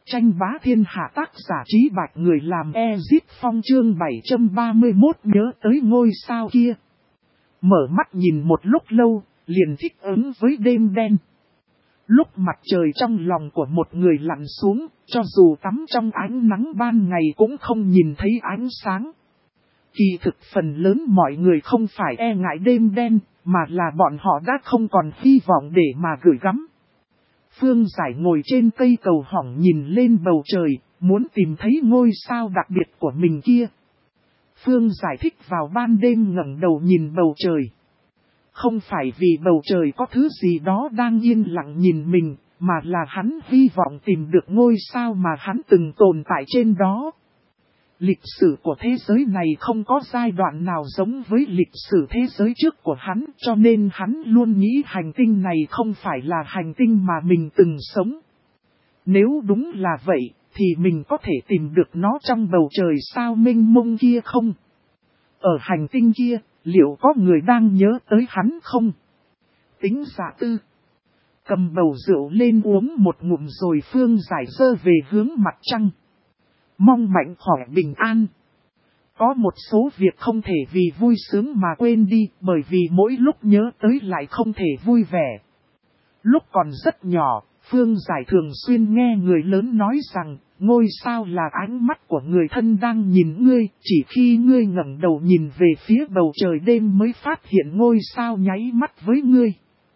Tranh bá thiên hạ tác giả Trí Bạch người làm Ezit Phong chương 731 nhớ tới ngôi sao kia. Mở mắt nhìn một lúc lâu, liền thích ứng với đêm đen. Lúc mặt trời trong lòng của một người lặn xuống, cho dù tắm trong ánh nắng ban ngày cũng không nhìn thấy ánh sáng. Kỳ thực phần lớn mọi người không phải e ngại đêm đen, mà là bọn họ đã không còn hy vọng để mà gửi gắm. Phương Giải ngồi trên cây cầu hỏng nhìn lên bầu trời, muốn tìm thấy ngôi sao đặc biệt của mình kia. Phương Giải thích vào ban đêm ngẩng đầu nhìn bầu trời. Không phải vì bầu trời có thứ gì đó đang yên lặng nhìn mình, mà là hắn hy vọng tìm được ngôi sao mà hắn từng tồn tại trên đó. Lịch sử của thế giới này không có giai đoạn nào giống với lịch sử thế giới trước của hắn, cho nên hắn luôn nghĩ hành tinh này không phải là hành tinh mà mình từng sống. Nếu đúng là vậy, thì mình có thể tìm được nó trong bầu trời sao mênh mông kia không? Ở hành tinh kia, liệu có người đang nhớ tới hắn không? Tính giả tư. Cầm bầu rượu lên uống một ngụm rồi Phương Giải dơ về hướng mặt trăng. Mong mạnh khỏe bình an. Có một số việc không thể vì vui sướng mà quên đi, bởi vì mỗi lúc nhớ tới lại không thể vui vẻ. Lúc còn rất nhỏ, Phương Giải thường xuyên nghe người lớn nói rằng, ngôi sao là ánh mắt của người thân đang nhìn ngươi, chỉ khi ngươi ngẩng đầu nhìn về phía bầu trời đêm mới phát hiện ngôi sao nháy mắt với ngươi.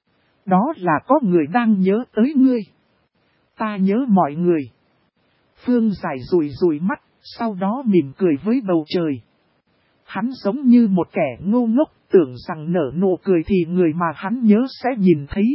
Đó là có người đang nhớ tới ngươi. Ta nhớ mọi người. Phương Giải rủi mắt, sau đó mỉm cười với bầu trời. Hắn giống như một kẻ ngu ngốc, tưởng rằng nở nụ cười thì người mà hắn nhớ sẽ nhìn thấy.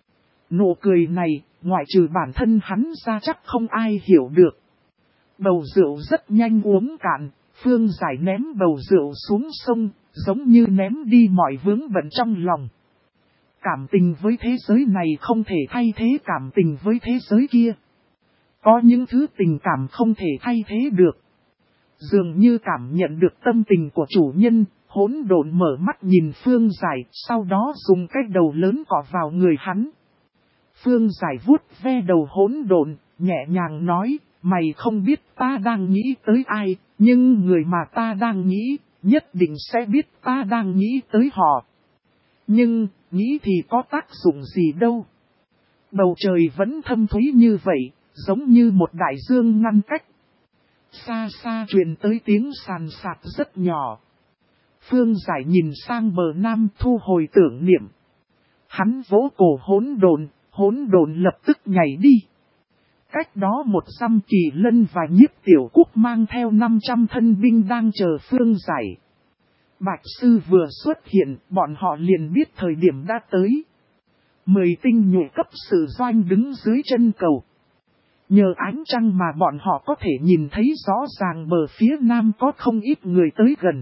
Nụ cười này, ngoại trừ bản thân hắn ra chắc không ai hiểu được. Bầu rượu rất nhanh uống cạn, Phương Giải ném bầu rượu xuống sông, giống như ném đi mọi vướng bận trong lòng. Cảm tình với thế giới này không thể thay thế cảm tình với thế giới kia. Có những thứ tình cảm không thể thay thế được. Dường như cảm nhận được tâm tình của chủ nhân, hỗn độn mở mắt nhìn Phương Giải, sau đó dùng cái đầu lớn cọ vào người hắn. Phương Giải vuốt ve đầu hỗn độn, nhẹ nhàng nói, mày không biết ta đang nghĩ tới ai, nhưng người mà ta đang nghĩ, nhất định sẽ biết ta đang nghĩ tới họ. Nhưng, nghĩ thì có tác dụng gì đâu. Bầu trời vẫn thâm thúy như vậy, giống như một đại dương ngăn cách. Xa xa truyền tới tiếng sàn sạt rất nhỏ. Phương Giải nhìn sang bờ nam thu hồi tưởng niệm. Hắn vỗ cổ hỗn độn lập tức nhảy đi. Cách đó 100 Kỳ Lân và Nhiếp Tiểu Quốc mang theo 500 thân binh đang chờ Phương Giải. Bạch Sư vừa xuất hiện, bọn họ liền biết thời điểm đã tới. 10 tinh nhuệ cấp sự doanh đứng dưới chân cầu. Nhờ ánh trăng mà bọn họ có thể nhìn thấy rõ ràng bờ phía nam có không ít người tới gần.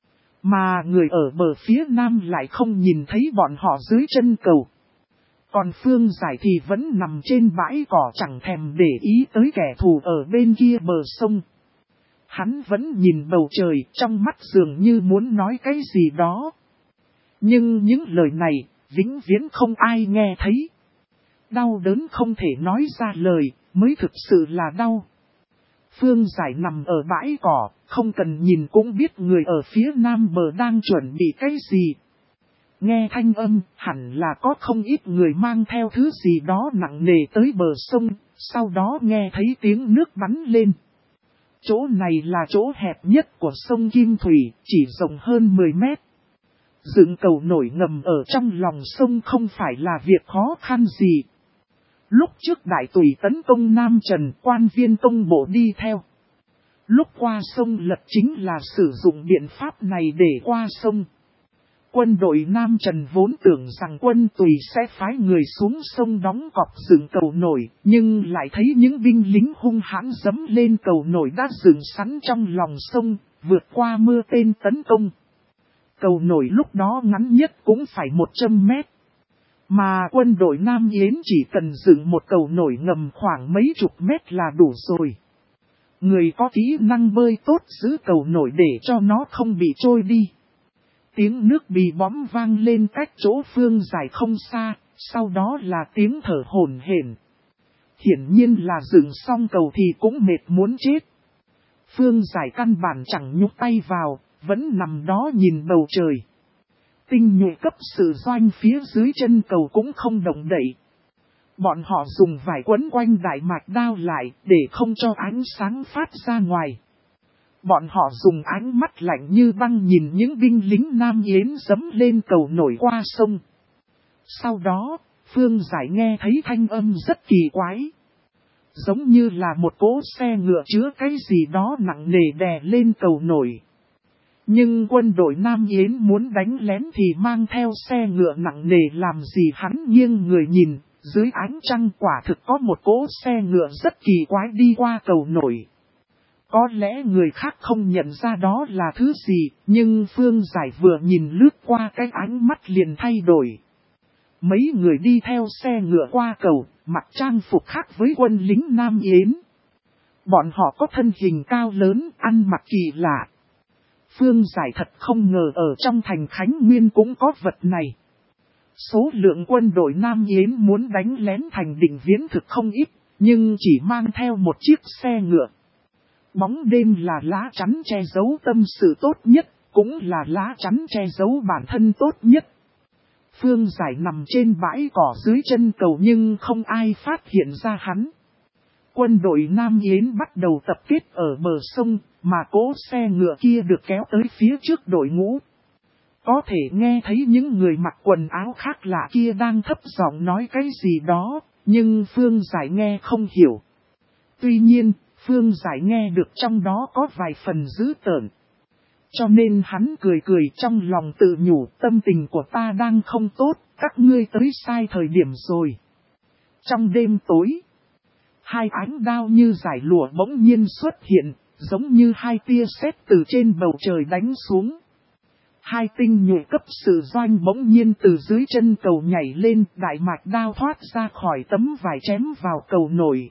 Mà người ở bờ phía nam lại không nhìn thấy bọn họ dưới chân cầu. Còn Phương Giải thì vẫn nằm trên bãi cỏ chẳng thèm để ý tới kẻ thù ở bên kia bờ sông. Hắn vẫn nhìn bầu trời, trong mắt dường như muốn nói cái gì đó. Nhưng những lời này, vĩnh viễn không ai nghe thấy. Đau đớn không thể nói ra lời, mới thực sự là đau. Phương Giải nằm ở bãi cỏ, không cần nhìn cũng biết người ở phía nam bờ đang chuẩn bị cái gì. Nghe thanh âm, hẳn là có không ít người mang theo thứ gì đó nặng nề tới bờ sông, sau đó nghe thấy tiếng nước bắn lên. Chỗ này là chỗ hẹp nhất của sông Kim Thủy, chỉ rộng hơn 10 mét. Dựng cầu nổi ngầm ở trong lòng sông không phải là việc khó khăn gì. Lúc trước đại tùy tấn công Nam Trần, quan viên công bộ đi theo. Lúc qua sông Lật chính là sử dụng biện pháp này để qua sông. Quân đội Nam Trần vốn tưởng rằng quân tùy sẽ phái người xuống sông đóng cọc dựng cầu nổi, nhưng lại thấy những binh lính hung hãn dẫm lên cầu nổi đã dựng sẵn trong lòng sông, vượt qua mưa tên tấn công. Cầu nổi lúc đó ngắn nhất cũng phải 100 mét. Mà quân đội Nam Yến chỉ cần dựng một cầu nổi ngầm khoảng mấy chục mét là đủ rồi. Người có kỹ năng bơi tốt giữ cầu nổi để cho nó không bị trôi đi. Tiếng nước bì bõm vang lên cách chỗ Phương Giải không xa, sau đó là tiếng thở hổn hển. hiển nhiên là dựng xong cầu thì cũng mệt muốn chết. Phương Giải căn bản chẳng nhúc tay vào, vẫn nằm đó nhìn bầu trời. Tinh nhuệ cấp sự doanh phía dưới chân cầu cũng không động đậy. Bọn họ dùng vải quấn quanh đại mạch đao lại để không cho ánh sáng phát ra ngoài. Bọn họ dùng ánh mắt lạnh như băng nhìn những binh lính Nam Yến dẫm lên cầu nổi qua sông. Sau đó, Phương Giải nghe thấy thanh âm rất kỳ quái. Giống như là một cỗ xe ngựa chứa cái gì đó nặng nề đè lên cầu nổi. Nhưng quân đội Nam Yến muốn đánh lén thì mang theo xe ngựa nặng nề làm gì hắn nghiêng người nhìn, dưới ánh trăng quả thực có một cỗ xe ngựa rất kỳ quái đi qua cầu nổi. Có lẽ người khác không nhận ra đó là thứ gì, nhưng Phương Giải vừa nhìn lướt qua cái ánh mắt liền thay đổi. Mấy người đi theo xe ngựa qua cầu, mặc trang phục khác với quân lính Nam Yến. Bọn họ có thân hình cao lớn, ăn mặc kỳ lạ. Phương Giải thật không ngờ ở trong thành Khánh Nguyên cũng có vật này. Số lượng quân đội Nam Yến muốn đánh lén thành Định Viễn thực không ít, nhưng chỉ mang theo một chiếc xe ngựa. Bóng đêm là lá chắn che giấu tâm sự tốt nhất, cũng là lá chắn che giấu bản thân tốt nhất. Phương Giải nằm trên bãi cỏ dưới chân cầu nhưng không ai phát hiện ra hắn. Quân đội Nam Yến bắt đầu tập kết ở bờ sông, mà cỗ xe ngựa kia được kéo tới phía trước đội ngũ. Có thể nghe thấy những người mặc quần áo khác lạ kia đang thấp giọng nói cái gì đó, nhưng Phương Giải nghe không hiểu. Tuy nhiên, Phương Giải nghe được trong đó có vài phần dữ tợn. Cho nên hắn cười cười trong lòng tự nhủ, tâm tình của ta đang không tốt, các ngươi tới sai thời điểm rồi. Trong đêm tối, hai ánh đao như giải lụa bỗng nhiên xuất hiện, giống như hai tia sét từ trên bầu trời đánh xuống. Hai tinh nhuệ cấp sự doanh bỗng nhiên từ dưới chân cầu nhảy lên, đại mạch đao thoát ra khỏi tấm vải chém vào cầu nổi.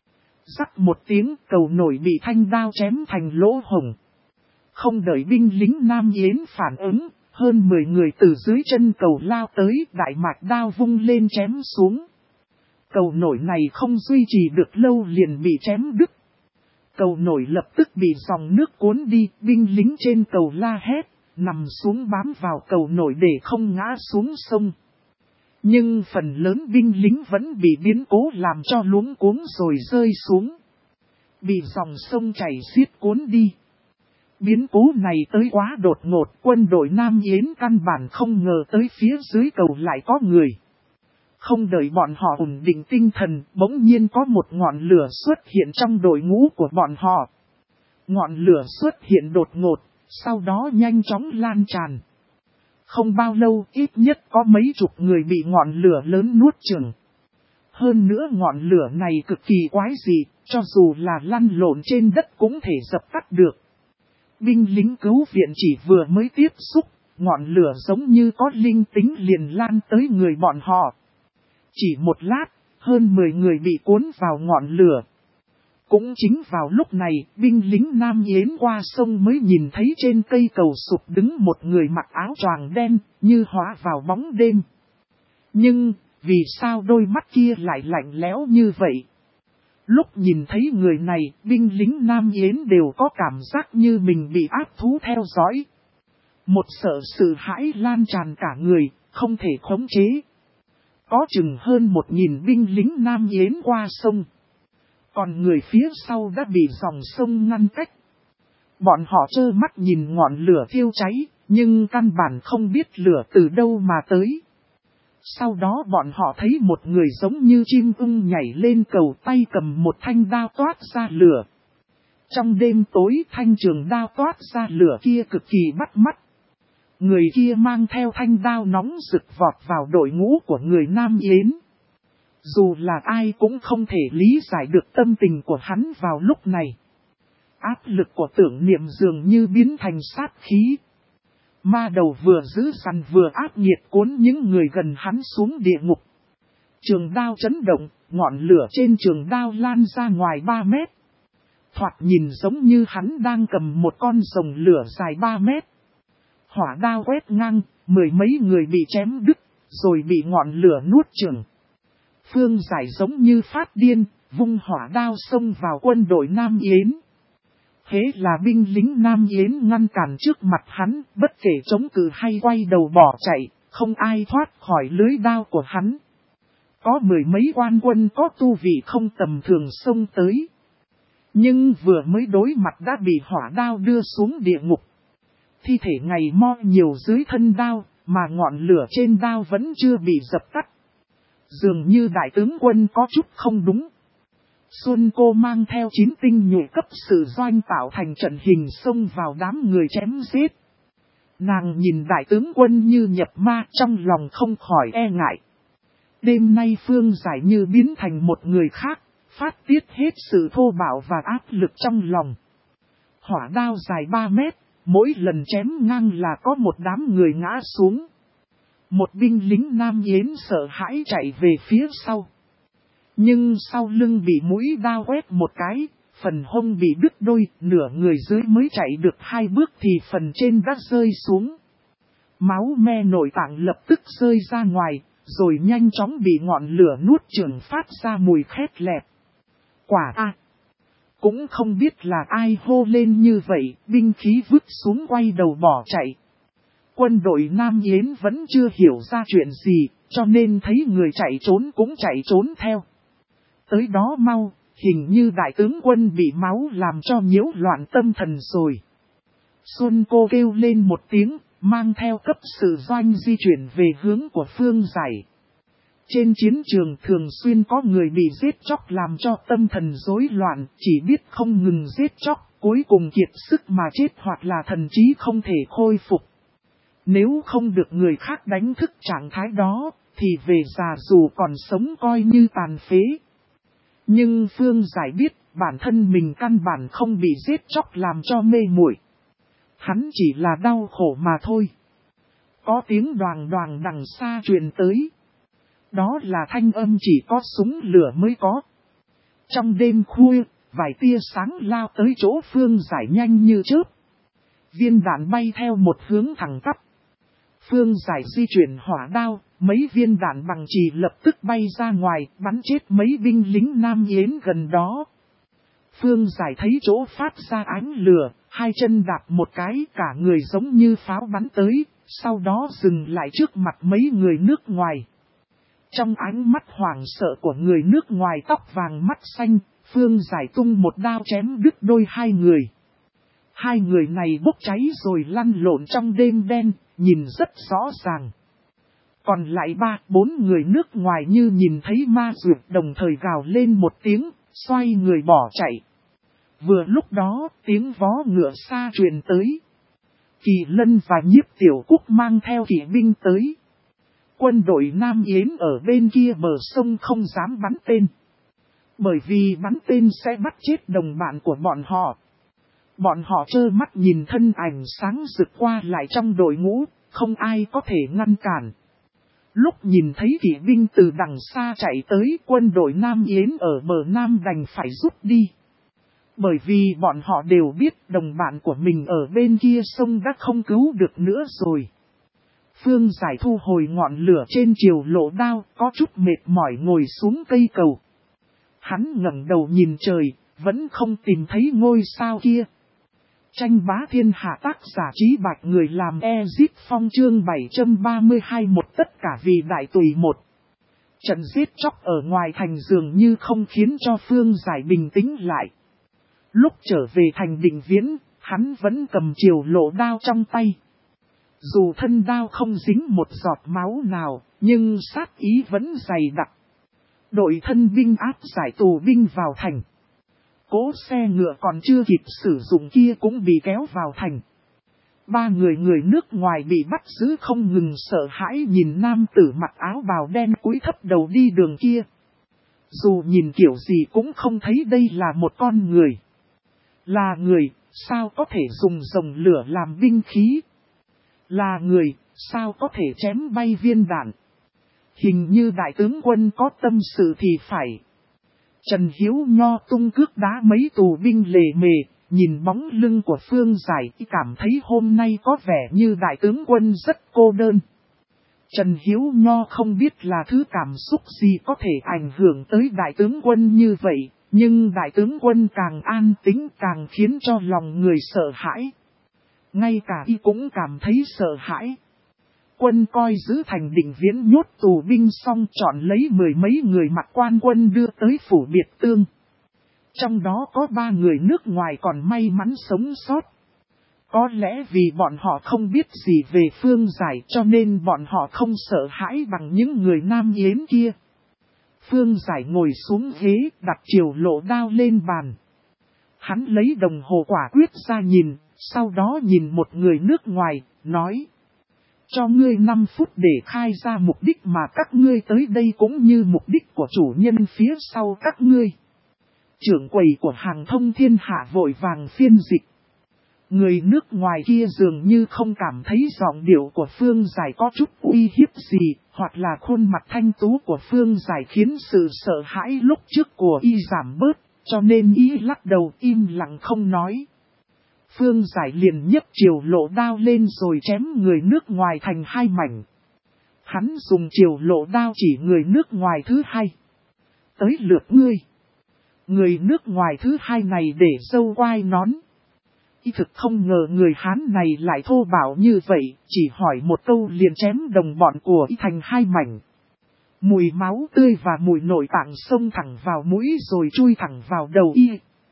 Rắc một tiếng, cầu nổi bị thanh đao chém thành lỗ hổng. Không đợi binh lính Nam Yến phản ứng, hơn 10 người từ dưới chân cầu lao tới, đại mạch đao vung lên chém xuống. Cầu nổi này không duy trì được lâu liền bị chém đứt. Cầu nổi lập tức bị dòng nước cuốn đi, binh lính trên cầu la hét, nằm xuống bám vào cầu nổi để không ngã xuống sông. Nhưng phần lớn binh lính vẫn bị biến cố làm cho luống cuống rồi rơi xuống. Bị dòng sông chảy xiết cuốn đi. Biến cố này tới quá đột ngột, quân đội Nam Yến căn bản không ngờ tới phía dưới cầu lại có người. Không đợi bọn họ ổn định tinh thần, bỗng nhiên có một ngọn lửa xuất hiện trong đội ngũ của bọn họ. Ngọn lửa xuất hiện đột ngột, sau đó nhanh chóng lan tràn. Không bao lâu, ít nhất có mấy chục người bị ngọn lửa lớn nuốt chửng. Hơn nữa ngọn lửa này cực kỳ quái dị, cho dù là lăn lộn trên đất cũng thể dập tắt được. Binh lính cứu viện chỉ vừa mới tiếp xúc, ngọn lửa giống như có linh tính liền lan tới người bọn họ. Chỉ một lát, hơn 10 người bị cuốn vào ngọn lửa. Cũng chính vào lúc này, binh lính Nam Yến qua sông mới nhìn thấy trên cây cầu sụp đứng một người mặc áo choàng đen, như hóa vào bóng đêm. Nhưng, vì sao đôi mắt kia lại lạnh lẽo như vậy? Lúc nhìn thấy người này, binh lính Nam Yến đều có cảm giác như mình bị ác thú theo dõi. Một sợ sự hãi lan tràn cả người, không thể khống chế. Có chừng hơn 1000 binh lính Nam Yến qua sông. Còn người phía sau đã bị dòng sông ngăn cách. Bọn họ trơ mắt nhìn ngọn lửa thiêu cháy, nhưng căn bản không biết lửa từ đâu mà tới. Sau đó bọn họ thấy một người giống như chim ưng nhảy lên cầu, tay cầm một thanh đao toát ra lửa. Trong đêm tối, thanh trường đao toát ra lửa kia cực kỳ bắt mắt. Người kia mang theo thanh đao nóng rực vọt vào đội ngũ của người Nam Yến. Dù là ai cũng không thể lý giải được tâm tình của hắn vào lúc này. Áp lực của tưởng niệm dường như biến thành sát khí. Ma đầu vừa dữ dằn vừa ác nghiệt cuốn những người gần hắn xuống địa ngục. Trường đao chấn động, ngọn lửa trên trường đao lan ra ngoài 3 mét. Thoạt nhìn giống như hắn đang cầm một con rồng lửa dài 3 mét. Hỏa đao quét ngang, 10 mấy người bị chém đứt, rồi bị ngọn lửa nuốt chửng. Phương Giải giống như phát điên, vung hỏa đao xông vào quân đội Nam Yến. Thế là binh lính Nam Yến ngăn cản trước mặt hắn, bất kể chống cự hay quay đầu bỏ chạy, không ai thoát khỏi lưới đao của hắn. Có mười mấy quan quân có tu vị không tầm thường xông tới. Nhưng vừa mới đối mặt đã bị hỏa đao đưa xuống địa ngục. Thi thể ngày mo nhiều dưới thân đao, mà ngọn lửa trên đao vẫn chưa bị dập tắt. Dường như đại tướng quân có chút không đúng. Xuân Cô mang theo 9 tinh nhuệ cấp sự doanh tạo thành trận hình xông vào đám người chém giết. Nàng nhìn đại tướng quân như nhập ma, trong lòng không khỏi e ngại. Đêm nay Phương Giải như biến thành một người khác, phát tiết hết sự thô bạo và áp lực trong lòng. Hỏa đao dài 3 mét, mỗi lần chém ngang là có một đám người ngã xuống. Một binh lính Nam Yến sợ hãi chạy về phía sau. Nhưng sau lưng bị mũi đao quét một cái, phần hông bị đứt đôi, nửa người dưới mới chạy được 2 bước thì phần trên đã rơi xuống. Máu me nội tạng lập tức rơi ra ngoài, rồi nhanh chóng bị ngọn lửa nuốt chửng phát ra mùi khét lẹt. Quả a! Cũng không biết là ai hô lên như vậy, binh khí vứt xuống quay đầu bỏ chạy. Quân đội Nam Yến vẫn chưa hiểu ra chuyện gì, cho nên thấy người chạy trốn cũng chạy trốn theo. Tới đó mau, hình như đại tướng quân bị máu làm cho nhiễu loạn tâm thần rồi. Xuân Cô kêu lên một tiếng, mang theo cấp sự doanh di chuyển về hướng của Phương Giải. Trên chiến trường thường xuyên có người bị giết chóc làm cho tâm thần rối loạn, chỉ biết không ngừng giết chóc, cuối cùng kiệt sức mà chết hoặc là thần trí không thể khôi phục. Nếu không được người khác đánh thức trạng thái đó, thì về già dù còn sống coi như tàn phế. Nhưng Phương Giải biết bản thân mình căn bản không bị giết chóc làm cho mê muội. Hắn chỉ là đau khổ mà thôi. Có tiếng đoàng đoàng đằng xa truyền tới. Đó là thanh âm chỉ có súng lửa mới có. Trong đêm khuya, vài tia sáng lao tới chỗ Phương Giải nhanh như chớp. Viên đạn bay theo một hướng thẳng tắp. Phương Giải di chuyển hỏa đao, mấy viên đạn bằng chì lập tức bay ra ngoài, bắn chết mấy binh lính Nam Yến gần đó. Phương Giải thấy chỗ phát ra ánh lửa, hai chân đạp một cái, cả người giống như pháo bắn tới, sau đó dừng lại trước mặt mấy người nước ngoài. Trong ánh mắt hoảng sợ của người nước ngoài tóc vàng mắt xanh, Phương Giải tung một đao chém đứt đôi hai người. Hai người này bốc cháy rồi lăn lộn trong đêm đen, nhìn rất rõ ràng. Còn lại 3-4 người nước ngoài như nhìn thấy ma dược đồng thời gào lên một tiếng, xoay người bỏ chạy. Vừa lúc đó, tiếng vó ngựa xa truyền tới. Kỳ Lân và Nhiếp Tiểu Cúc mang theo kỵ binh tới. Quân đội Nam Yến ở bên kia bờ sông không dám bắn tên. Bởi vì bắn tên sẽ bắt chết đồng bạn của bọn họ. Bọn họ trơ mắt nhìn thân ảnh sáng rực qua lại trong đội ngũ, không ai có thể ngăn cản. Lúc nhìn thấy kỵ binh từ đằng xa chạy tới, quân đội Nam Yến ở bờ Nam đành phải rút đi. Bởi vì bọn họ đều biết đồng bạn của mình ở bên kia sông đã không cứu được nữa rồi. Phương Giải thu hồi ngọn lửa trên chiều lộ đao, có chút mệt mỏi ngồi xuống cây cầu. Hắn ngẩng đầu nhìn trời, vẫn không tìm thấy ngôi sao kia. Tranh bá thiên hạ tác giả Trí Bạch người làm Ezip Phong chương 732 một tất cả vì đại tùy một. Trận giết chóc ở ngoài thành dường như không khiến cho Phương Giải bình tĩnh lại. Lúc trở về thành Định Viễn, hắn vẫn cầm chiều lộ đao trong tay. Dù thân đao không dính một giọt máu nào, nhưng sát ý vẫn dày đặc. Đội thân binh áp giải tù binh vào thành. Cố xe ngựa còn chưa kịp sử dụng kia cũng bị kéo vào thành. 3 người nước ngoài bị bắt giữ không ngừng sợ hãi nhìn nam tử mặc áo bào đen cúi thấp đầu đi đường kia. Dù nhìn kiểu gì cũng không thấy đây là một con người. Là người, sao có thể dùng rồng lửa làm binh khí? Là người, sao có thể chém bay viên đạn? Hình như đại tướng quân có tâm sự thì phải. Trần Hiếu Nho tung cước đá mấy tù binh lề mề, nhìn bóng lưng của Phương Giải cảm thấy hôm nay có vẻ như đại tướng quân rất cô đơn. Trần Hiếu Nho không biết là thứ cảm xúc gì có thể ảnh hưởng tới đại tướng quân như vậy, nhưng đại tướng quân càng an tĩnh càng khiến cho lòng người sợ hãi. Ngay cả y cũng cảm thấy sợ hãi. Quân coi giữ thành Định Viễn nhốt tù binh xong chọn lấy 10 mấy người mặc quan quân đưa tới phủ Biệt Tương. Trong đó có 3 người nước ngoài còn may mắn sống sót. Có lẽ vì bọn họ không biết gì về Phương Giải cho nên bọn họ không sợ hãi bằng những người Nam Yến kia. Phương Giải ngồi xuống ghế đặt Triều Lộ đao lên bàn. Hắn lấy đồng hồ quả quyết ra nhìn, sau đó nhìn một người nước ngoài, nói. Cho ngươi 5 phút để khai ra mục đích mà các ngươi tới đây cũng như mục đích của chủ nhân phía sau các ngươi. Trưởng quầy của Hàng Thông Thiên Hạ vội vàng phiên dịch. Người nước ngoài kia dường như không cảm thấy giọng điệu của Phương Giải có chút uy hiếp gì, hoặc là khuôn mặt thanh tú của Phương Giải khiến sự sợ hãi lúc trước của y giảm bớt, cho nên y lắc đầu im lặng không nói. Phương Giải liền nhấc Triều Lộ đao lên rồi chém người nước ngoài thành 2 mảnh. Hắn dùng Triều Lộ đao chỉ người nước ngoài thứ 2. Tới lượt ngươi. Người nước ngoài thứ 2 này để râu quai nón. Y thực không ngờ người Hán này lại thô bạo như vậy, chỉ hỏi một câu liền chém đồng bọn của y thành 2 mảnh. Mùi máu tươi và mùi nội tạng xông thẳng vào mũi rồi chui thẳng vào đầu y.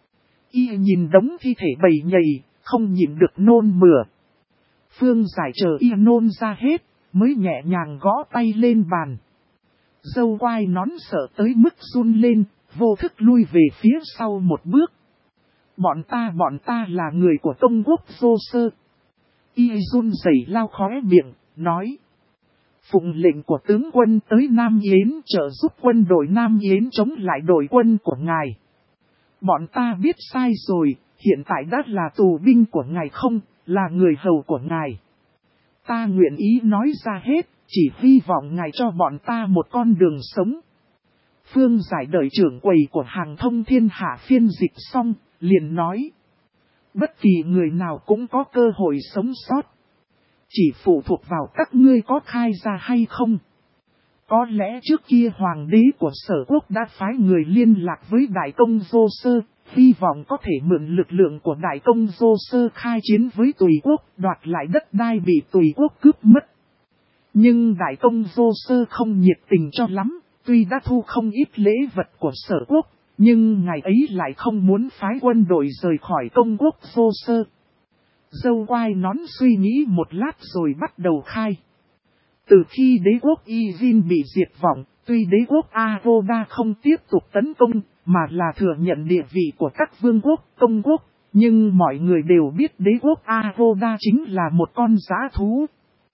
Y nhìn đống thi thể bầy nhầy, không nhịn được nôn mửa. Phương Giải chờ y nôn ra hết, mới nhẹ nhàng gõ tay lên bàn. Dâu quai nón sợ tới mức run lên, vô thức lui về phía sau một bước. Bọn ta là người của Tông Quốc Vô Sơ. Y run rẩy lau khóe miệng, nói. Phụng lệnh của tướng quân tới Nam Yến trợ giúp quân đội Nam Yến chống lại đội quân của ngài. Bọn ta biết sai rồi, hiện tại đã là tù binh của ngài không, là người hầu của ngài. Ta nguyện ý nói ra hết, chỉ hy vọng ngài cho bọn ta một con đường sống. Phương Giải đợi trưởng quầy của Hàng Thông Thiên Hạ phiên dịch xong, liền nói. Bất kỳ người nào cũng có cơ hội sống sót. Chỉ phụ thuộc vào các ngươi có khai ra hay không. Có lẽ trước kia hoàng đế của Sở Quốc đã phái người liên lạc với Đại Công Vô Sơ, hy vọng có thể mượn lực lượng của Đại Công Vô Sơ khai chiến với Tùy Quốc, đoạt lại đất đai bị Tùy Quốc cướp mất. Nhưng Đại Công Vô Sơ không nhiệt tình cho lắm, tuy đã thu không ít lễ vật của Sở Quốc, nhưng ngài ấy lại không muốn phái quân đội rời khỏi Công Quốc Vô Sơ. Dâu quai nón suy nghĩ một lát rồi bắt đầu khai. Từ khi đế quốc Yijin bị diệt vong, tuy đế quốc Aroda không tiếp tục tấn công, mà là thừa nhận địa vị của các vương quốc, công quốc, nhưng mọi người đều biết đế quốc Aroda chính là một con dã thú.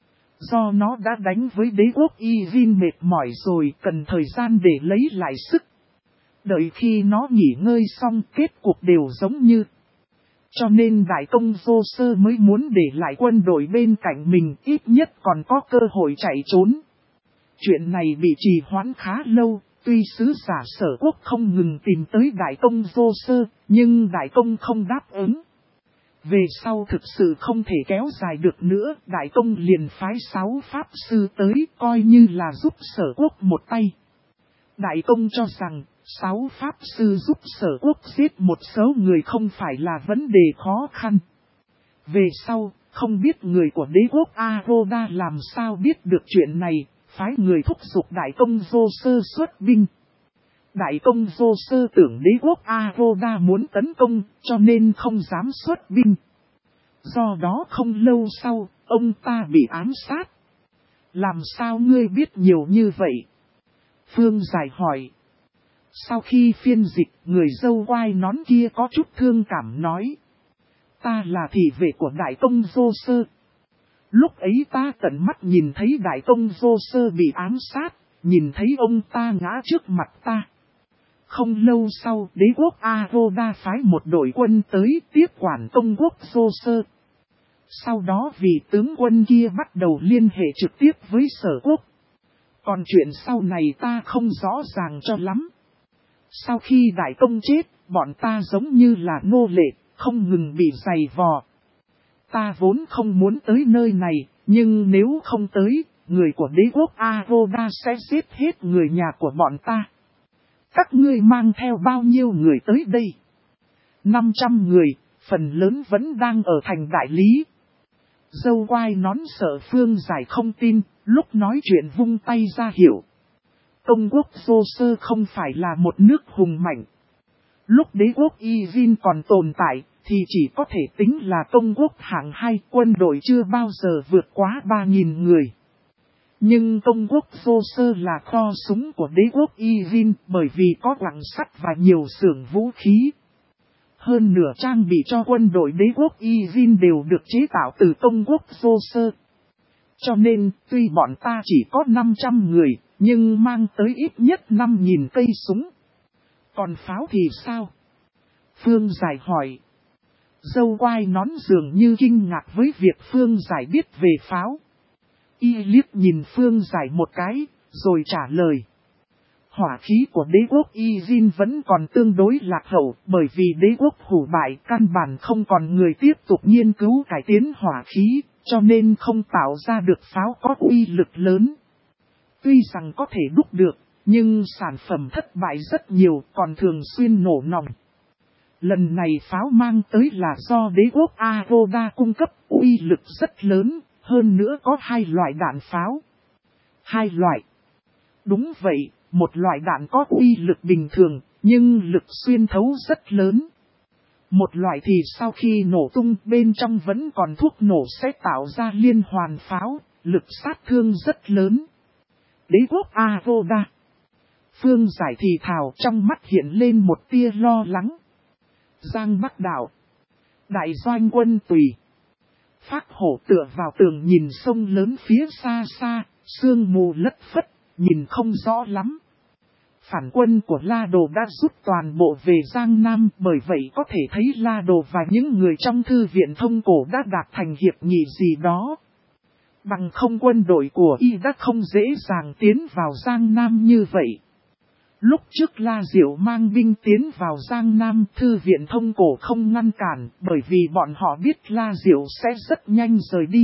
Do nó đã đánh với đế quốc Yijin mệt mỏi rồi, cần thời gian để lấy lại sức. Đợi khi nó nghỉ ngơi xong, kết cục đều giống như. Cho nên Đại Công Vô Sơ mới muốn để lại quân đội bên cạnh mình, ít nhất còn có cơ hội chạy trốn. Chuyện này bị trì hoãn khá lâu, tuy sứ giả Sở Quốc không ngừng tìm tới Đại Công Vô Sơ, nhưng Đại Công không đáp ứng. Về sau thực sự không thể kéo dài được nữa, Đại Công liền phái 6 pháp sư tới coi như là giúp Sở Quốc một tay. Đại Công cho rằng, 6 pháp sư giúp Sở Quốc giết một số người không phải là vấn đề khó khăn. Về sau, không biết người của đế quốc Aroda làm sao biết được chuyện này, phái người thúc giục Đại Công Vô Sơ xuất binh. Đại Công Vô Sơ tưởng đế quốc Aroda muốn tấn công, cho nên không dám xuất binh. Do đó không lâu sau, ông ta bị ám sát. Làm sao ngươi biết nhiều như vậy? Phương Giải hỏi. Sau khi phiên dịch, người dâu quai nón kia có chút thương cảm nói. Ta là thị vệ của Đại Công Vô Sơ. Lúc ấy ta tận mắt nhìn thấy Đại Công Vô Sơ bị ám sát, nhìn thấy ông ta ngã trước mặt ta. Không lâu sau, đế quốc Aroda phái một đội quân tới tiếp quản Công quốc Vô Sơ. Sau đó vị tướng quân kia bắt đầu liên hệ trực tiếp với Sở Quốc. Còn chuyện sau này ta không rõ ràng cho lắm. Sau khi Đại Công chết, bọn ta giống như là nô lệ, không ngừng bị giày vò. Ta vốn không muốn tới nơi này, nhưng nếu không tới, người của đế quốc Aroda sẽ giết hết người nhà của bọn ta. Các ngươi mang theo bao nhiêu người tới đây? 500 người, phần lớn vẫn đang ở thành đại lý. Dâu quai nón sợ Phương Giải không tin, lúc nói chuyện vung tay ra hiệu. Công quốc Vô Sơ không phải là một nước hùng mạnh. Lúc đế quốc Yvin còn tồn tại, thì chỉ có thể tính là công quốc hạng 2, quân đội chưa bao giờ vượt quá 3.000 người. Nhưng công quốc Vô Sơ là kho súng của đế quốc Yvin bởi vì có quặng sắt và nhiều xưởng vũ khí. Hơn nửa trang bị cho quân đội đế quốc Yvin đều được chế tạo từ công quốc Vô Sơ. Cho nên, tuy bọn ta chỉ có 500 người, nhưng mang tới ít nhất 5.000 cây súng. Còn pháo thì sao? Phương Giải hỏi. Dâu quai nón dường như kinh ngạc với việc Phương Giải biết về pháo. Y liếc nhìn Phương Giải một cái, rồi trả lời. Hỏa khí của đế quốc Yvin vẫn còn tương đối lạc hậu, bởi vì đế quốc hủ bại căn bản không còn người tiếp tục nghiên cứu cải tiến hỏa khí, cho nên không tạo ra được pháo có uy lực lớn. Tuy rằng có thể đúc được, nhưng sản phẩm thất bại rất nhiều, còn thường xuyên nổ nòng. Lần này pháo mang tới là do đế quốc Aroda cung cấp, uy lực rất lớn, hơn nữa có 2 loại đạn pháo. 2 loại. Đúng vậy, một loại đạn có uy lực bình thường, nhưng lực xuyên thấu rất lớn. Một loại thì sau khi nổ tung bên trong vẫn còn thuốc nổ sẽ tạo ra liên hoàn pháo, lực sát thương rất lớn. Đế quốc Aroda. Phương Giải thì thào, trong mắt hiện lên một tia lo lắng. Giang Bắc Đảo. Đại doanh quân Tùy. Phác Hổ tựa vào tường nhìn sông lớn phía xa xa, sương mù lất phất, nhìn không rõ lắm. Phản quân của La Đồ đã rút toàn bộ về Giang Nam, bởi vậy có thể thấy La Đồ và những người trong thư viện Thông Cổ đã đạt thành hiệp nghị gì đó. Bằng không quân đội của Y đã không dễ dàng tiến vào Giang Nam như vậy. Lúc trước La Diệu mang binh tiến vào Giang Nam, thư viện Thông Cổ không ngăn cản, bởi vì bọn họ biết La Diệu sẽ rất nhanh rời đi.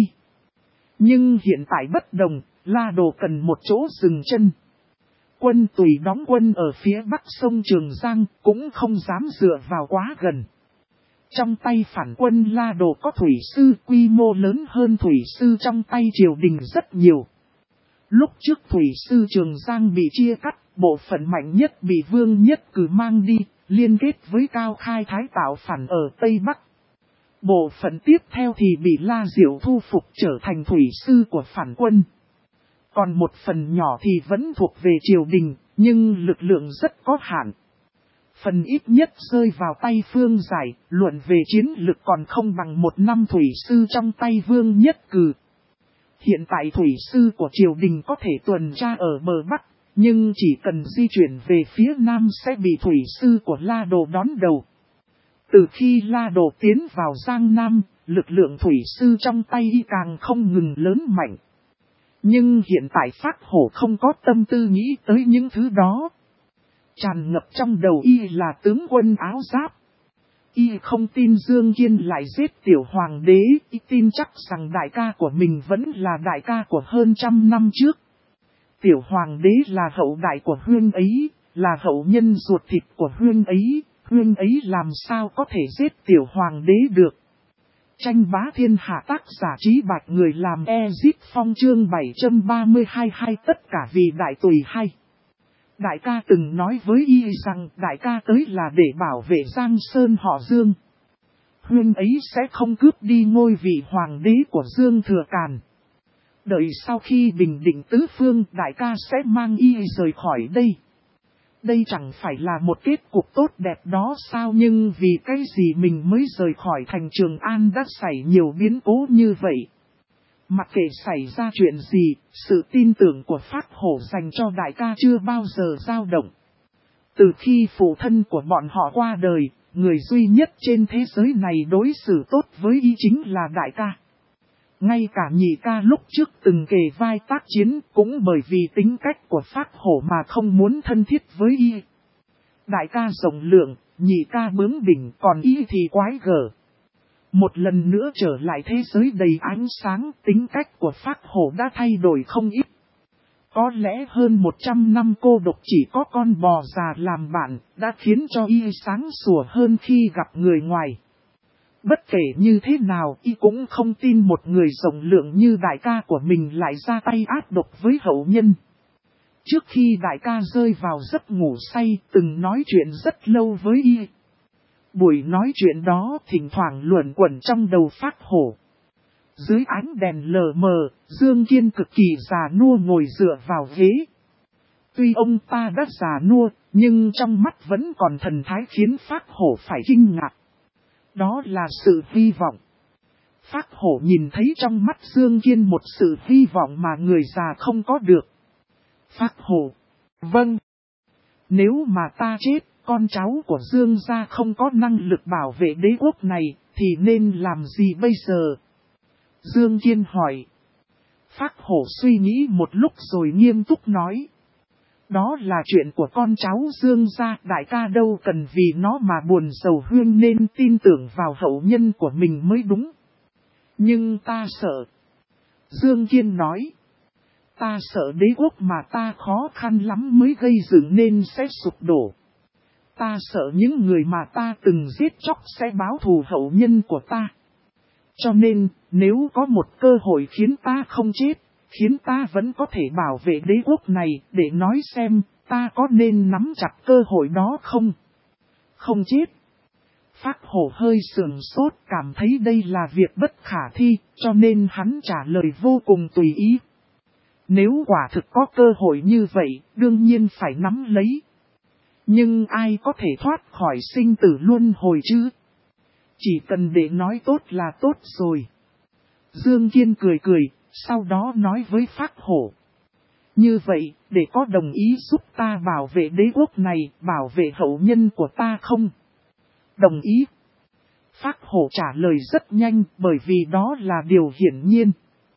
Nhưng hiện tại bất đồng, La Đồ cần một chỗ dừng chân. Quân Tùy đóng quân ở phía bắc sông Trường Giang, cũng không dám dựa vào quá gần. Trong tay phản quân La Đồ có thủy sư quy mô lớn hơn thủy sư trong tay triều đình rất nhiều. Lúc trước thủy sư Trường Giang bị chia cắt, bộ phận mạnh nhất bị Vương Nhất Cử mang đi, liên kết với Cao Khai Thái tạo phản ở Tây Bắc. Bộ phận tiếp theo thì bị La Diệu thu phục trở thành thủy sư của phản quân. Còn một phần nhỏ thì vẫn thuộc về triều đình, nhưng lực lượng rất có hạn. Phần ít nhất rơi vào tay Phương Giải, luận về chiến lực còn không bằng 1 năm thủy sư trong tay Vương Nhất Cử. Hiện tại thủy sư của triều đình có thể tuần tra ở bờ Bắc, nhưng chỉ cần di chuyển về phía Nam sẽ bị thủy sư của La Đồ đón đầu. Từ khi La Đồ tiến vào Giang Nam, lực lượng thủy sư trong tay Y càng không ngừng lớn mạnh. Nhưng hiện tại Phác Hổ không có tâm tư nghĩ tới những thứ đó. Tràn ngập trong đầu Y là tướng quân áo giáp. Y không tin Dương Kiên lại giết tiểu hoàng đế, Y tin chắc rằng đại ca của mình vẫn là đại ca của hơn 100 năm trước. Tiểu hoàng đế là hậu đại của huynh ấy, là hậu nhân ruột thịt của huynh ấy làm sao có thể giết tiểu hoàng đế được. Tranh bá thiên hạ tác giả Trí Bạch người làm Ezip Phong chương 732 hay tất cả vì đại tùy hay. Đại ca từng nói với Y rằng đại ca tới là để bảo vệ Giang Sơn họ Dương. Huynh ấy sẽ không cướp đi ngôi vị hoàng đế của Dương Thừa Càn. Đợi sau khi bình định tứ phương đại ca sẽ mang Y rời khỏi đây. Đây chẳng phải là một kết cục tốt đẹp đó sao, nhưng vì cái gì mình mới rời khỏi thành Trường An đã xảy nhiều biến cố như vậy. Mặc kệ xảy ra chuyện gì, sự tin tưởng của Phác Hổ dành cho đại ca chưa bao giờ dao động. Từ khi phụ thân của bọn họ qua đời, người duy nhất trên thế giới này đối xử tốt với Y chính là đại ca. Ngay cả nhị ca lúc trước từng kề vai tác chiến cũng bởi vì tính cách của Phác Hổ mà không muốn thân thiết với Y. Đại ca rộng lượng, nhị ca bướng bỉnh, còn Y thì quái gở. Một lần nữa trở lại thế giới đầy ánh sáng, tính cách của Phác Hổ đã thay đổi không ít. Có lẽ hơn 100 năm cô độc chỉ có con bò già làm bạn, đã khiến cho y sáng sủa hơn khi gặp người ngoài. Bất kể như thế nào, y cũng không tin một người rộng lượng như đại ca của mình lại ra tay ác độc với hậu nhân. Trước khi đại ca rơi vào giấc ngủ say, từng nói chuyện rất lâu với y. Buổi nói chuyện đó thỉnh thoảng luẩn quẩn trong đầu Phác Hổ. Dưới ánh đèn lờ mờ, Dương Kiên cực kỳ già nua ngồi dựa vào ghế. Tuy ông ta đã già nua, nhưng trong mắt vẫn còn thần thái khiến Phác Hổ phải kinh ngạc. Đó là sự hy vọng. Phác Hổ nhìn thấy trong mắt Dương Kiên một sự hy vọng mà người già không có được. Phác Hổ: vâng. Nếu mà ta chết, con cháu của Dương gia không có năng lực bảo vệ đế quốc này, thì nên làm gì bây giờ? Dương Kiên hỏi. Phác Hổ suy nghĩ một lúc rồi nghiêm túc nói. Đó là chuyện của con cháu Dương gia, đại ca đâu cần vì nó mà buồn sầu, Huyên nên tin tưởng vào hậu nhân của mình mới đúng. Nhưng ta sợ. Dương Kiên nói. Ta sợ đế quốc mà ta khó khăn lắm mới gây dựng nên sẽ sụp đổ. Ta sợ những người mà ta từng giết chóc sẽ báo thù hậu nhân của ta. Cho nên, nếu có một cơ hội khiến ta không chết, khiến ta vẫn có thể bảo vệ đế quốc này, để nói xem, ta có nên nắm chặt cơ hội đó không? Không chết. Phác Hổ hơi sườn sốt, cảm thấy đây là việc bất khả thi, cho nên hắn trả lời vô cùng tùy ý. Nếu quả thực có cơ hội như vậy, đương nhiên phải nắm lấy. Nhưng ai có thể thoát khỏi sinh tử luân hồi chứ? Chỉ cần để nói tốt là tốt rồi. Dương Kiên cười cười, sau đó nói với Phác Hổ. Như vậy, để có đồng ý giúp ta bảo vệ đế quốc này, bảo vệ hậu nhân của ta không? Đồng ý. Phác Hổ trả lời rất nhanh, bởi vì đó là điều hiển nhiên.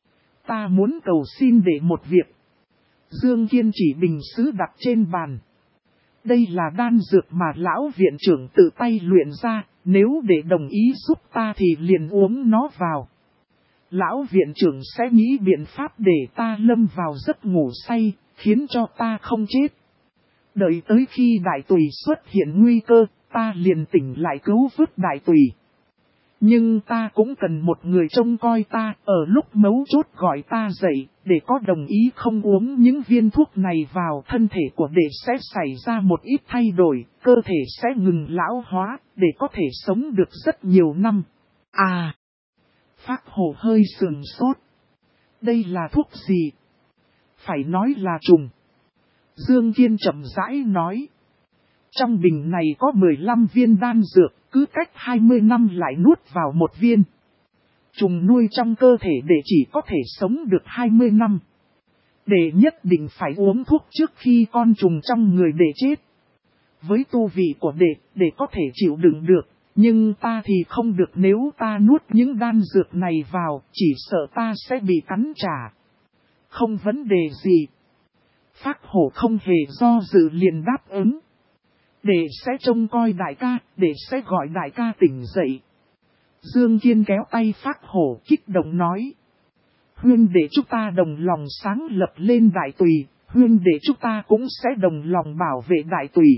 Ta muốn cầu xin để một việc. Dương Kiên chỉ bình sứ đặt trên bàn. Đây là đan dược mà lão viện trưởng tự tay luyện ra, nếu để đồng ý giúp ta thì liền uống nó vào. Lão viện trưởng sẽ nghĩ biện pháp để ta lâm vào giấc ngủ say, khiến cho ta không chết. Đợi tới khi đại tùy xuất hiện nguy cơ, ta liền tỉnh lại cứu vớt đại tùy. Nhưng ta cũng cần một người trông coi ta, ở lúc mấu chốt gọi ta dậy, để có đồng ý không uống những viên thuốc này vào, thân thể của đệ sẽ xảy ra một ít thay đổi, cơ thể sẽ ngừng lão hóa, để có thể sống được rất nhiều năm. À! Phác Hổ hơi sườn sốt. Đây là thuốc gì? Phải nói là trùng. Dương Kiên chậm rãi nói. Trong bình này có 15 viên đan dược, cứ cách 20 năm lại nuốt vào một viên. Trùng nuôi trong cơ thể để chỉ có thể sống được 20 năm. Đệ nhất định phải uống thuốc trước khi con trùng trong người đệ chết. Với tu vị của đệ có thể chịu đựng được, nhưng ta thì không được, nếu ta nuốt những đan dược này vào, chỉ sợ ta sẽ bị cắn trả. Không vấn đề gì. Phác Hổ không hề do dự liền đáp ứng. Đệ sẽ trông coi đại ca, đệ sẽ gọi đại ca tỉnh dậy. Dương Kiên kéo tay Phác Hổ kích động nói. Huyên đệ chúng ta đồng lòng sáng lập lên đại tùy, huyên đệ chúng ta cũng sẽ đồng lòng bảo vệ đại tùy.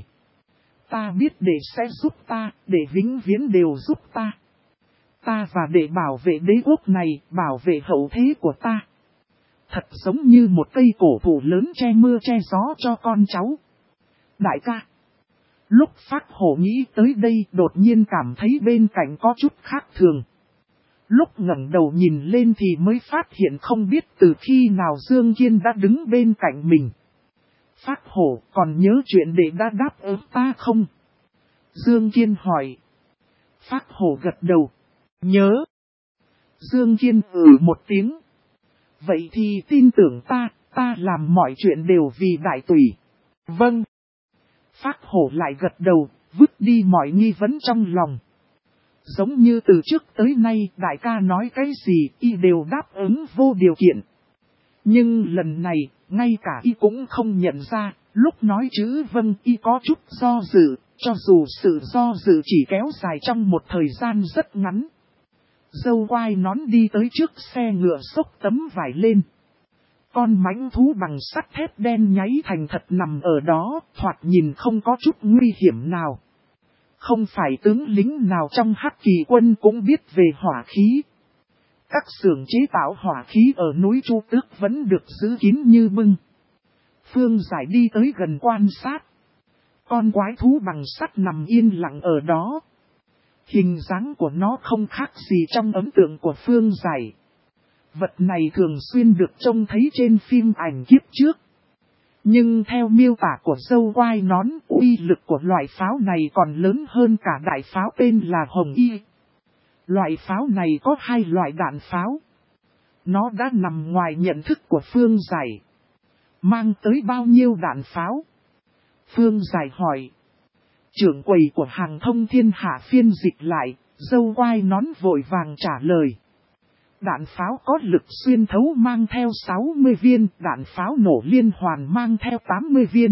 Ta biết đệ sẽ giúp ta, đệ vĩnh viễn đều giúp ta. Ta và đệ bảo vệ đế quốc này, bảo vệ hậu thế của ta. Thật giống như một cây cổ thụ lớn che mưa che gió cho con cháu. Đại ca. Lúc Phác Hổ nghĩ tới đây đột nhiên cảm thấy bên cạnh có chút khác thường. Lúc ngẩng đầu nhìn lên thì mới phát hiện không biết từ khi nào Dương Kiên đã đứng bên cạnh mình. Phác Hổ còn nhớ chuyện đệ đã đáp ứng ta không? Dương Kiên hỏi. Phác Hổ gật đầu. Nhớ. Dương Kiên một tiếng. Vậy thì tin tưởng ta làm mọi chuyện đều vì đại tùy. Vâng. Phác Hổ lại gật đầu, vứt đi mọi nghi vấn trong lòng. Giống như từ trước tới nay đại ca nói cái gì y đều đáp ứng vô điều kiện. Nhưng lần này, ngay cả y cũng không nhận ra, lúc nói chữ vâng y có chút do dự, cho dù sự do dự chỉ kéo dài trong một thời gian rất ngắn. Dâu quai nón đi tới trước xe ngựa xốc tấm vải lên. Con mãnh thú bằng sắt thép đen nháy thành thật nằm ở đó, thoạt nhìn không có chút nguy hiểm nào. Không phải tướng lính nào trong Hắc Kỳ quân cũng biết về hỏa khí. Các xưởng chế tạo hỏa khí ở núi Chu Tước vẫn được giữ kín như bưng. Phương Giải đi tới gần quan sát. Con quái thú bằng sắt nằm yên lặng ở đó. Hình dáng của nó không khác gì trong ấn tượng của Phương Giải. Vật này thường xuyên được trông thấy trên phim ảnh kiếp trước. Nhưng theo miêu tả của dâu quai nón, uy lực của loại pháo này còn lớn hơn cả đại pháo tên là Hồng Y. Loại pháo này có 2 loại đạn pháo. Nó đã nằm ngoài nhận thức của Phương Giải. Mang tới bao nhiêu đạn pháo? Phương Giải hỏi. Trưởng quầy của Hàng Thông Thiên Hạ phiên dịch lại, dâu quai nón vội vàng trả lời. Đạn pháo có lực xuyên thấu mang theo 60 viên, đạn pháo nổ liên hoàn mang theo 80 viên.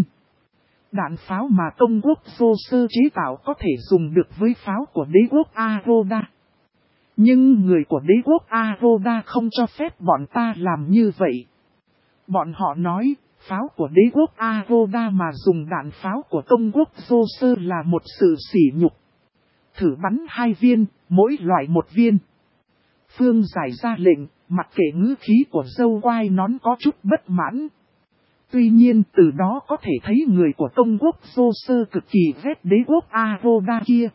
Đạn pháo mà công quốc Vô Sơ chế tạo có thể dùng được với pháo của đế quốc Aroda. Nhưng người của đế quốc Aroda không cho phép bọn ta làm như vậy. Bọn họ nói, pháo của đế quốc Aroda mà dùng đạn pháo của công quốc Vô Sơ là một sự sỉ nhục. Thử bắn 2 viên, mỗi loại 1 viên. Phương Giải ra lệnh, mặc kệ ngữ khí của dâu quai nón có chút bất mãn. Tuy nhiên từ đó có thể thấy người của công quốc Vô Sơ cực kỳ ghét đế quốc Aroda kia.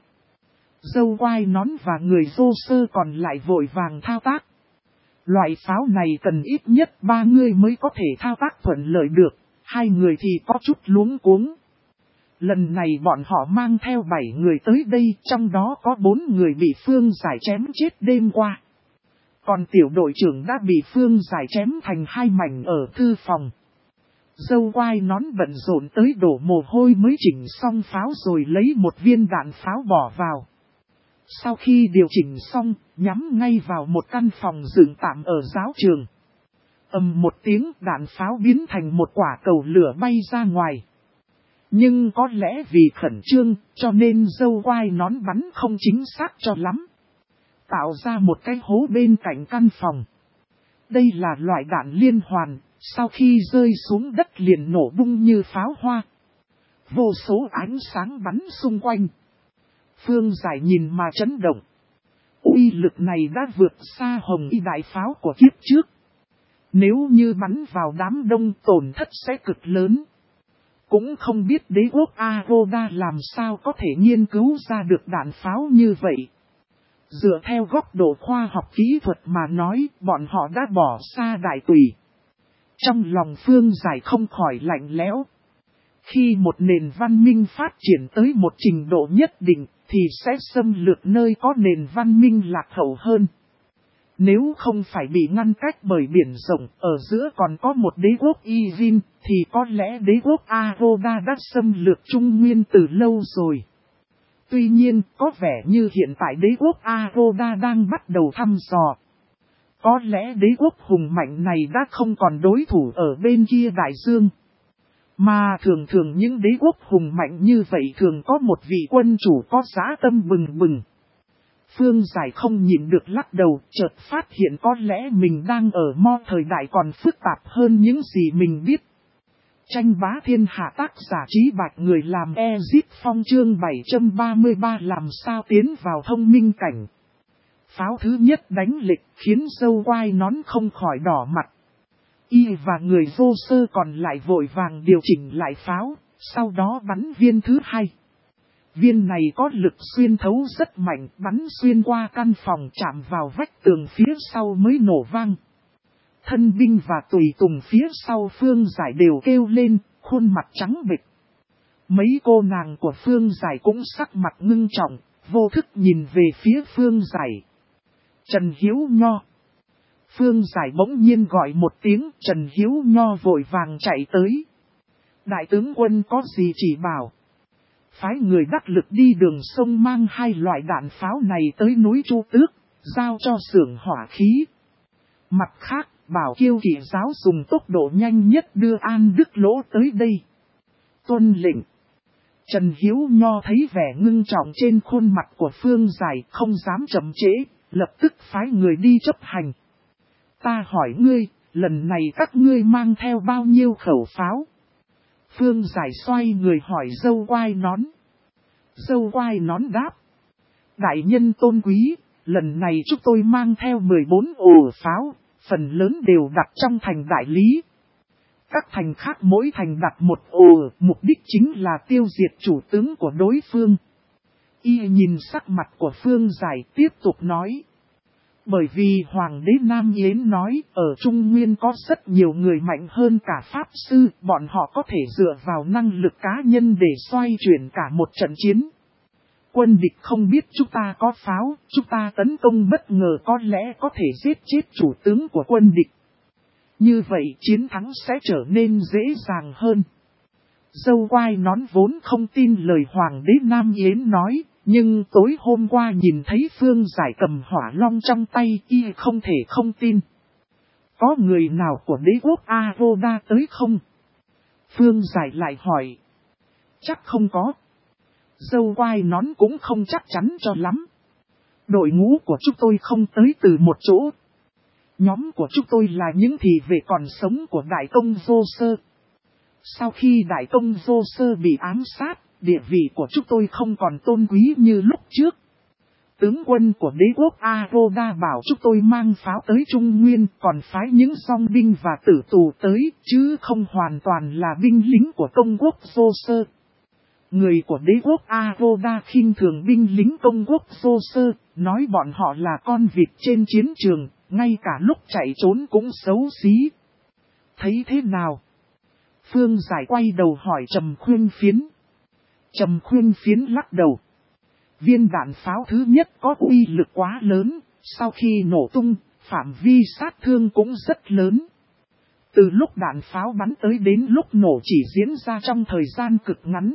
Dâu quai nón và người Vô Sơ còn lại vội vàng thao tác. Loại pháo này cần ít nhất 3 người mới có thể thao tác thuận lợi được, 2 người thì có chút luống cuống. Lần này bọn họ mang theo 7 người tới đây, trong đó có 4 người bị Phương Giải chém chết đêm qua. Còn tiểu đội trưởng đã bị Phương Giải chém thành 2 mảnh ở thư phòng. Dâu quai nón bận rộn tới đổ mồ hôi mới chỉnh xong pháo rồi lấy 1 viên đạn pháo bỏ vào. Sau khi điều chỉnh xong, nhắm ngay vào một căn phòng dựng tạm ở giáo trường. Ầm một tiếng, đạn pháo biến thành một quả cầu lửa bay ra ngoài. Nhưng có lẽ vì khẩn trương, cho nên dâu quai nón bắn không chính xác cho lắm. Tạo ra một cái hố bên cạnh căn phòng. Đây là loại đạn liên hoàn, sau khi rơi xuống đất liền nổ bung như pháo hoa. Vô số ánh sáng bắn xung quanh. Phương Giải nhìn mà chấn động. Uy lực này đã vượt xa Hồng Y đại pháo của kiếp trước. Nếu như bắn vào đám đông tổn thất sẽ cực lớn. Cũng không biết đế quốc Aroda làm sao có thể nghiên cứu ra được đạn pháo như vậy. Dựa theo góc độ khoa học kỹ thuật mà nói, bọn họ đã bỏ xa đại tùy. Trong lòng Phương Giải không khỏi lạnh lẽo. Khi một nền văn minh phát triển tới một trình độ nhất định, thì sẽ xâm lược nơi có nền văn minh lạc hậu hơn. Nếu không phải bị ngăn cách bởi biển rộng, ở giữa còn có một đế quốc Yvin, thì có lẽ đế quốc Aroda đã xâm lược Trung Nguyên từ lâu rồi. Tuy nhiên, có vẻ như hiện tại đế quốc Aroda đang bắt đầu thăm dò. Có lẽ đế quốc hùng mạnh này đã không còn đối thủ ở bên kia đại dương. Mà thường thường những đế quốc hùng mạnh như vậy thường có một vị quân chủ có dã tâm bừng bừng. Phương Giải không nhịn được lắc đầu, chợt phát hiện có lẽ mình đang ở thời đại còn phức tạp hơn những gì mình biết. Tranh bá thiên hạ tác giả Trí Bạch người làm Ezip Phong chương 733 làm sao tiến vào thông minh cảnh. Pháo thứ nhất đánh lịch khiến dâu quai nón không khỏi đỏ mặt. Y và người Vô Sơ còn lại vội vàng điều chỉnh lại pháo, sau đó bắn viên thứ 2. Viên này có lực xuyên thấu rất mạnh, bắn xuyên qua căn phòng chạm vào vách tường phía sau mới nổ vang. Thân binh và tùy tùng phía sau Phương Giải đều kêu lên, khuôn mặt trắng bệch. Mấy cô nàng của Phương Giải cũng sắc mặt ngưng trọng, vô thức nhìn về phía Phương Giải. Trần Hiếu Nho. Phương Giải bỗng nhiên gọi một tiếng, Trần Hiếu Nho vội vàng chạy tới. Đại tướng quân có gì chỉ bảo. Phái người đắc lực đi đường sông mang 2 loại đạn pháo này tới núi Chu Tước, giao cho xưởng hỏa khí. Mặt khác, bảo Kiêu Kỵ giáo dùng tốc độ nhanh nhất đưa An Đức Lỗ tới đây. Tuân lệnh. Trần Hiếu Nho thấy vẻ ngưng trọng trên khuôn mặt của Phương Giải không dám chậm trễ, lập tức phái người đi chấp hành. Ta hỏi ngươi, lần này các ngươi mang theo bao nhiêu khẩu pháo? Phương Giải xoay người hỏi dâu quai nón. Dâu quai nón đáp. Đại nhân tôn quý, lần này chúng tôi mang theo 14 ổ pháo, phần lớn đều đặt trong thành đại lý. Các thành khác mỗi thành đặt một ổ, mục đích chính là tiêu diệt chủ tướng của đối phương. Y nhìn sắc mặt của Phương Giải tiếp tục nói. Bởi vì Hoàng đế Nam Yến nói ở Trung Nguyên có rất nhiều người mạnh hơn cả Pháp Sư, bọn họ có thể dựa vào năng lực cá nhân để xoay chuyển cả một trận chiến. Quân địch không biết chúng ta có pháo, chúng ta tấn công bất ngờ có lẽ có thể giết chết chủ tướng của quân địch. Như vậy chiến thắng sẽ trở nên dễ dàng hơn. Dâu quai nón vốn không tin lời Hoàng đế Nam Yến nói, nhưng tối hôm qua nhìn thấy Phương Giải cầm hỏa long trong tay y không thể không tin. Có người nào của đế quốc Aroda tới không? Phương Giải lại hỏi. Chắc không có. Dâu quai nón cũng không chắc chắn cho lắm. Đội ngũ của chúng tôi không tới từ một chỗ. Nhóm của chúng tôi là những thị vệ còn sống của Đại công Vô Sơ. Sau khi Đại công Vô Sơ bị ám sát, địa vị của chúng tôi không còn tôn quý như lúc trước. Tướng quân của đế quốc Aroda bảo chúng tôi mang pháo tới Trung Nguyên, còn phái những dòng binh và tử tù tới, chứ không hoàn toàn là binh lính của công quốc Vô Sơ. Người của đế quốc Aroda khinh thường binh lính công quốc Vô Sơ, nói bọn họ là con vịt trên chiến trường, ngay cả lúc chạy trốn cũng xấu xí. Thấy thế nào? Phương Giải quay đầu hỏi Trầm Khuyên Phiến. Trầm Khuyên Phiến lắc đầu. Viên đạn pháo thứ nhất có uy lực quá lớn, sau khi nổ tung, phạm vi sát thương cũng rất lớn. Từ lúc đạn pháo bắn tới đến lúc nổ chỉ diễn ra trong thời gian cực ngắn.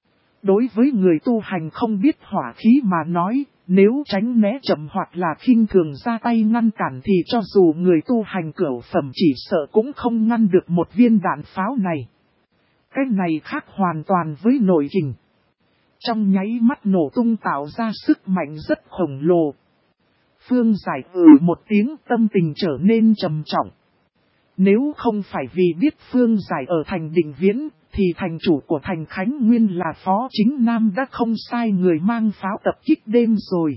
Đối với người tu hành không biết hỏa khí mà nói, nếu tránh né chậm hoặc là khinh thường ra tay ngăn cản thì cho dù người tu hành cửu phẩm chỉ sợ cũng không ngăn được một viên đạn pháo này. Cái này khác hoàn toàn với nội kình. Trong nháy mắt nổ tung tạo ra sức mạnh rất khổng lồ. Phương Giải một tiếng, tâm tình trở nên trầm trọng. Nếu không phải vì biết Phương Giải ở thành Định Viễn, thì thành chủ của thành Khánh Nguyên là Phó Chính Nam đã không sai người mang pháo tập kích đêm rồi.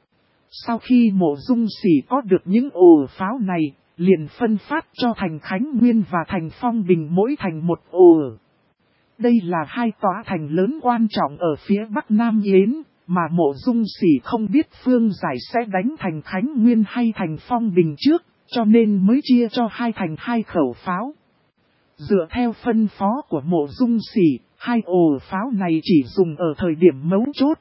Sau khi Mộ Dung Sỉ có được những ổ pháo này, liền phân phát cho thành Khánh Nguyên và thành Phong Bình mỗi thành một ổ. Đây là hai tòa thành lớn quan trọng ở phía Bắc Nam Yến, mà Mộ Dung Sỉ không biết Phương Giải sẽ đánh thành Khánh Nguyên hay thành Phong Bình trước, cho nên mới chia cho hai thành hai khẩu pháo. Dựa theo phân phó của Mộ Dung Sỉ, hai ổ pháo này chỉ dùng ở thời điểm mấu chốt.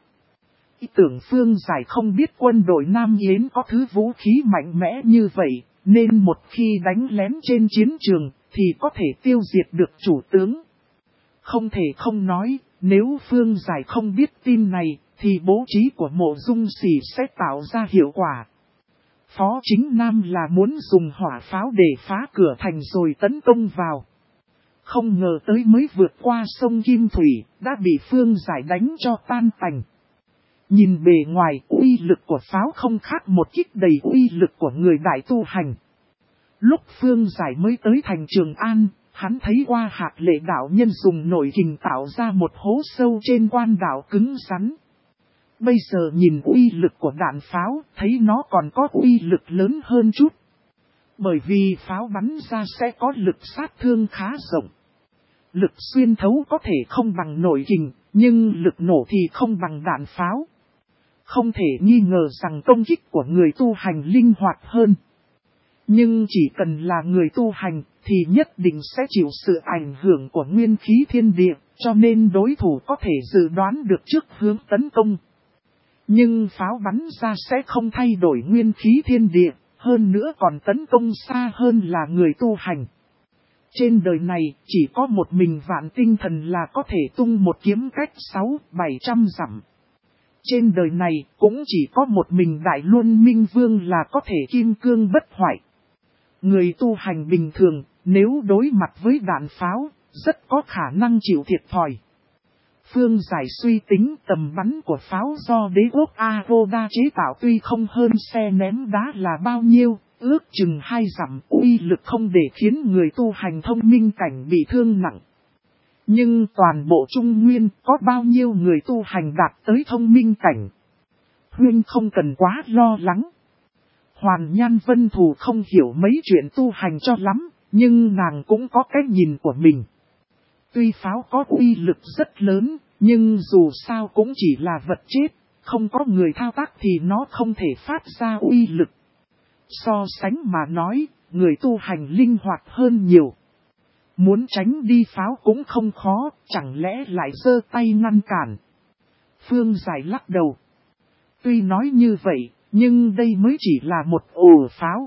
Ý tưởng Phương Giải không biết quân đội Nam Yến có thứ vũ khí mạnh mẽ như vậy, nên một khi đánh lén trên chiến trường, thì có thể tiêu diệt được chủ tướng. Không thể không nói, nếu Phương Giải không biết tin này, thì bố trí của Mộ Dung Sỉ sẽ tạo ra hiệu quả. Phó Chính Nam là muốn dùng hỏa pháo để phá cửa thành rồi tấn công vào. Không ngờ tới mới vượt qua sông Kim Thủy, đã bị Phương Giải đánh cho tan tành. Nhìn bề ngoài, uy lực của pháo không khác một kích đầy uy lực của người đại tu hành. Lúc Phương Giải mới tới thành Trường An, hắn thấy qua Hạc Lệ đạo nhân dùng nội kình tạo ra một hố sâu trên quan đạo cứng rắn. Bây giờ nhìn uy lực của đạn pháo, thấy nó còn có uy lực lớn hơn chút. Bởi vì pháo bắn ra sẽ có lực sát thương khá rộng. Lực xuyên thấu có thể không bằng nội kình, nhưng lực nổ thì không bằng đạn pháo. Không thể nghi ngờ rằng công kích của người tu hành linh hoạt hơn. Nhưng chỉ cần là người tu hành, thì nhất định sẽ chịu sự ảnh hưởng của nguyên khí thiên địa, cho nên đối thủ có thể dự đoán được trước hướng tấn công. Nhưng pháo bắn ra sẽ không thay đổi nguyên khí thiên địa, hơn nữa còn tấn công xa hơn là người tu hành. Trên đời này, chỉ có một mình Vạn Tinh Thần là có thể tung một kiếm cách 600-700 dặm. Trên đời này, cũng chỉ có một mình Đại Luân Minh Vương là có thể kim cương bất hoại. Người tu hành bình thường, nếu đối mặt với đạn pháo, rất có khả năng chịu thiệt thòi. Phương Giải suy tính tầm bắn của pháo do đế quốc Avoda chế tạo tuy không hơn xe ném đá là bao nhiêu, ước chừng 2 dặm, uy lực không để khiến người tu hành thông minh cảnh bị thương nặng. Nhưng toàn bộ Trung Nguyên có bao nhiêu người tu hành đạt tới thông minh cảnh? Huynh không cần quá lo lắng. Hoàn Nhan Vân Thù không hiểu mấy chuyện tu hành cho lắm, nhưng nàng cũng có cái nhìn của mình. Tuy pháo có uy lực rất lớn, nhưng dù sao cũng chỉ là vật chết, không có người thao tác thì nó không thể phát ra uy lực. So sánh mà nói, người tu hành linh hoạt hơn nhiều. Muốn tránh đi pháo cũng không khó, chẳng lẽ lại giơ tay ngăn cản. Phương Giải lắc đầu. Tuy nói như vậy, nhưng đây mới chỉ là một ổ pháo.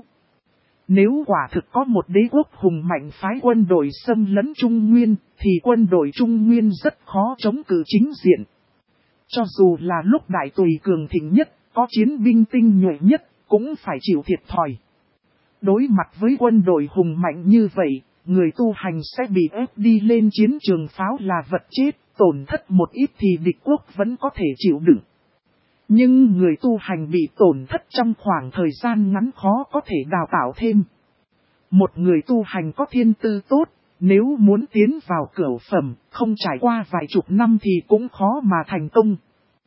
Nếu quả thực có một đế quốc hùng mạnh phái quân đội xâm lấn Trung Nguyên, thì quân đội Trung Nguyên rất khó chống cự chính diện. Cho dù là lúc đại tùy cường thịnh nhất, có chiến binh tinh nhuệ nhất, cũng phải chịu thiệt thòi. Đối mặt với quân đội hùng mạnh như vậy, người tu hành sẽ bị ép đi lên chiến trường, pháo là vật chết, tổn thất một ít thì địch quốc vẫn có thể chịu đựng. Nhưng người tu hành bị tổn thất trong khoảng thời gian ngắn khó có thể đào tạo thêm. Một người tu hành có thiên tư tốt, nếu muốn tiến vào cửu phẩm, không trải qua vài chục năm thì cũng khó mà thành công.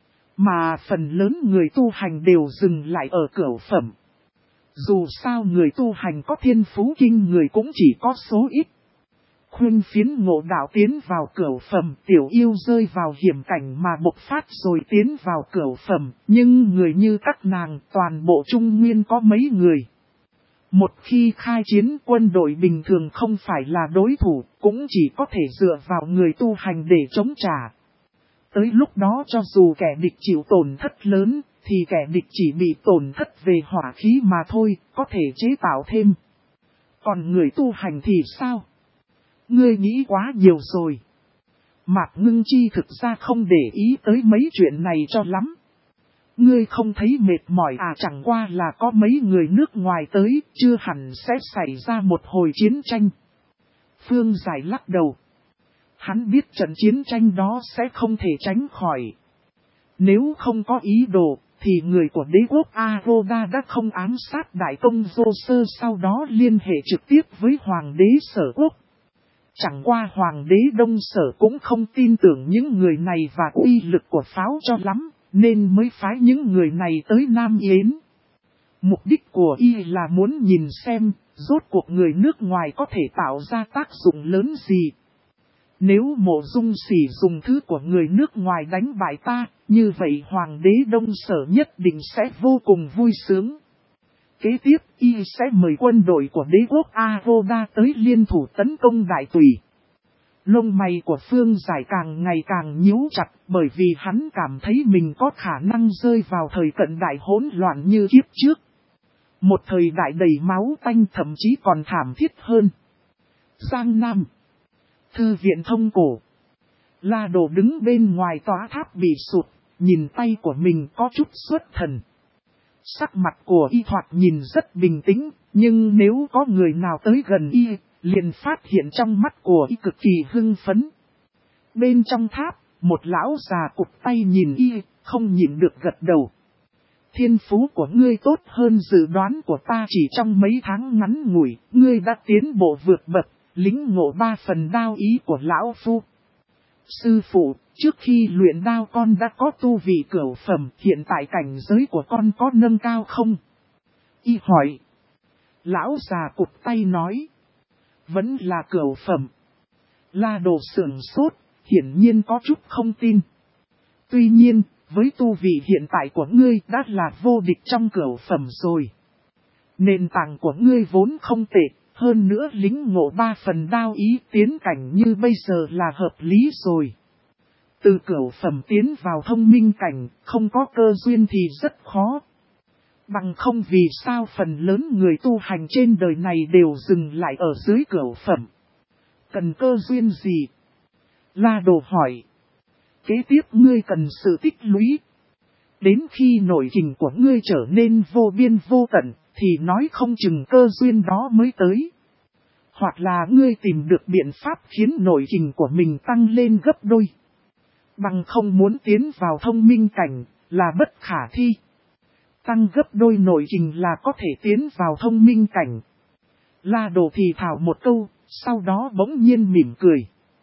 Mà phần lớn người tu hành đều dừng lại ở cửu phẩm. Dù sao người tu hành có thiên phú kinh người cũng chỉ có số ít. Khuyên phiến ngộ đạo tiến vào cửu phẩm, tiểu yêu rơi vào hiểm cảnh mà bộc phát rồi tiến vào cửu phẩm, nhưng người như các nàng toàn bộ Trung Nguyên có mấy người. Một khi khai chiến, quân đội bình thường không phải là đối thủ, cũng chỉ có thể dựa vào người tu hành để chống trả. Tới lúc đó cho dù kẻ địch chịu tổn thất lớn, thì kẻ địch chỉ bị tổn thất về hỏa khí mà thôi, có thể chế tạo thêm. Còn người tu hành thì sao? Ngươi nghĩ quá nhiều rồi. Mạc Ngưng Chi thực ra không để ý tới mấy chuyện này cho lắm. Ngươi không thấy mệt mỏi à? Chẳng qua là có mấy người nước ngoài tới, chưa hẳn sẽ xảy ra một hồi chiến tranh. Phương Giải lắc đầu. Hắn biết trận chiến tranh đó sẽ không thể tránh khỏi. Nếu không có ý đồ, thì người của đế quốc Avoda đã không ám sát đại công vô sơ, sau đó liên hệ trực tiếp với hoàng đế Sở Quốc. Chẳng qua hoàng đế Đông Sở cũng không tin tưởng những người này và uy lực của pháo cho lắm, nên mới phái những người này tới Nam Yến. Mục đích của y là muốn nhìn xem, rốt cuộc người nước ngoài có thể tạo ra tác dụng lớn gì. Nếu Mộ Dung Sỉ dùng thứ của người nước ngoài đánh bại ta, như vậy hoàng đế Đông Sở nhất định sẽ vô cùng vui sướng. Kế tiếp, y sẽ mời quân đội của đế quốc Avoda tới liên thủ tấn công đại tùy. Lông mày của Phương Giải càng ngày càng nhíu chặt, bởi vì hắn cảm thấy mình có khả năng rơi vào thời cận đại hỗn loạn như kiếp trước. Một thời đại đầy máu tanh, thậm chí còn thảm thiết hơn. Giang Nam, thư viện thông cổ. La Đồ đứng bên ngoài tòa tháp bị sụt, nhìn tay của mình có chút xuất thần. Sắc mặt của y thoạt nhìn rất bình tĩnh, nhưng nếu có người nào tới gần y, liền phát hiện trong mắt của y cực kỳ hưng phấn. Bên trong tháp, một lão già cụp tay nhìn y, không nhịn được gật đầu. Thiên phú của ngươi tốt hơn dự đoán của ta, chỉ trong mấy tháng ngắn ngủi, ngươi đã tiến bộ vượt bậc, lĩnh ngộ 3 phần đao ý của lão phu. Sư phụ, trước khi luyện đao con đã có tu vị cửu phẩm, hiện tại cảnh giới của con có nâng cao không? Y hỏi. Lão già cụp tay nói. Vẫn là cửu phẩm. La Đồ sửng sốt, hiển nhiên có chút không tin. Tuy nhiên, với tu vị hiện tại của ngươi đã là vô địch trong cửu phẩm rồi. Nền tảng của ngươi vốn không tệ, hơn nữa lĩnh ngộ 3 phần đao ý, tiến cảnh như bây giờ là hợp lý rồi. Từ cửu phẩm tiến vào thông minh cảnh, không có cơ duyên thì rất khó. Bằng không vì sao phần lớn người tu hành trên đời này đều dừng lại ở dưới cửu phẩm. Cần cơ duyên gì? La Đồ hỏi. Kế tiếp ngươi cần sự tích lũy. Đến khi nội kình của ngươi trở nên vô biên vô tận, thì nói không chừng cơ duyên đó mới tới. Hoặc là ngươi tìm được biện pháp khiến nội kình của mình tăng lên gấp đôi. Bằng không muốn tiến vào thông minh cảnh, là bất khả thi. Tăng gấp đôi nội kình là có thể tiến vào thông minh cảnh. La Đồ thì thảo một câu, sau đó bỗng nhiên mỉm cười.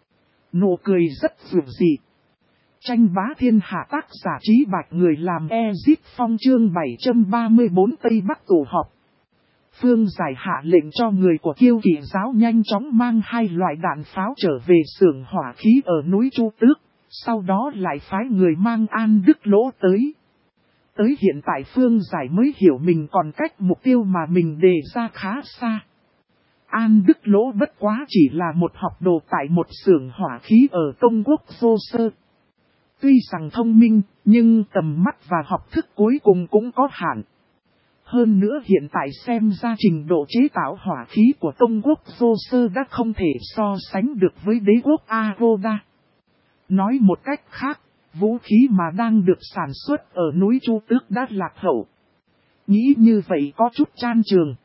Nụ cười rất dịu dị. Tranh bá thiên hạ tác giả Trí Bạch người làm Ezit Phong chương 734 Tây Bắc tụ họp. Phương Giải hạ lệnh cho người của Kiêu Kỵ giáo nhanh chóng mang 2 loại đạn pháo trở về xưởng hỏa khí ở núi Chu Tước, sau đó lại phái người mang An Đức Lỗ tới. Tới hiện tại Phương Giải mới hiểu mình còn cách mục tiêu mà mình đề ra khá xa. An Đức Lỗ bất quá chỉ là một học đồ tại một xưởng hỏa khí ở Công quốc Vô Sơ. Tuy rằng thông minh, nhưng tầm mắt và học thức cuối cùng cũng có hạn. Hơn nữa hiện tại xem ra trình độ chế tạo hỏa khí của Công quốc Vô Sơ đã không thể so sánh được với đế quốc Agoda. Nói một cách khác, vũ khí mà đang được sản xuất ở núi Chu Tước đã lạc hậu. Nghĩ như vậy có chút chan trường.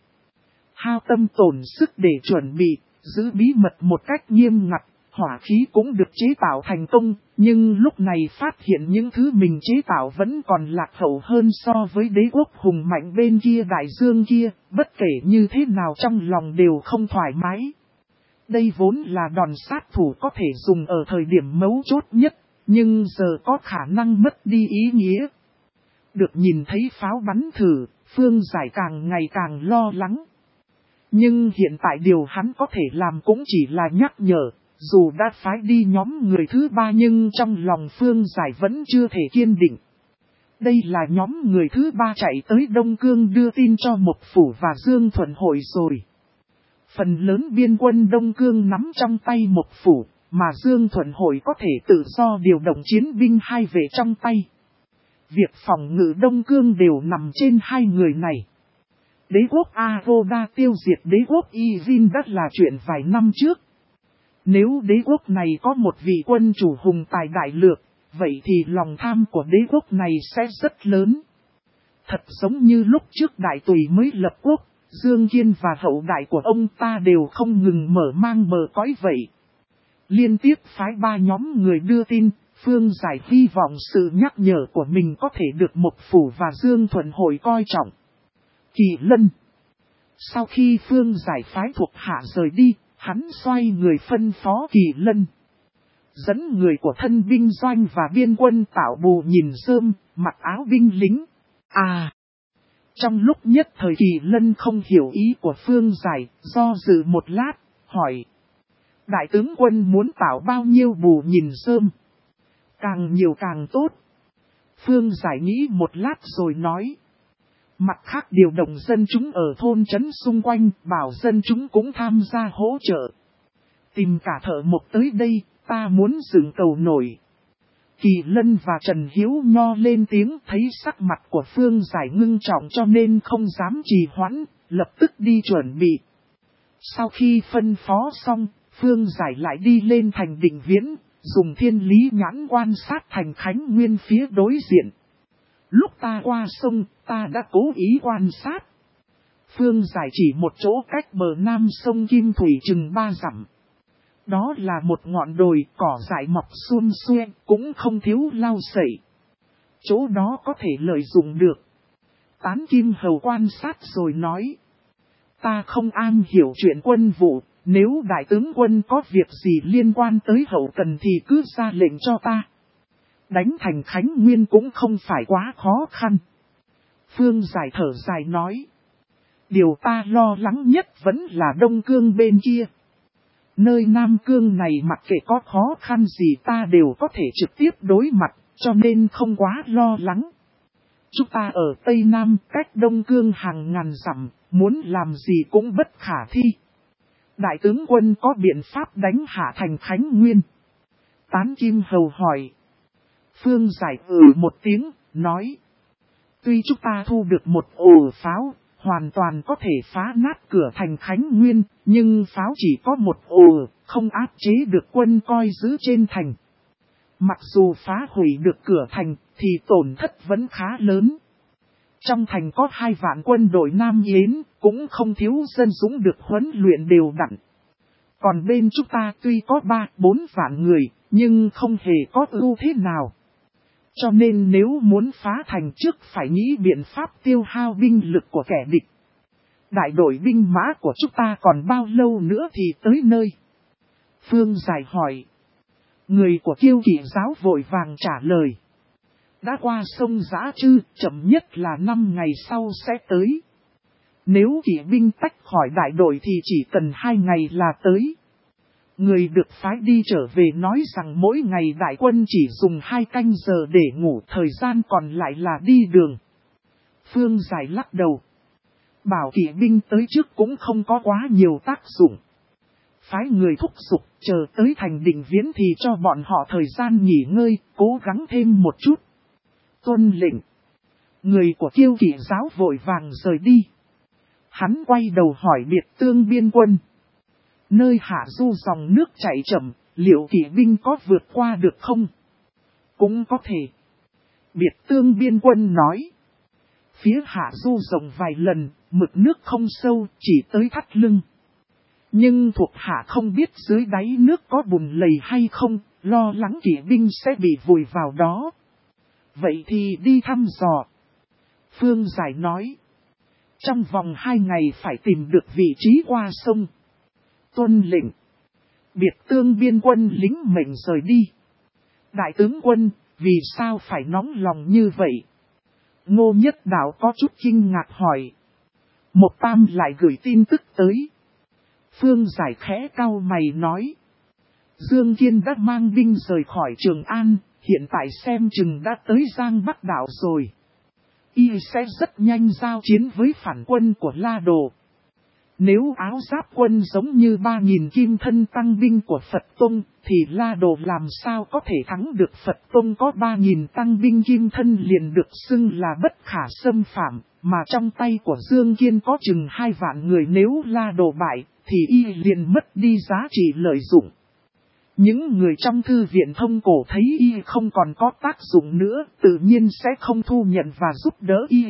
Hao tâm tổn sức để chuẩn bị, giữ bí mật một cách nghiêm ngặt, hỏa khí cũng được chế tạo thành công, nhưng lúc này phát hiện những thứ mình chế tạo vẫn còn lạc hậu hơn so với đế quốc hùng mạnh bên kia đại dương kia, bất kể như thế nào trong lòng đều không thoải mái. Đây vốn là đòn sát thủ có thể dùng ở thời điểm mấu chốt nhất, nhưng giờ có khả năng mất đi ý nghĩa. Được nhìn thấy pháo bắn thử, Phương Giải càng ngày càng lo lắng. Nhưng hiện tại điều hắn có thể làm cũng chỉ là nhắc nhở, dù đã phái đi nhóm người thứ 3 nhưng trong lòng Phương Giải vẫn chưa thể kiên định. Đây là nhóm người thứ 3 chạy tới Đông Cương đưa tin cho Mộc Phủ và Dương Thuận Hội rồi. Phần lớn biên quân Đông Cương nắm trong tay Mộc Phủ, mà Dương Thuận Hội có thể tự do điều động chiến binh hai vệ trong tay. Việc phòng ngự Đông Cương đều nằm trên 2 người này. Đế quốc Agoda tiêu diệt đế quốc Yvin đã là chuyện vài năm trước. Nếu đế quốc này có một vị quân chủ hùng tài đại lược, vậy thì lòng tham của đế quốc này sẽ rất lớn. Thật giống như lúc trước Đại Tùy mới lập quốc, Dương Kiên và hậu đại của ông ta đều không ngừng mở mang bờ cõi vậy. Liên tiếp phái 3 nhóm người đưa tin, Phương Giải hy vọng sự nhắc nhở của mình có thể được Mộc Phủ và Dương Thuận Hội coi trọng. Kỳ Lân. Sau khi Phương Giải phái thuộc hạ rời đi, hắn xoay người phân phó Kỳ Lân. Dẫn người của thân binh doanh và biên quân tạo bù nhìn rơm, mặc áo binh lính. Trong lúc nhất thời Kỳ Lân không hiểu ý của Phương Giải, do dự một lát, hỏi. Đại tướng quân muốn tạo bao nhiêu bù nhìn rơm? Càng nhiều càng tốt. Phương Giải nghĩ một lát rồi nói. Mặt khác điều động dân chúng ở thôn trấn xung quanh, bảo dân chúng cũng tham gia hỗ trợ. Tìm cả thợ mộc tới đây, ta muốn dựng cầu nổi. Kỳ Lân và Trần Hiếu Nho lên tiếng, thấy sắc mặt của Phương Giải ngưng trọng cho nên không dám trì hoãn, lập tức đi chuẩn bị. Sau khi phân phó xong, Phương Giải lại đi lên thành Định Viễn, dùng thiên lý nhãn quan sát thành Khánh Nguyên phía đối diện. Lúc ta qua sông, ta đã cố ý quan sát. Phương Giải chỉ một chỗ cách bờ nam sông Kim Thủy chừng 3 dặm. Đó là một ngọn đồi cỏ dại mọc xuôn xuê, cũng không thiếu lau sậy. Chỗ đó có thể lợi dụng được. Tán Kim Hầu quan sát rồi nói. Ta không am hiểu chuyện quân vụ, nếu đại tướng quân có việc gì liên quan tới hậu cần thì cứ ra lệnh cho ta. Đánh thành Khánh Nguyên cũng không phải quá khó khăn. Phương Giải thở dài nói. Điều ta lo lắng nhất vẫn là Đông Cương bên kia. Nơi Nam Cương này mặc kệ có khó khăn gì ta đều có thể trực tiếp đối mặt, cho nên không quá lo lắng. Chúng ta ở Tây Nam cách Đông Cương hàng ngàn dặm, muốn làm gì cũng bất khả thi. Đại tướng quân có biện pháp đánh hạ thành Khánh Nguyên? Tán Kim Hầu hỏi. Phương Giải một tiếng, nói. Tuy chúng ta thu được một ổ pháo, hoàn toàn có thể phá nát cửa thành Khánh Nguyên, nhưng pháo chỉ có một ổ, không áp chế được quân coi giữ trên thành. Mặc dù phá hủy được cửa thành, thì tổn thất vẫn khá lớn. Trong thành có 2 vạn quân đội Nam Yến, cũng không thiếu dân dũng được huấn luyện đều đặn. Còn bên chúng ta tuy có 3-4 vạn người, nhưng không hề có ưu thế nào. Cho nên nếu muốn phá thành trước phải nghĩ biện pháp tiêu hao binh lực của kẻ địch. Đại đội binh mã của chúng ta còn bao lâu nữa thì tới nơi? Phương Giải hỏi. Người của Kiêu Kỵ giáo vội vàng trả lời. Đã qua sông Dã Trư, chậm nhất là 5 ngày sau sẽ tới. Nếu kỵ binh tách khỏi đại đội thì chỉ cần 2 ngày là tới. Người được phái đi trở về nói rằng mỗi ngày đại quân chỉ dùng 2 canh giờ để ngủ, thời gian còn lại là đi đường. Phương Giải lắc đầu. Bảo kỵ binh tới trước cũng không có quá nhiều tác dụng. Phái người thúc giục, chờ tới thành Định Viễn thì cho bọn họ thời gian nghỉ ngơi, cố gắng thêm một chút. Tuân lệnh. Người của Kiêu Kỵ giáo vội vàng rời đi. Hắn quay đầu hỏi Biệt Tương biên quân. Nơi hạ du dòng nước chảy chậm, liệu kỵ binh có vượt qua được không? Cũng có thể. Biệt Tương biên quân nói. Phía hạ du rộng vài lần, mực nước không sâu, chỉ tới thắt lưng. Nhưng thuộc hạ không biết dưới đáy nước có bùn lầy hay không, lo lắng kỵ binh sẽ bị vùi vào đó. Vậy thì đi thăm dò. Phương Giải nói. Trong vòng 2 ngày phải tìm được vị trí qua sông. Tuân lệnh. Biệt Tương biên quân lính mệnh rời đi. Đại tướng quân, vì sao phải nóng lòng như vậy? Ngô Nhất Đạo có chút kinh ngạc hỏi. Một Tam lại gửi tin tức tới. Phương Giải khẽ cau mày nói. Dương Kiên đã mang binh rời khỏi Trường An, hiện tại xem chừng đã tới Giang Bắc Đảo rồi. Y sẽ rất nhanh giao chiến với phản quân của La Đồ. Nếu áo giáp quân giống như 3.000 kim thân tăng binh của Phật Tông, thì La Đồ làm sao có thể thắng được Phật Tông có 3.000 tăng binh kim thân liền được xưng là bất khả xâm phạm, mà trong tay của Dương Kiên có chừng 2 vạn người nếu La Đồ bại, thì y liền mất đi giá trị lợi dụng. Những người trong thư viện thông cổ thấy y không còn có tác dụng nữa, tự nhiên sẽ không thu nhận và giúp đỡ y.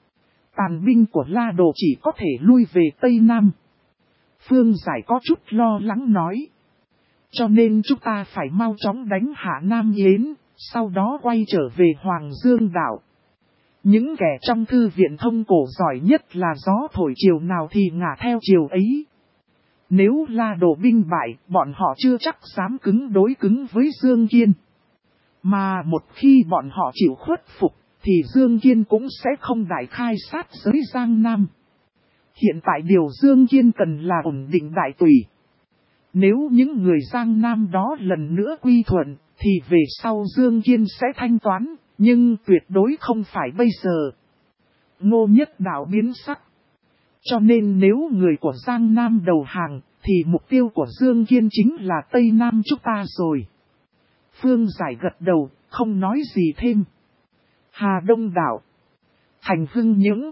Tàn binh của La Đồ chỉ có thể lui về Tây Nam. Phương Giải có chút lo lắng nói. Cho nên chúng ta phải mau chóng đánh hạ Nam Yến, sau đó quay trở về Hoàng Dương Đảo. Những kẻ trong thư viện thông cổ giỏi nhất là gió thổi chiều nào thì ngả theo chiều ấy. Nếu La Đồ binh bại, bọn họ chưa chắc dám đối cứng với Dương Kiên. Mà một khi bọn họ chịu khuất phục, thì Dương Kiên cũng sẽ không đại khai sát giới Giang Nam. Hiện tại điều Dương Kiên cần là ổn định đại tùy. Nếu những người Giang Nam đó lần nữa quy thuận, thì về sau Dương Kiên sẽ thanh toán, nhưng tuyệt đối không phải bây giờ. Ngô Nhất Đạo biến sắc. Cho nên nếu người của Giang Nam đầu hàng, thì mục tiêu của Dương Kiên chính là Tây Nam chúng ta rồi. Phương Giải gật đầu, không nói gì thêm. Hà Đông Đảo, Thành Hưng Những,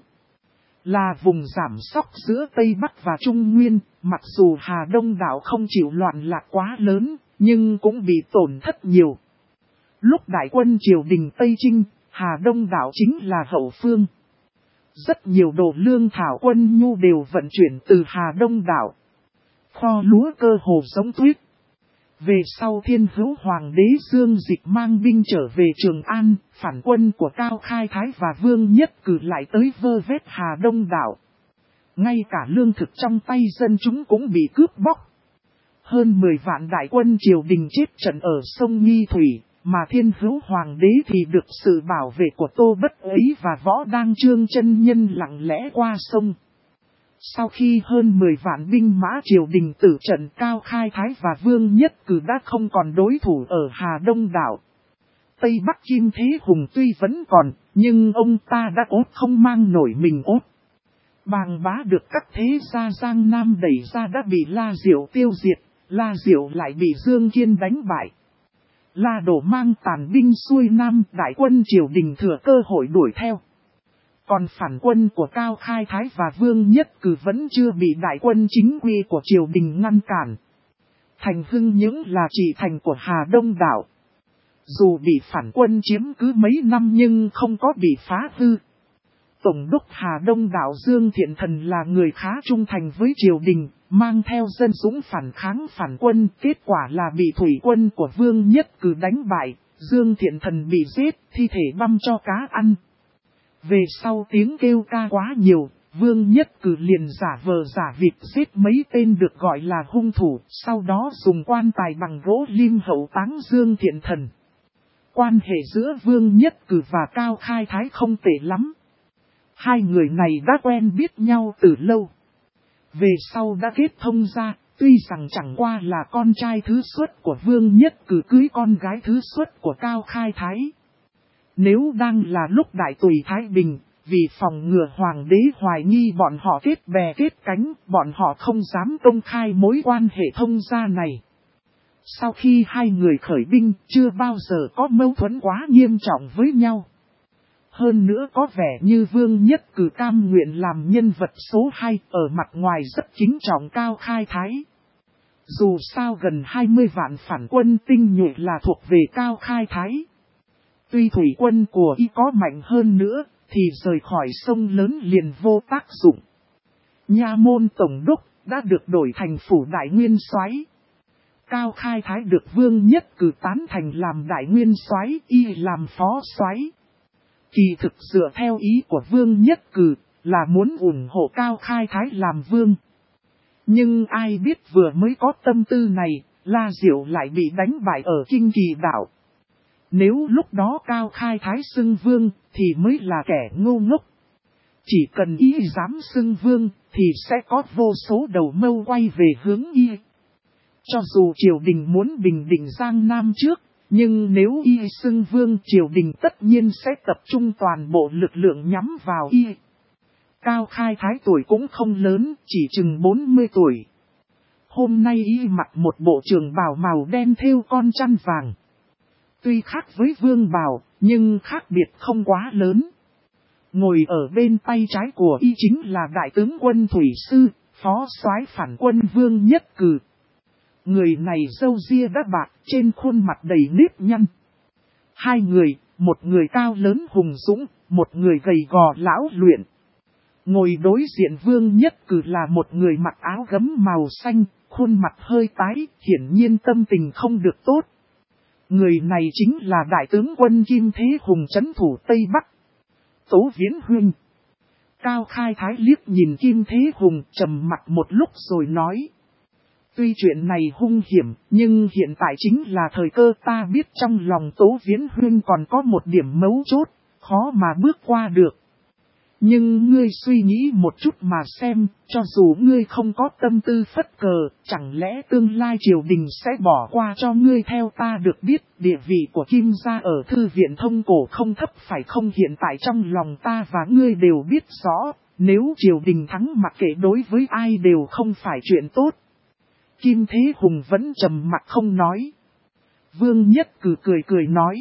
là vùng giảm sóc giữa Tây Bắc và Trung Nguyên, mặc dù Hà Đông Đảo không chịu loạn lạc quá lớn, nhưng cũng bị tổn thất nhiều. Lúc đại quân triều đình Tây Trinh, Hà Đông Đảo chính là hậu phương. Rất nhiều đồ lương thảo quân nhu đều vận chuyển từ Hà Đông Đảo. Kho lúa cơ hồ giống tuyết. Về sau Thiên Hữu Hoàng đế Dương Dịch mang binh trở về Trường An, phản quân của Cao Khai Thái và Vương Nhất Cử lại tới vơ vét Hà Đông Đảo. Ngay cả lương thực trong tay dân chúng cũng bị cướp bóc. Hơn 10 vạn đại quân triều đình chết trận ở sông Nghi Thủy, mà Thiên Hữu Hoàng đế thì được sự bảo vệ của Tô Bất Ấy và Võ Đang Trương chân nhân lặng lẽ qua sông. Sau khi hơn 10 vạn binh mã triều đình tử trận, Cao Khai Thái và Vương Nhất Cử đã không còn đối thủ ở Hà Đông Đảo. Tây Bắc Kim Thế Hùng tuy vẫn còn, nhưng ông ta đã ốt không mang nổi mình ốt. Bàng bá được các thế gia Giang Nam đẩy ra đã bị La Diệu tiêu diệt, La Diệu lại bị Dương Kiên đánh bại. La Đồ mang tàn binh xuôi Nam, đại quân triều đình thừa cơ hội đuổi theo. Còn phản quân của Cao Khai Thái và Vương Nhất Cử vẫn chưa bị đại quân chính quy của triều đình ngăn cản. Thành Hưng Những là trị thành của Hà Đông Đảo. Dù bị phản quân chiếm cứ mấy năm nhưng không có bị phá hư. Tổng đốc Hà Đông Đảo Dương Thiện Thần là người khá trung thành với triều đình, mang theo dân dũng phản kháng phản quân, kết quả là bị thủy quân của Vương Nhất Cử đánh bại, Dương Thiện Thần bị giết, thi thể băm cho cá ăn. Về sau tiếng kêu ca quá nhiều, Vương Nhất Cử liền giả vờ giả vịt giết mấy tên được gọi là hung thủ, sau đó dùng quan tài bằng gỗ lim hậu táng Dương Thiện Thần. Quan hệ giữa Vương Nhất Cử và Cao Khai Thái không tệ lắm. Hai người này đã quen biết nhau từ lâu. Về sau đã kết thông ra, tuy rằng chẳng qua là con trai thứ xuất của Vương Nhất Cử cưới con gái thứ xuất của Cao Khai Thái. Nếu đang là lúc đại tùy Thái Bình, vì phòng ngừa hoàng đế hoài nghi bọn họ kết bè kết cánh, bọn họ không dám công khai mối quan hệ thông gia này. Sau khi hai người khởi binh, chưa bao giờ có mâu thuẫn quá nghiêm trọng với nhau. Hơn nữa có vẻ như Vương Nhất Cử cam nguyện làm nhân vật số 2, ở mặt ngoài rất kính trọng Cao Khai Thái. Dù sao gần 20 vạn phản quân tinh nhuệ là thuộc về Cao Khai Thái. Tuy thủy quân của y có mạnh hơn nữa, thì rời khỏi sông lớn liền vô tác dụng. Nha môn tổng đốc đã được đổi thành phủ đại nguyên soái. Cao Khai Thái được Vương Nhất Cử tán thành làm đại nguyên soái, y làm phó soái. Kỳ thực dựa theo ý của Vương Nhất Cử là muốn ủng hộ Cao Khai Thái làm vương. Nhưng ai biết vừa mới có tâm tư này, La Diệu lại bị đánh bại ở Kinh Kỳ đảo. Nếu lúc đó Cao Khai Thái xưng vương thì mới là kẻ ngu ngốc. Chỉ cần y dám xưng vương thì sẽ có vô số đầu mâu quay về hướng y. Cho dù triều đình muốn bình định Giang Nam trước, nhưng nếu y xưng vương, triều đình tất nhiên sẽ tập trung toàn bộ lực lượng nhắm vào y. Cao Khai Thái tuổi cũng không lớn, chỉ chừng 40 tuổi. Hôm nay y mặc một bộ trường bào màu đen thêu con chăn vàng. Tuy khác với vương bào, nhưng khác biệt không quá lớn. Ngồi ở bên tay trái của y chính là đại tướng quân Thủy Sư, phó soái phản quân Vương Nhất Cử. Người này râu ria đã bạc, trên khuôn mặt đầy nếp nhăn. Hai người, một người cao lớn hùng dũng, một người gầy gò lão luyện. Ngồi đối diện Vương Nhất Cử là một người mặc áo gấm màu xanh, khuôn mặt hơi tái, hiển nhiên tâm tình không được tốt. Người này chính là đại tướng quân Kim Thế Hùng trấn thủ Tây Bắc. Tố Viễn huynh. Cao Khai Thái liếc nhìn Kim Thế Hùng trầm mặt một lúc rồi nói. Tuy chuyện này hung hiểm, nhưng hiện tại chính là thời cơ, ta biết trong lòng Tố Viễn huynh còn có một điểm mấu chốt, khó mà bước qua được. Nhưng ngươi suy nghĩ một chút mà xem, cho dù ngươi không có tâm tư phất cờ, chẳng lẽ tương lai triều đình sẽ bỏ qua cho ngươi? Theo ta được biết, địa vị của Kim gia ở thư viện thông cổ không thấp phải không? Hiện tại trong lòng ta và ngươi đều biết rõ, nếu triều đình thắng mặc kệ đối với ai đều không phải chuyện tốt. Kim Thế Hùng vẫn trầm mặc không nói. Vương Nhất Cử cười nói.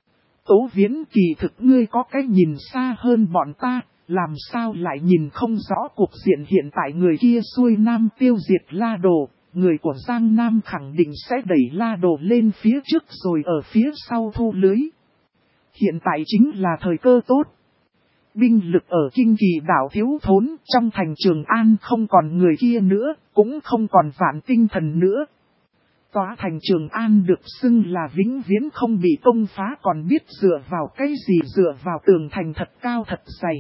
Tố Viễn, kỳ thực ngươi có cái nhìn xa hơn bọn ta. Làm sao lại nhìn không rõ cục diện hiện tại? Người kia xuôi nam tiêu diệt La Đồ, người của Giang Nam khẳng định sẽ đẩy La Đồ lên phía trước rồi ở phía sau thu lưới. Hiện tại chính là thời cơ tốt. Binh lực ở Kinh Kỳ đảo thiếu thốn, trong thành Trường An không còn người kia nữa, cũng không còn Vạn Tinh Thần nữa. Tòa thành Trường An được xưng là vĩnh viễn không bị công phá, còn biết dựa vào cái gì? Dựa vào tường thành thật cao thật dày.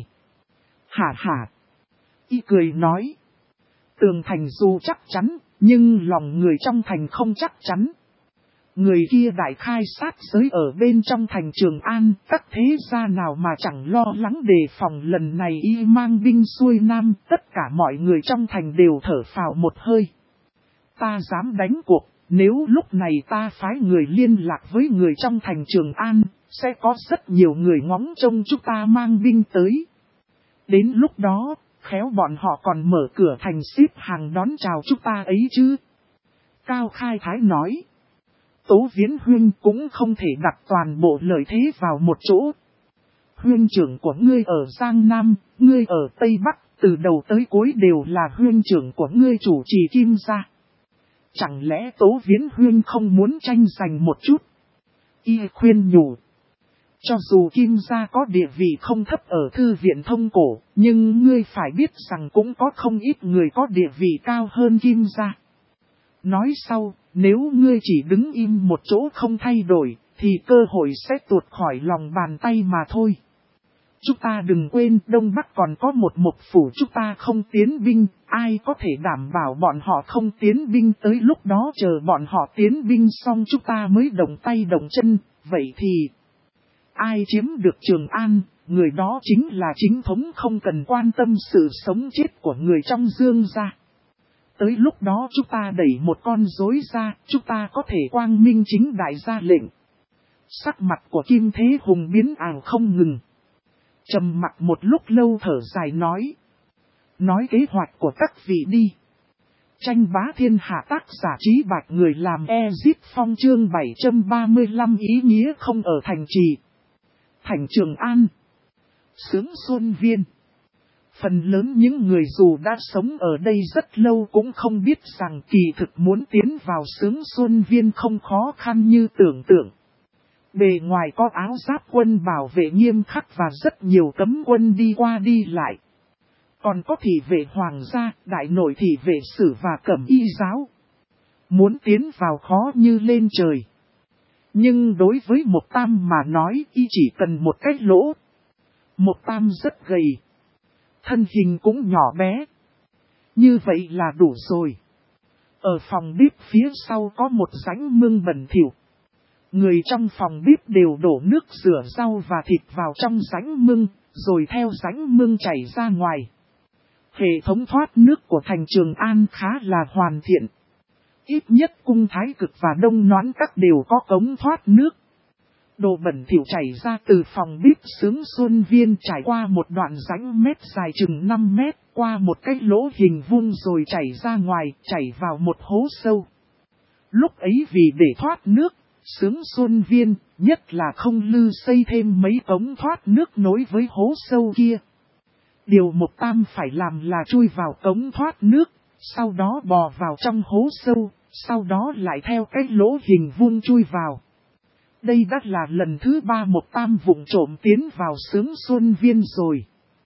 Hả? Y cười nói. Tường thành dù chắc chắn, nhưng lòng người trong thành không chắc chắn. Người kia đại khai sát giới ở bên trong thành Trường An, các thế gia nào mà chẳng lo lắng đề phòng. Lần này y mang binh xuôi nam, tất cả mọi người trong thành đều thở phào một hơi. Ta dám đánh cuộc, nếu lúc này ta phái người liên lạc với người trong thành Trường An, sẽ có rất nhiều người ngóng trông chúng ta mang binh tới. Đến lúc đó, khéo bọn họ còn mở cửa thành xếp hàng đón chào chúng ta ấy chứ. Cao Khai Thái nói. Tố Viễn huynh cũng không thể đặt toàn bộ lợi thế vào một chỗ. Huynh trưởng của ngươi ở Giang Nam, ngươi ở Tây Bắc, từ đầu tới cuối đều là huynh trưởng của ngươi chủ trì Kim gia. Chẳng lẽ Tố Viễn huynh không muốn tranh giành một chút? Y khuyên nhủ. Cho dù Kim gia có địa vị không thấp ở thư viện thông cổ, nhưng ngươi phải biết rằng cũng có không ít người có địa vị cao hơn Kim gia. Nói sau, nếu ngươi chỉ đứng im một chỗ không thay đổi, thì cơ hội sẽ tuột khỏi lòng bàn tay mà thôi. Chúng ta đừng quên Đông Bắc còn có một mục phủ, chúng ta không tiến binh, ai có thể đảm bảo bọn họ không tiến binh, tới lúc đó chờ bọn họ tiến binh xong chúng ta mới động tay động chân, vậy thì ai chiếm được Trường An, người đó chính là chính thống, không cần quan tâm sự sống chết của người trong Dương gia. Tới lúc đó chúng ta đẩy một con rối ra, chúng ta có thể quang minh chính đại ra lệnh. Sắc mặt của Kim Thế Hùng biến ảo không ngừng. Trầm mặc một lúc lâu thở dài nói kế hoạch của các vị đi. Tranh bá thiên hạ, tác giả Trí Bạch, người làm Ezip Phong, chương 735, ý nghĩa không ở thành trì. Thành Trường An, Xướng Xuân Viên. Phần lớn những người dù đã sống ở đây rất lâu cũng không biết rằng kỳ thực muốn tiến vào Xướng Xuân Viên không khó khăn như tưởng tượng. Bề ngoài có áo giáp quân bảo vệ nghiêm khắc và rất nhiều cấm quân đi qua đi lại. Còn có thị vệ hoàng gia, đại nội thị vệ sử và cẩm y giáo. Muốn tiến vào khó như lên trời. Nhưng đối với Mộc Tam mà nói, y chỉ cần một cái lỗ. Mộc Tam rất gầy. Thân hình cũng nhỏ bé. Như vậy là đủ rồi. Ở phòng bếp phía sau có một rãnh mương bẩn thỉu. Người trong phòng bếp đều đổ nước rửa rau và thịt vào trong rãnh mương, rồi theo rãnh mương chảy ra ngoài. Hệ thống thoát nước của thành Trường An khá là hoàn thiện. Ít nhất cung Thái Cực và Đông Noãn Các đều có cống thoát nước. Đồ bẩn thỉu chảy ra từ phòng bếp Xướng Xuân Viên, trải qua một đoạn rãnh mét dài chừng 5 mét, qua một cái lỗ hình vuông rồi chảy ra ngoài, chảy vào một hố sâu. Lúc ấy vì để thoát nước, Xướng Xuân Viên, nhất là không lư xây thêm mấy cống thoát nước nối với hố sâu kia. Điều Mộc Tam phải làm là chui vào cống thoát nước, sau đó bò vào trong hố sâu, sau đó lại theo cái lỗ hình vuông chui vào. Đây đã là lần thứ 3 Mộc Tam vụng trộm tiến vào Xướng Xuân Viên rồi.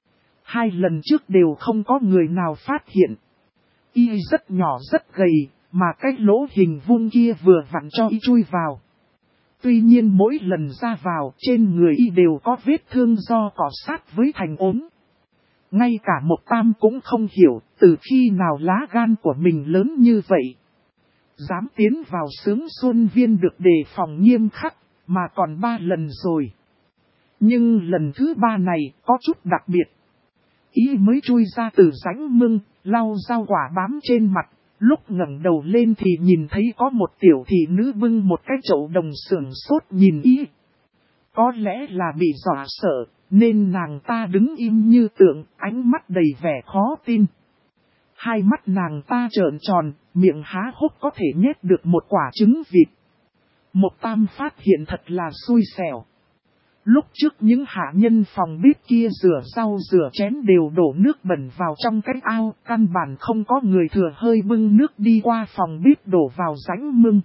2 lần trước đều không có người nào phát hiện. Y rất nhỏ rất gầy, mà cái lỗ hình vuông kia vừa vặn cho y chui vào. Tuy nhiên mỗi lần ra vào, trên người y đều có vết thương do cọ sát với thành ốm. Ngay cả Mộc Tam cũng không hiểu, từ khi nào lá gan của mình lớn như vậy. Dám tiến vào Xướng Xuân Viên được đề phòng nghiêm khắc, mà còn 3 lần rồi. Nhưng lần thứ 3 này có chút đặc biệt. Y mới chui ra từ rãnh mương, lau rau quả bám trên mặt. Lúc ngẩng đầu lên thì nhìn thấy có một tiểu thị nữ bưng một cái chậu đồng sưởng sốt nhìn y. Có lẽ là bị dọa sợ, nên nàng ta đứng im như tượng, ánh mắt đầy vẻ khó tin. 2 mắt nàng ta trợn tròn, miệng há hốc có thể nhét được một quả trứng vịt. Mộc Tam phát hiện thật là xui xẻo. Lúc trước những hạ nhân phòng bếp kia rửa rau rửa chén đều đổ nước bẩn vào trong cái ao, căn bản không có người thừa hơi bưng nước đi qua phòng bếp đổ vào rãnh mương.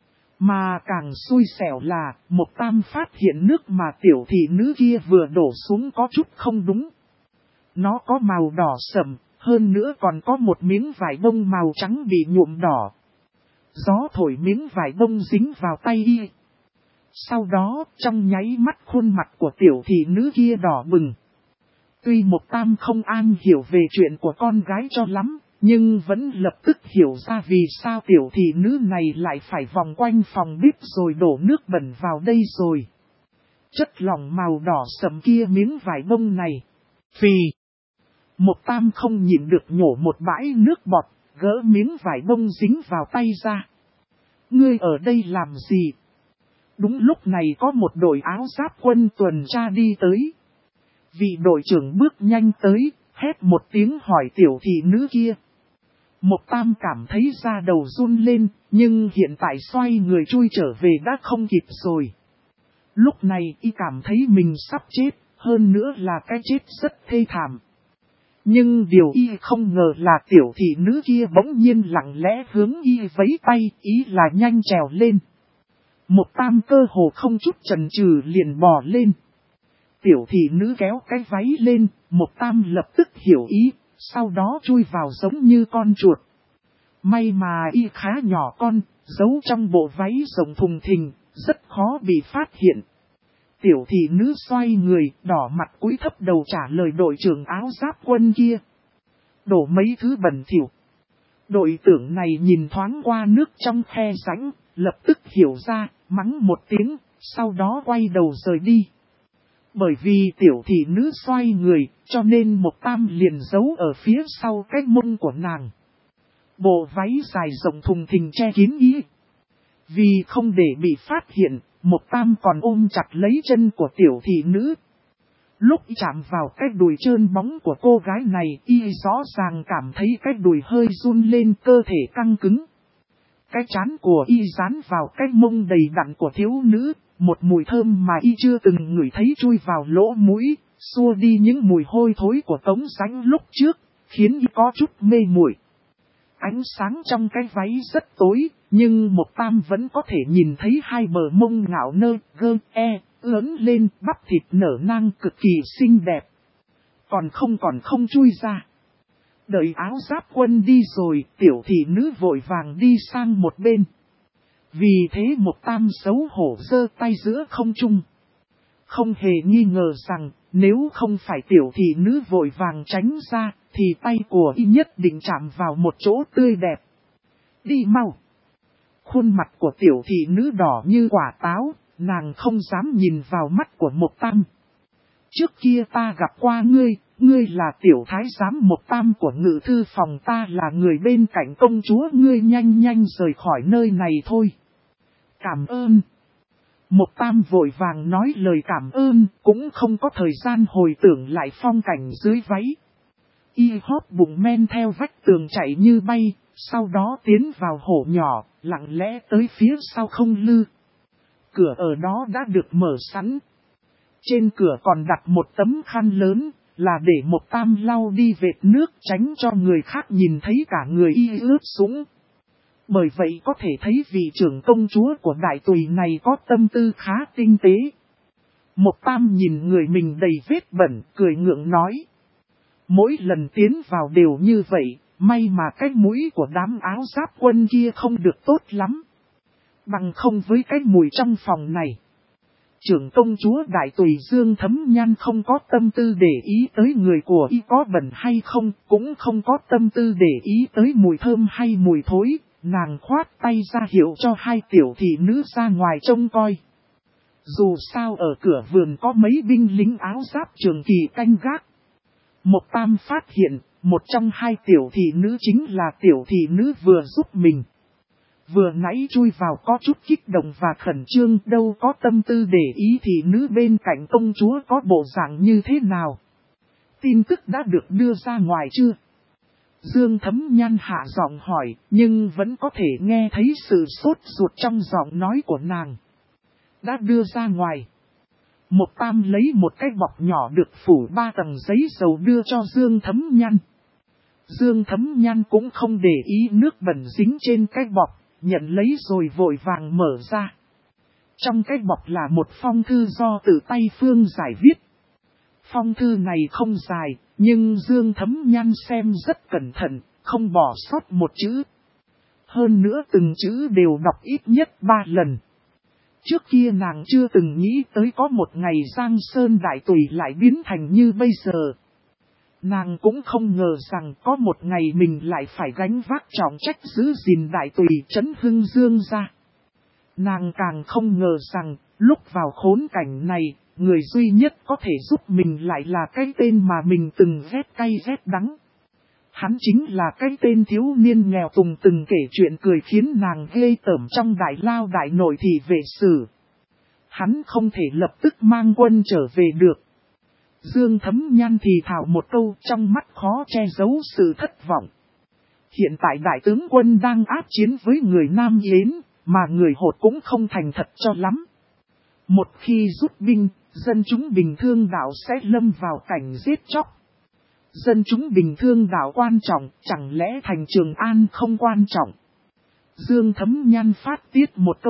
Mà càng xui xẻo là, Mộc Tam phát hiện nước mà tiểu thị nữ kia vừa đổ xuống có chút không đúng. Nó có màu đỏ sẫm, hơn nữa còn có một miếng vải bông màu trắng bị nhuộm đỏ. Gió thổi miếng vải bông dính vào tay y. Sau đó, trong nháy mắt khuôn mặt của tiểu thị nữ kia đỏ bừng. Tuy Mộc Tam không an hiểu về chuyện của con gái cho lắm, nhưng vẫn lập tức hiểu ra vì sao tiểu thị nữ này lại phải vòng quanh phòng bếp rồi đổ nước bẩn vào đây rồi. Chất lỏng màu đỏ sẫm kia miếng vải bông này. Phì! Mộc Tam không nhịn được nhổ một bãi nước bọt, gỡ miếng vải bông dính vào tay ra. Ngươi ở đây làm gì? Đúng lúc này có một đội áo giáp quân tuần tra đi tới. Vị đội trưởng bước nhanh tới, hét một tiếng hỏi tiểu thị nữ kia. Mộc Tam cảm thấy da đầu run lên, nhưng hiện tại xoay người chui trở về đã không kịp rồi. Lúc này y cảm thấy mình sắp chết, hơn nữa là cái chết rất thê thảm. Nhưng điều y không ngờ là tiểu thị nữ kia bỗng nhiên lặng lẽ hướng y vẫy tay, ý là nhanh trèo lên. Một Tam cơ hồ không chút chần chừ liền bò lên. Tiểu thị nữ kéo cái váy lên, Một Tam lập tức hiểu ý, sau đó chui vào giống như con chuột. May mà y khá nhỏ con, giấu trong bộ váy rộng thùng thình, rất khó bị phát hiện. Tiểu thị nữ xoay người, đỏ mặt cúi thấp đầu trả lời đội trưởng áo giáp quân kia. Đổ mấy thứ bẩn thỉu. Đội trưởng này nhìn thoáng qua nước trong khe rãnh, lập tức hiểu ra, mắng một tiếng, sau đó quay đầu rời đi. Bởi vì tiểu thị nữ xoay người, cho nên Một Tam liền giấu ở phía sau cái mông của nàng. Bộ váy dài rộng thùng thình che kín ý. Vì không để bị phát hiện, Một Tam còn ôm chặt lấy chân của tiểu thị nữ. Lúc chạm vào cái đùi trơn bóng của cô gái này, y rõ ràng cảm thấy cái đùi hơi run lên, cơ thể căng cứng. Cái trán của y dán vào cái mông đầy đặn của thiếu nữ, một mùi thơm mà y chưa từng ngửi thấy chui vào lỗ mũi, xua đi những mùi hôi thối của Tống Sánh lúc trước, khiến y có chút mê muội. Ánh sáng trong cái váy rất tối, nhưng Một Tam vẫn có thể nhìn thấy hai bờ mông ngạo nơ, gơ, ướn lên, bắp thịt nở nang cực kỳ xinh đẹp. Còn không chui ra. Đợi áo giáp quân đi rồi, tiểu thị nữ vội vàng đi sang một bên. Vì thế Một Tam xấu hổ giơ tay giữa không trung. Không hề nghi ngờ rằng, nếu không phải tiểu thị nữ vội vàng tránh ra, thì tay của y nhất định chạm vào một chỗ tươi đẹp. Đi mau! Khuôn mặt của tiểu thị nữ đỏ như quả táo, nàng không dám nhìn vào mắt của Một Tam. Trước kia ta gặp qua ngươi là tiểu thái giám Một Tam của ngự thư phòng, ta là người bên cạnh công chúa, ngươi nhanh nhanh rời khỏi nơi này thôi. Cảm ơn. Một Tam vội vàng nói lời cảm ơn, cũng không có thời gian hồi tưởng lại phong cảnh dưới váy. Y hóp bụng men theo vách tường chạy như bay, sau đó tiến vào hổ nhỏ, lặng lẽ tới phía sau không lư. Cửa ở đó đã được mở sẵn. Trên cửa còn đặt một tấm khăn lớn, là để Một Tam lau đi vệt nước tránh cho người khác nhìn thấy cả người y ướt sũng. Bởi vậy có thể thấy vị trưởng công chúa của đại tùy này có tâm tư khá tinh tế. Một Tam nhìn người mình đầy vết bẩn, cười ngượng nói. Mỗi lần tiến vào đều như vậy, may mà cái mũi của đám áo giáp quân kia không được tốt lắm. Bằng không với cái mùi trong phòng này. Trưởng công chúa đại tùy Dương Thấm Nhan không có tâm tư để ý tới người của y có bẩn hay không, cũng không có tâm tư để ý tới mùi thơm hay mùi thối. Nàng khoát tay ra hiệu cho hai tiểu thị nữ ra ngoài trông coi. Dù sao ở cửa vườn có mấy binh lính áo giáp trường kỳ canh gác. Một Tam phát hiện, một trong hai tiểu thị nữ chính là tiểu thị nữ vừa giúp mình. Vừa nãy chui vào có chút kích động và khẩn trương, đâu có tâm tư để ý thị nữ bên cạnh công chúa có bộ dạng như thế nào. Tin tức đã được đưa ra ngoài chưa? Dương Thấm Nhan hạ giọng hỏi, nhưng vẫn có thể nghe thấy sự sốt ruột trong giọng nói của nàng. Đã đưa ra ngoài. Một Tam lấy một cái bọc nhỏ được phủ 3 tầng giấy dầu đưa cho Dương Thấm Nhan. Dương Thấm Nhan cũng không để ý nước bẩn dính trên cái bọc, nhận lấy rồi vội vàng mở ra. Trong cái bọc là một phong thư do tự tay Phương Giải viết. Phong thư này không dài, nhưng Dương Thấm Nhan xem rất cẩn thận, không bỏ sót một chữ. Hơn nữa từng chữ đều đọc ít nhất 3 lần. Trước kia nàng chưa từng nghĩ tới có một ngày Giang Sơn Đại Tùy lại biến thành như bây giờ. Nàng cũng không ngờ rằng có một ngày mình lại phải gánh vác trọng trách giữ gìn Đại Tùy trấn hưng Dương ra. Nàng càng không ngờ rằng, lúc vào khốn cảnh này, người duy nhất có thể giúp mình lại là cái tên mà mình từng ghét cay ghét đắng. Hắn chính là cái tên thiếu niên nghèo tùng từng kể chuyện cười khiến nàng ghê tởm trong Đại Lao Đại Nội Thị Vệ Sử. Hắn không thể lập tức mang quân trở về được. Dương Thấm Nhan thì thào một câu, trong mắt khó che giấu sự thất vọng. Hiện tại đại tướng quân đang áp chiến với người Nam Yến, mà người Hột cũng không thành thật cho lắm. Một khi rút binh, dân chúng bình thương đạo sẽ lâm vào cảnh giết chóc. Dân chúng bình thương đạo quan trọng, chẳng lẽ thành Trường An không quan trọng? Dương Thấm Nhan phát tiết một câu,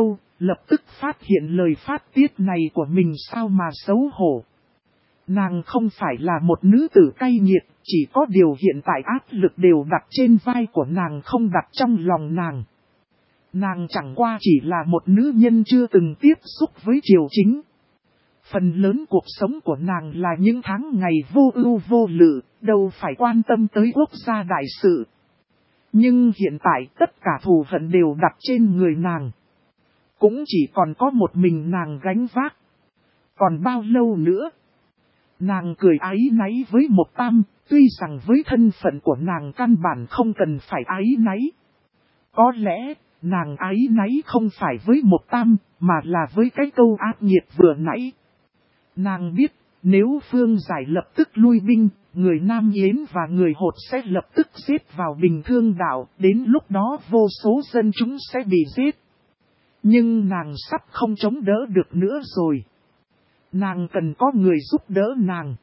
lập tức phát hiện lời phát tiết này của mình sao mà xấu hổ. Nàng không phải là một nữ tử cay nghiệt, chỉ có điều hiện tại áp lực đều đặt trên vai của nàng không đặt trong lòng nàng. Nàng chẳng qua chỉ là một nữ nhân chưa từng tiếp xúc với triều chính. Phần lớn cuộc sống của nàng là những tháng ngày vô ưu vô lự, đâu phải quan tâm tới quốc gia đại sự. Nhưng hiện tại tất cả thù hận đều đặt trên người nàng. Cũng chỉ còn có một mình nàng gánh vác. Còn bao lâu nữa? Nàng cười áy náy với Mộc Tam, tuy rằng với thân phận của nàng căn bản không cần phải áy náy. Có lẽ, nàng áy náy không phải với Mộc Tam, mà là với cái câu ác nghiệt vừa nãy. Nàng biết, nếu Phương Giải lập tức lui binh, người Nam Yến và người Hột sẽ lập tức giết vào Bình Thương Đảo, đến lúc đó vô số dân chúng sẽ bị giết. Nhưng nàng sắp không chống đỡ được nữa rồi. Nàng cần có người giúp đỡ nàng.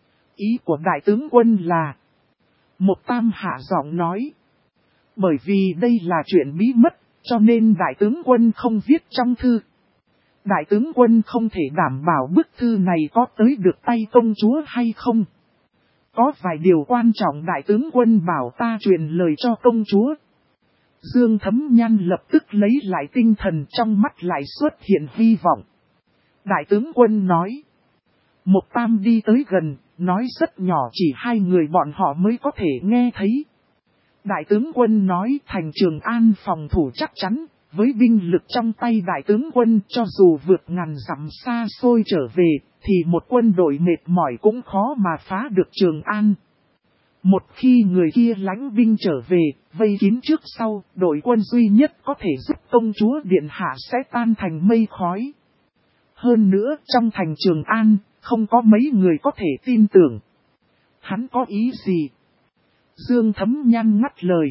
Ý của đại tướng quân là... Mộc Tam hạ giọng nói. Bởi vì đây là chuyện bí mật, cho nên đại tướng quân không viết trong thư. Đại tướng quân không thể đảm bảo bức thư này có tới được tay công chúa hay không. Có vài điều quan trọng đại tướng quân bảo ta truyền lời cho công chúa. Dương Thấm Nhan lập tức lấy lại tinh thần, trong mắt lại xuất hiện hy vọng. Đại tướng quân nói. Mộc Tam đi tới gần, nói rất nhỏ, chỉ hai người bọn họ mới có thể nghe thấy. Đại tướng quân nói thành Trường An phòng thủ chắc chắn, với binh lực trong tay đại tướng quân cho dù vượt ngàn dặm xa xôi trở về, thì một quân đội mệt mỏi cũng khó mà phá được Trường An. Một khi người kia lãnh binh trở về, vây kín trước sau, đội quân duy nhất có thể giúp công chúa Điện Hạ sẽ tan thành mây khói. Hơn nữa, trong thành Trường An, không có mấy người có thể tin tưởng. Hắn có ý gì? Dương Thấm Nhan ngắt lời.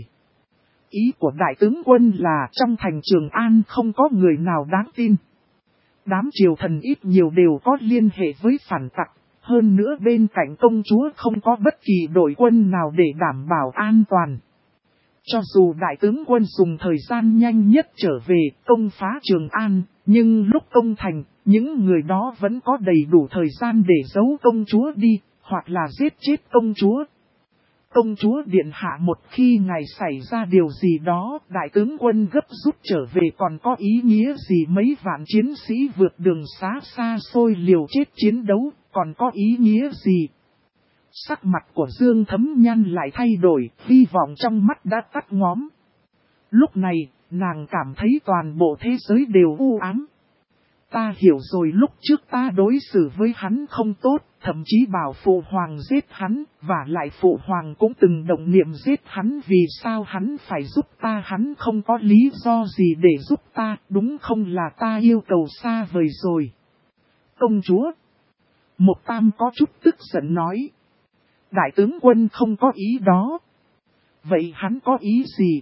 Ý của đại tướng quân là trong thành Trường An không có người nào đáng tin. Đám triều thần ít nhiều đều có liên hệ với phản tặc. Hơn nữa bên cạnh công chúa không có bất kỳ đội quân nào để đảm bảo an toàn. Cho dù đại tướng quân dùng thời gian nhanh nhất trở về công phá Trường An, nhưng lúc công thành, những người đó vẫn có đầy đủ thời gian để giấu công chúa đi, hoặc là giết chết công chúa. Công chúa Điện Hạ một khi ngài xảy ra điều gì đó, đại tướng quân gấp rút trở về còn có ý nghĩa gì? Mấy vạn chiến sĩ vượt đường xá xa xôi liều chết chiến đấu, còn có ý nghĩa gì? Sắc mặt của Dương Thấm Nhan lại thay đổi, hy vọng trong mắt đã tắt ngóm. Lúc này, nàng cảm thấy toàn bộ thế giới đều u ám. Ta hiểu rồi, lúc trước ta đối xử với hắn không tốt, thậm chí bảo phụ hoàng giết hắn, và lại phụ hoàng cũng từng động niệm giết hắn. Vì sao hắn phải giúp ta? Hắn không có lý do gì để giúp ta, đúng không là ta yêu cầu xa vời rồi. Công chúa! Mộc Tam có chút tức giận nói. Đại tướng quân không có ý đó. Vậy hắn có ý gì?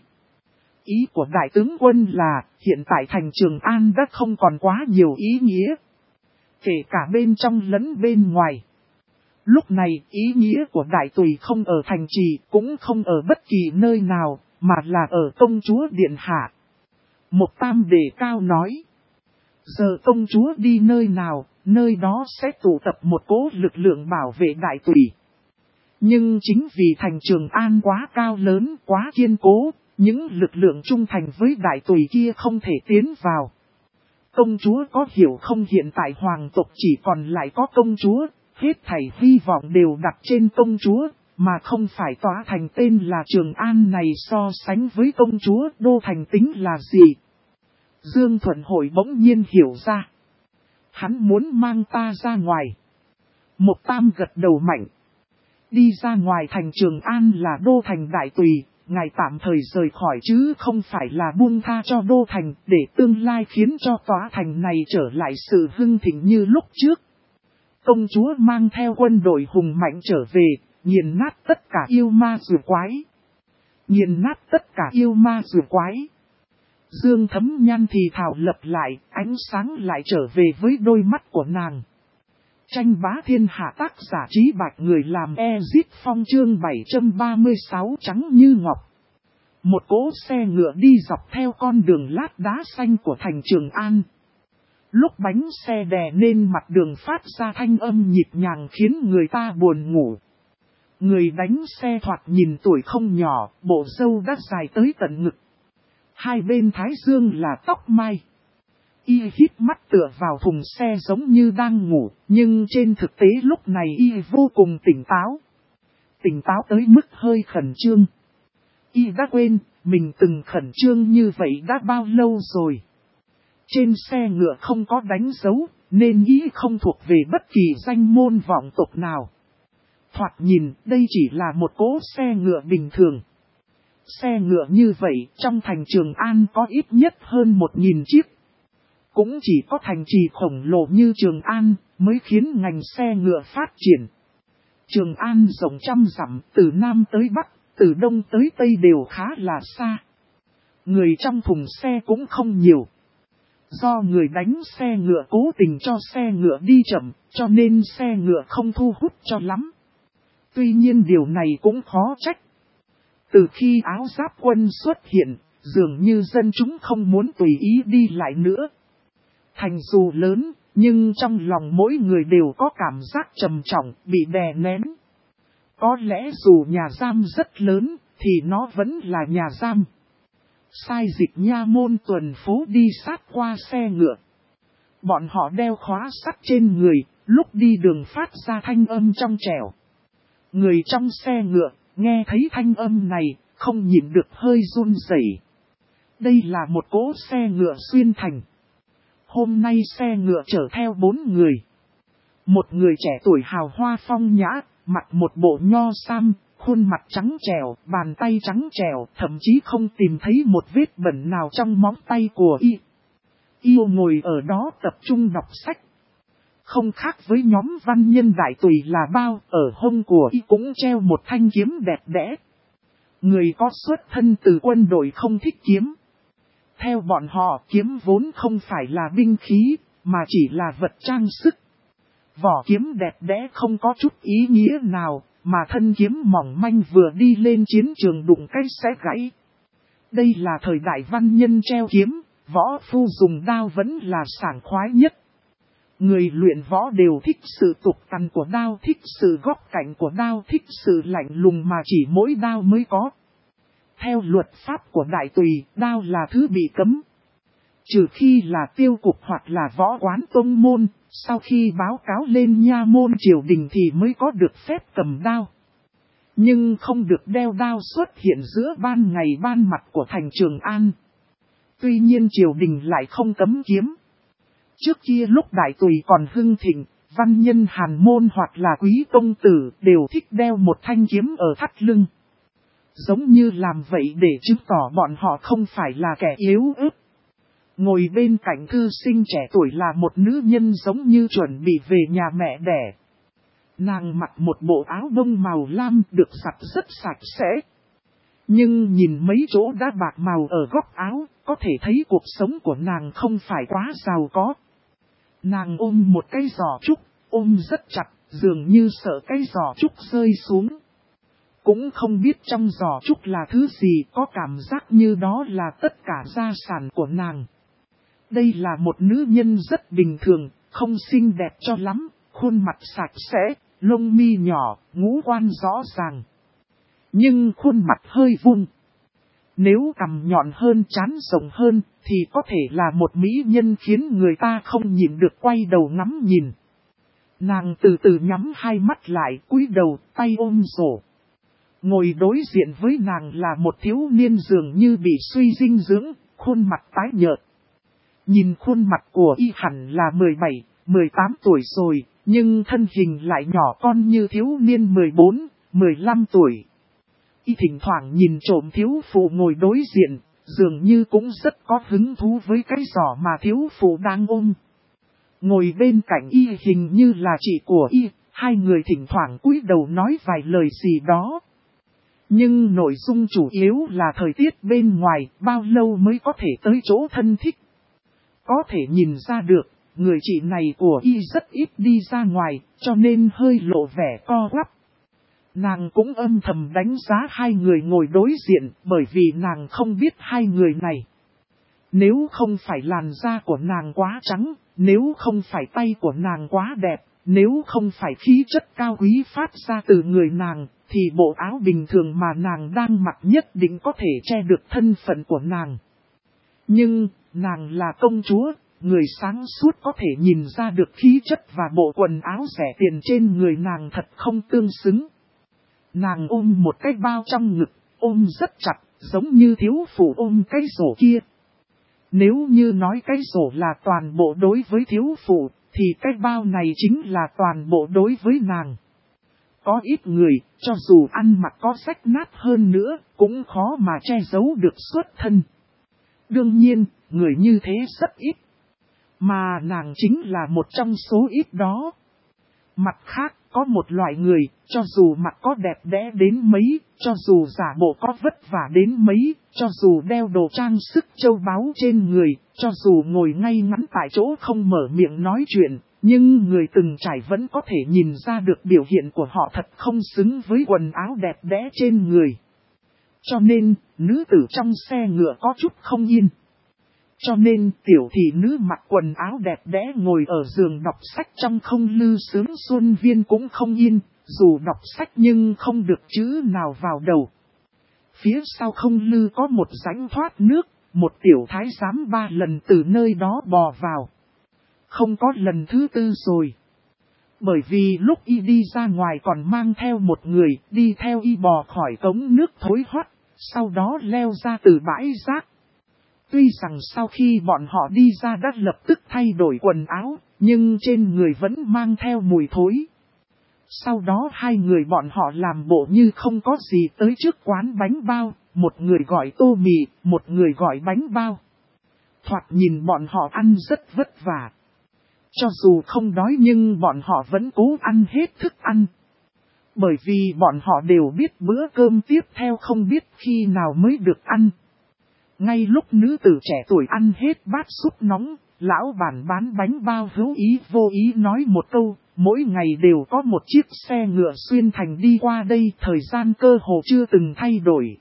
Ý của đại tướng quân là hiện tại thành Trường An đã không còn quá nhiều ý nghĩa. Kể cả bên trong lẫn bên ngoài. Lúc này ý nghĩa của đại tùy không ở thành trì cũng không ở bất kỳ nơi nào mà là ở công chúa Điện Hạ. Mộc Tam đề cao nói. Giờ công chúa đi nơi nào, nơi đó sẽ tụ tập một cỗ lực lượng bảo vệ đại tùy. Nhưng chính vì thành Trường An quá cao lớn, quá kiên cố, những lực lượng trung thành với đại tùy kia không thể tiến vào. Công chúa có hiểu không, hiện tại hoàng tộc chỉ còn lại có công chúa, hết thảy hy vọng đều đặt trên công chúa, mà không phải tòa thành tên là Trường An này. So sánh với công chúa, đô thành tính là gì? Dương Thuận Hội bỗng nhiên hiểu ra. Hắn muốn mang ta ra ngoài. Mộc Tam gật đầu mạnh. Đi ra ngoài thành Trường An là đô thành đại tùy, ngài tạm thời rời khỏi chứ không phải là buông tha cho đô thành để tương lai khiến cho tòa thành này trở lại sự hưng thịnh như lúc trước. Công chúa mang theo quân đội hùng mạnh trở về, nghiền nát tất cả yêu ma rùa quái. Nghiền nát tất cả yêu ma rùa quái. Dương Thấm Nhan thì thảo lập lại, ánh sáng lại trở về với đôi mắt của nàng. Tranh bá thiên hạ, tác giả Trí Bạch, người làm Ezit Phong, chương 736, trắng như ngọc. Một cỗ xe ngựa đi dọc theo con đường lát đá xanh của thành Trường An. Lúc bánh xe đè lên mặt đường phát ra thanh âm nhịp nhàng khiến người ta buồn ngủ. Người đánh xe thoạt nhìn tuổi không nhỏ, bộ râu đã dài tới tận ngực. Hai bên thái dương là tóc mai. Y hít mắt tựa vào thùng xe giống như đang ngủ, nhưng trên thực tế lúc này y vô cùng tỉnh táo. Tỉnh táo tới mức hơi khẩn trương. Y đã quên, mình từng khẩn trương như vậy đã bao lâu rồi. Trên xe ngựa không có đánh dấu, nên y không thuộc về bất kỳ danh môn vọng tộc nào. Thoạt nhìn, đây chỉ là một cỗ xe ngựa bình thường. Xe ngựa như vậy, trong thành Trường An có ít nhất hơn 1000 chiếc. Cũng chỉ có thành trì khổng lồ như Trường An, mới khiến ngành xe ngựa phát triển. Trường An rộng trăm dặm, từ Nam tới Bắc, từ Đông tới Tây đều khá là xa. Người trong thùng xe cũng không nhiều. Do người đánh xe ngựa cố tình cho xe ngựa đi chậm, cho nên xe ngựa không thu hút cho lắm. Tuy nhiên điều này cũng khó trách. Từ khi áo giáp quân xuất hiện, dường như dân chúng không muốn tùy ý đi lại nữa. Thành dù lớn, nhưng trong lòng mỗi người đều có cảm giác trầm trọng, bị đè nén. Có lẽ dù nhà giam rất lớn, thì nó vẫn là nhà giam. Sai dịch nha môn tuần phố đi sát qua xe ngựa. Bọn họ đeo khóa sắt trên người, lúc đi đường phát ra thanh âm trong trẻo. Người trong xe ngựa, nghe thấy thanh âm này, không nhịn được hơi run rẩy. Đây là một cỗ xe ngựa xuyên thành. Hôm nay xe ngựa chở theo 4 người. Một người trẻ tuổi hào hoa phong nhã, mặc một bộ nho sam, khuôn mặt trắng trẻo, bàn tay trắng trẻo, thậm chí không tìm thấy một vết bẩn nào trong móng tay của y. Yêu ngồi ở đó tập trung đọc sách. Không khác với nhóm văn nhân đại tùy là bao, ở hông của y cũng treo một thanh kiếm đẹp đẽ. Người có xuất thân từ quân đội không thích kiếm. Theo bọn họ, kiếm vốn không phải là binh khí, mà chỉ là vật trang sức. Vỏ kiếm đẹp đẽ không có chút ý nghĩa nào, mà thân kiếm mỏng manh vừa đi lên chiến trường đụng cái sẽ gãy. Đây là thời đại văn nhân treo kiếm, võ phu dùng đao vẫn là sảng khoái nhất. Người luyện võ đều thích sự tục tằn của đao, thích sự góc cạnh của đao, thích sự lạnh lùng mà chỉ mỗi đao mới có. Theo luật pháp của đại tùy, đao là thứ bị cấm. Trừ khi là tiêu cục hoặc là võ quán tông môn, sau khi báo cáo lên nha môn triều đình thì mới có được phép cầm đao. Nhưng không được đeo đao xuất hiện giữa ban ngày ban mặt của thành Trường An. Tuy nhiên triều đình lại không cấm kiếm. Trước kia lúc đại tùy còn hưng thịnh, văn nhân hàn môn hoặc là quý công tử đều thích đeo một thanh kiếm ở thắt lưng. Giống như làm vậy để chứng tỏ bọn họ không phải là kẻ yếu ớt. Ngồi bên cạnh thư sinh trẻ tuổi là một nữ nhân giống như chuẩn bị về nhà mẹ đẻ. Nàng mặc một bộ áo bông màu lam được giặt rất sạch sẽ. Nhưng nhìn mấy chỗ đá bạc màu ở góc áo, có thể thấy cuộc sống của nàng không phải quá giàu có. Nàng ôm một cái giỏ trúc, ôm rất chặt, dường như sợ cái giỏ trúc rơi xuống. Cũng không biết trong giỏ trúc là thứ gì, có cảm giác như đó là tất cả gia sản của nàng. Đây là một nữ nhân rất bình thường, không xinh đẹp cho lắm, khuôn mặt sạch sẽ, lông mi nhỏ, ngũ quan rõ ràng. Nhưng khuôn mặt hơi vung. Nếu cằm nhọn hơn, trán rộng hơn, thì có thể là một mỹ nhân khiến người ta không nhìn được quay đầu ngắm nhìn. Nàng từ từ nhắm hai mắt lại, cúi đầu, tay ôm rổ. Ngồi đối diện với nàng là một thiếu niên dường như bị suy dinh dưỡng, khuôn mặt tái nhợt. Nhìn khuôn mặt của y hẳn là 17, 18 tuổi rồi, nhưng thân hình lại nhỏ con như thiếu niên 14, 15 tuổi. Y thỉnh thoảng nhìn trộm thiếu phụ ngồi đối diện, dường như cũng rất có hứng thú với cái giỏ mà thiếu phụ đang ôm. Ngồi bên cạnh y hình như là chị của y, hai người thỉnh thoảng cúi đầu nói vài lời gì đó. Nhưng nội dung chủ yếu là thời tiết bên ngoài, bao lâu mới có thể tới chỗ thân thích. Có thể nhìn ra được, người chị này của y rất ít đi ra ngoài, cho nên hơi lộ vẻ co quắp. Nàng cũng âm thầm đánh giá hai người ngồi đối diện, bởi vì nàng không biết hai người này. Nếu không phải làn da của nàng quá trắng, nếu không phải tay của nàng quá đẹp, nếu không phải khí chất cao quý phát ra từ người nàng, thì bộ áo bình thường mà nàng đang mặc nhất định có thể che được thân phận của nàng. Nhưng, nàng là công chúa, người sáng suốt có thể nhìn ra được khí chất và bộ quần áo rẻ tiền trên người nàng thật không tương xứng. Nàng ôm một cái bao trong ngực, ôm rất chặt, giống như thiếu phụ ôm cái rổ kia. Nếu như nói cái rổ là toàn bộ đối với thiếu phụ, thì cái bao này chính là toàn bộ đối với nàng. Có ít người, cho dù ăn mặc có rách nát hơn nữa, cũng khó mà che giấu được xuất thân. Đương nhiên, người như thế rất ít. Mà nàng chính là một trong số ít đó. Mặt khác, có một loại người, cho dù mặt có đẹp đẽ đến mấy, cho dù giả bộ có vất vả đến mấy, cho dù đeo đồ trang sức châu báu trên người, cho dù ngồi ngay ngắn tại chỗ không mở miệng nói chuyện, nhưng người từng trải vẫn có thể nhìn ra được biểu hiện của họ thật không xứng với quần áo đẹp đẽ trên người. Cho nên, nữ tử trong xe ngựa có chút không yên. Cho nên tiểu thị nữ mặc quần áo đẹp đẽ ngồi ở giường đọc sách trong không lư sướng xuân viên cũng không yên, dù đọc sách nhưng không được chữ nào vào đầu. Phía sau không lư có một rãnh thoát nước, một tiểu thái giám 3 lần từ nơi đó bò vào. Không có lần thứ 4 rồi. Bởi vì lúc y đi ra ngoài còn mang theo một người, đi theo y bò khỏi cống nước thối hoắt, sau đó leo ra từ bãi rác. Tuy rằng sau khi bọn họ đi ra đã lập tức thay đổi quần áo, nhưng trên người vẫn mang theo mùi thối. Sau đó hai người bọn họ làm bộ như không có gì tới trước quán bánh bao, một người gọi tô mì, một người gọi bánh bao. Thoạt nhìn bọn họ ăn rất vất vả. Cho dù không đói nhưng bọn họ vẫn cố ăn hết thức ăn. Bởi vì bọn họ đều biết bữa cơm tiếp theo không biết khi nào mới được ăn. Ngay lúc nữ tử trẻ tuổi ăn hết bát súp nóng, lão bản bán bánh bao hữu ý vô ý nói một câu, mỗi ngày đều có một chiếc xe ngựa xuyên thành đi qua đây, thời gian cơ hồ chưa từng thay đổi.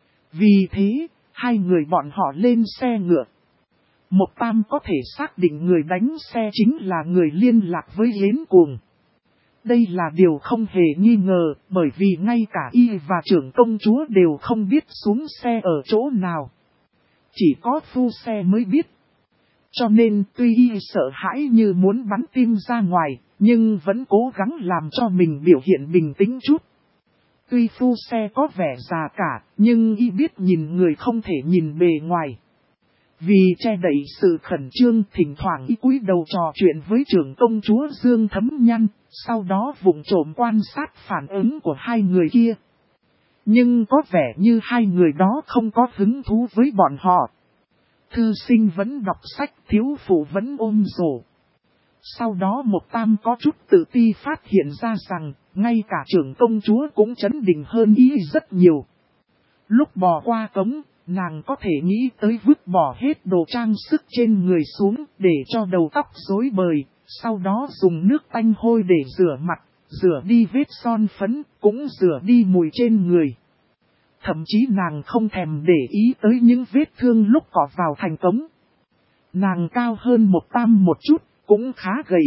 Vì thế, hai người bọn họ lên xe ngựa. Mộc Tam có thể xác định người đánh xe chính là người liên lạc với Yến Cuồng. Đây là điều không hề nghi ngờ, bởi vì ngay cả y và trưởng công chúa đều không biết xuống xe ở chỗ nào. Chỉ có phu xe mới biết. Cho nên tuy y sợ hãi như muốn bắn tim ra ngoài, nhưng vẫn cố gắng làm cho mình biểu hiện bình tĩnh chút. Tuy phu xe có vẻ già cả, nhưng y biết nhìn người không thể nhìn bề ngoài. Vì che đậy sự khẩn trương, thỉnh thoảng y cúi đầu trò chuyện với trưởng công chúa Dương Thấm Nhăn, sau đó vụng trộm quan sát phản ứng của hai người kia. Nhưng có vẻ như hai người đó không có hứng thú với bọn họ. Thư sinh vẫn đọc sách, thiếu phụ vẫn ôm rổ. Sau đó Mộc Tam có chút tự ti phát hiện ra rằng, ngay cả trưởng công chúa cũng chấn định hơn ý rất nhiều. Lúc bò qua cống, nàng có thể nghĩ tới vứt bỏ hết đồ trang sức trên người xuống để cho đầu tóc rối bời, sau đó dùng nước tanh hôi để rửa mặt, rửa đi vết son phấn, cũng rửa đi mùi trên người. Thậm chí nàng không thèm để ý tới những vết thương lúc cọ vào thành cống. Nàng cao hơn Mộc Tam một chút, cũng khá gầy.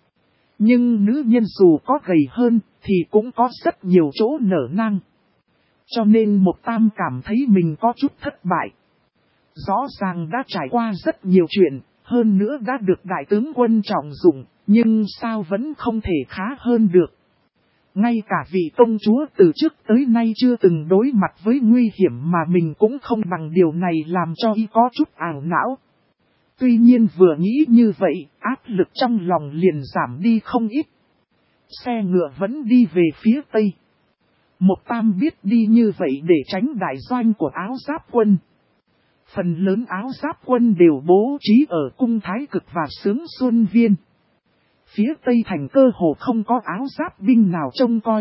Nhưng nữ nhân dù có gầy hơn, thì cũng có rất nhiều chỗ nở nang. Cho nên Mộc Tam cảm thấy mình có chút thất bại. Rõ ràng đã trải qua rất nhiều chuyện, hơn nữa đã được đại tướng quân trọng dụng, nhưng sao vẫn không thể khá hơn được. Ngay cả vị công chúa từ trước tới nay chưa từng đối mặt với nguy hiểm mà mình cũng không bằng, điều này làm cho y có chút ảo não. Tuy nhiên vừa nghĩ như vậy, áp lực trong lòng liền giảm đi không ít. Xe ngựa vẫn đi về phía tây. Mộc Tam biết đi như vậy để tránh đại doanh của áo giáp quân. Phần lớn áo giáp quân đều bố trí ở cung Thái Cực và Sướng Xuân Viên. Phía tây thành cơ hồ không có áo giáp binh nào trông coi.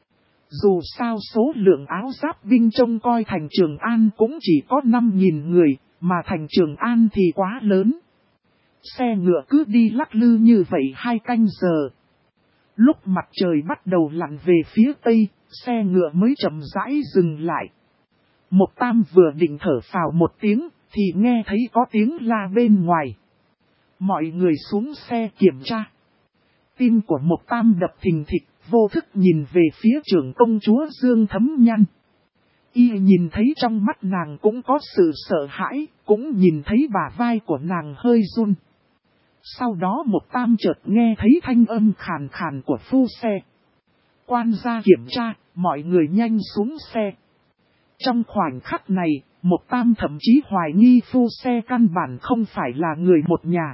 Dù sao số lượng áo giáp binh trông coi thành Trường An cũng chỉ có 5.000 người, mà thành Trường An thì quá lớn. Xe ngựa cứ đi lắc lư như vậy 2 canh giờ. Lúc mặt trời bắt đầu lặn về phía tây, xe ngựa mới chậm rãi dừng lại. Mộc Tam vừa định thở phào một tiếng, thì nghe thấy có tiếng la bên ngoài. Mọi người xuống xe kiểm tra. Tim của Mộc Tam đập thình thịch, vô thức nhìn về phía trưởng công chúa Dương Thấm Nhan. Y nhìn thấy trong mắt nàng cũng có sự sợ hãi, cũng nhìn thấy bả vai của nàng hơi run. Sau đó Mộc Tam chợt nghe thấy thanh âm khàn khàn của phu xe. Quan gia kiểm tra, mọi người nhanh xuống xe. Trong khoảnh khắc này, Mộc Tam thậm chí hoài nghi phu xe căn bản không phải là người một nhà.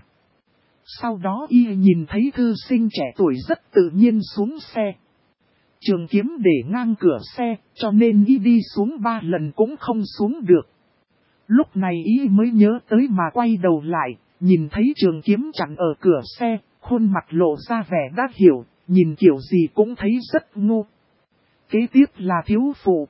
Sau đó y nhìn thấy thư sinh trẻ tuổi rất tự nhiên xuống xe. Trường kiếm để ngang cửa xe, cho nên y đi xuống 3 lần cũng không xuống được. Lúc này y mới nhớ tới mà quay đầu lại, nhìn thấy trường kiếm chặn ở cửa xe, khuôn mặt lộ ra vẻ đã hiểu, nhìn kiểu gì cũng thấy rất ngu. Kế tiếp là thiếu phụ.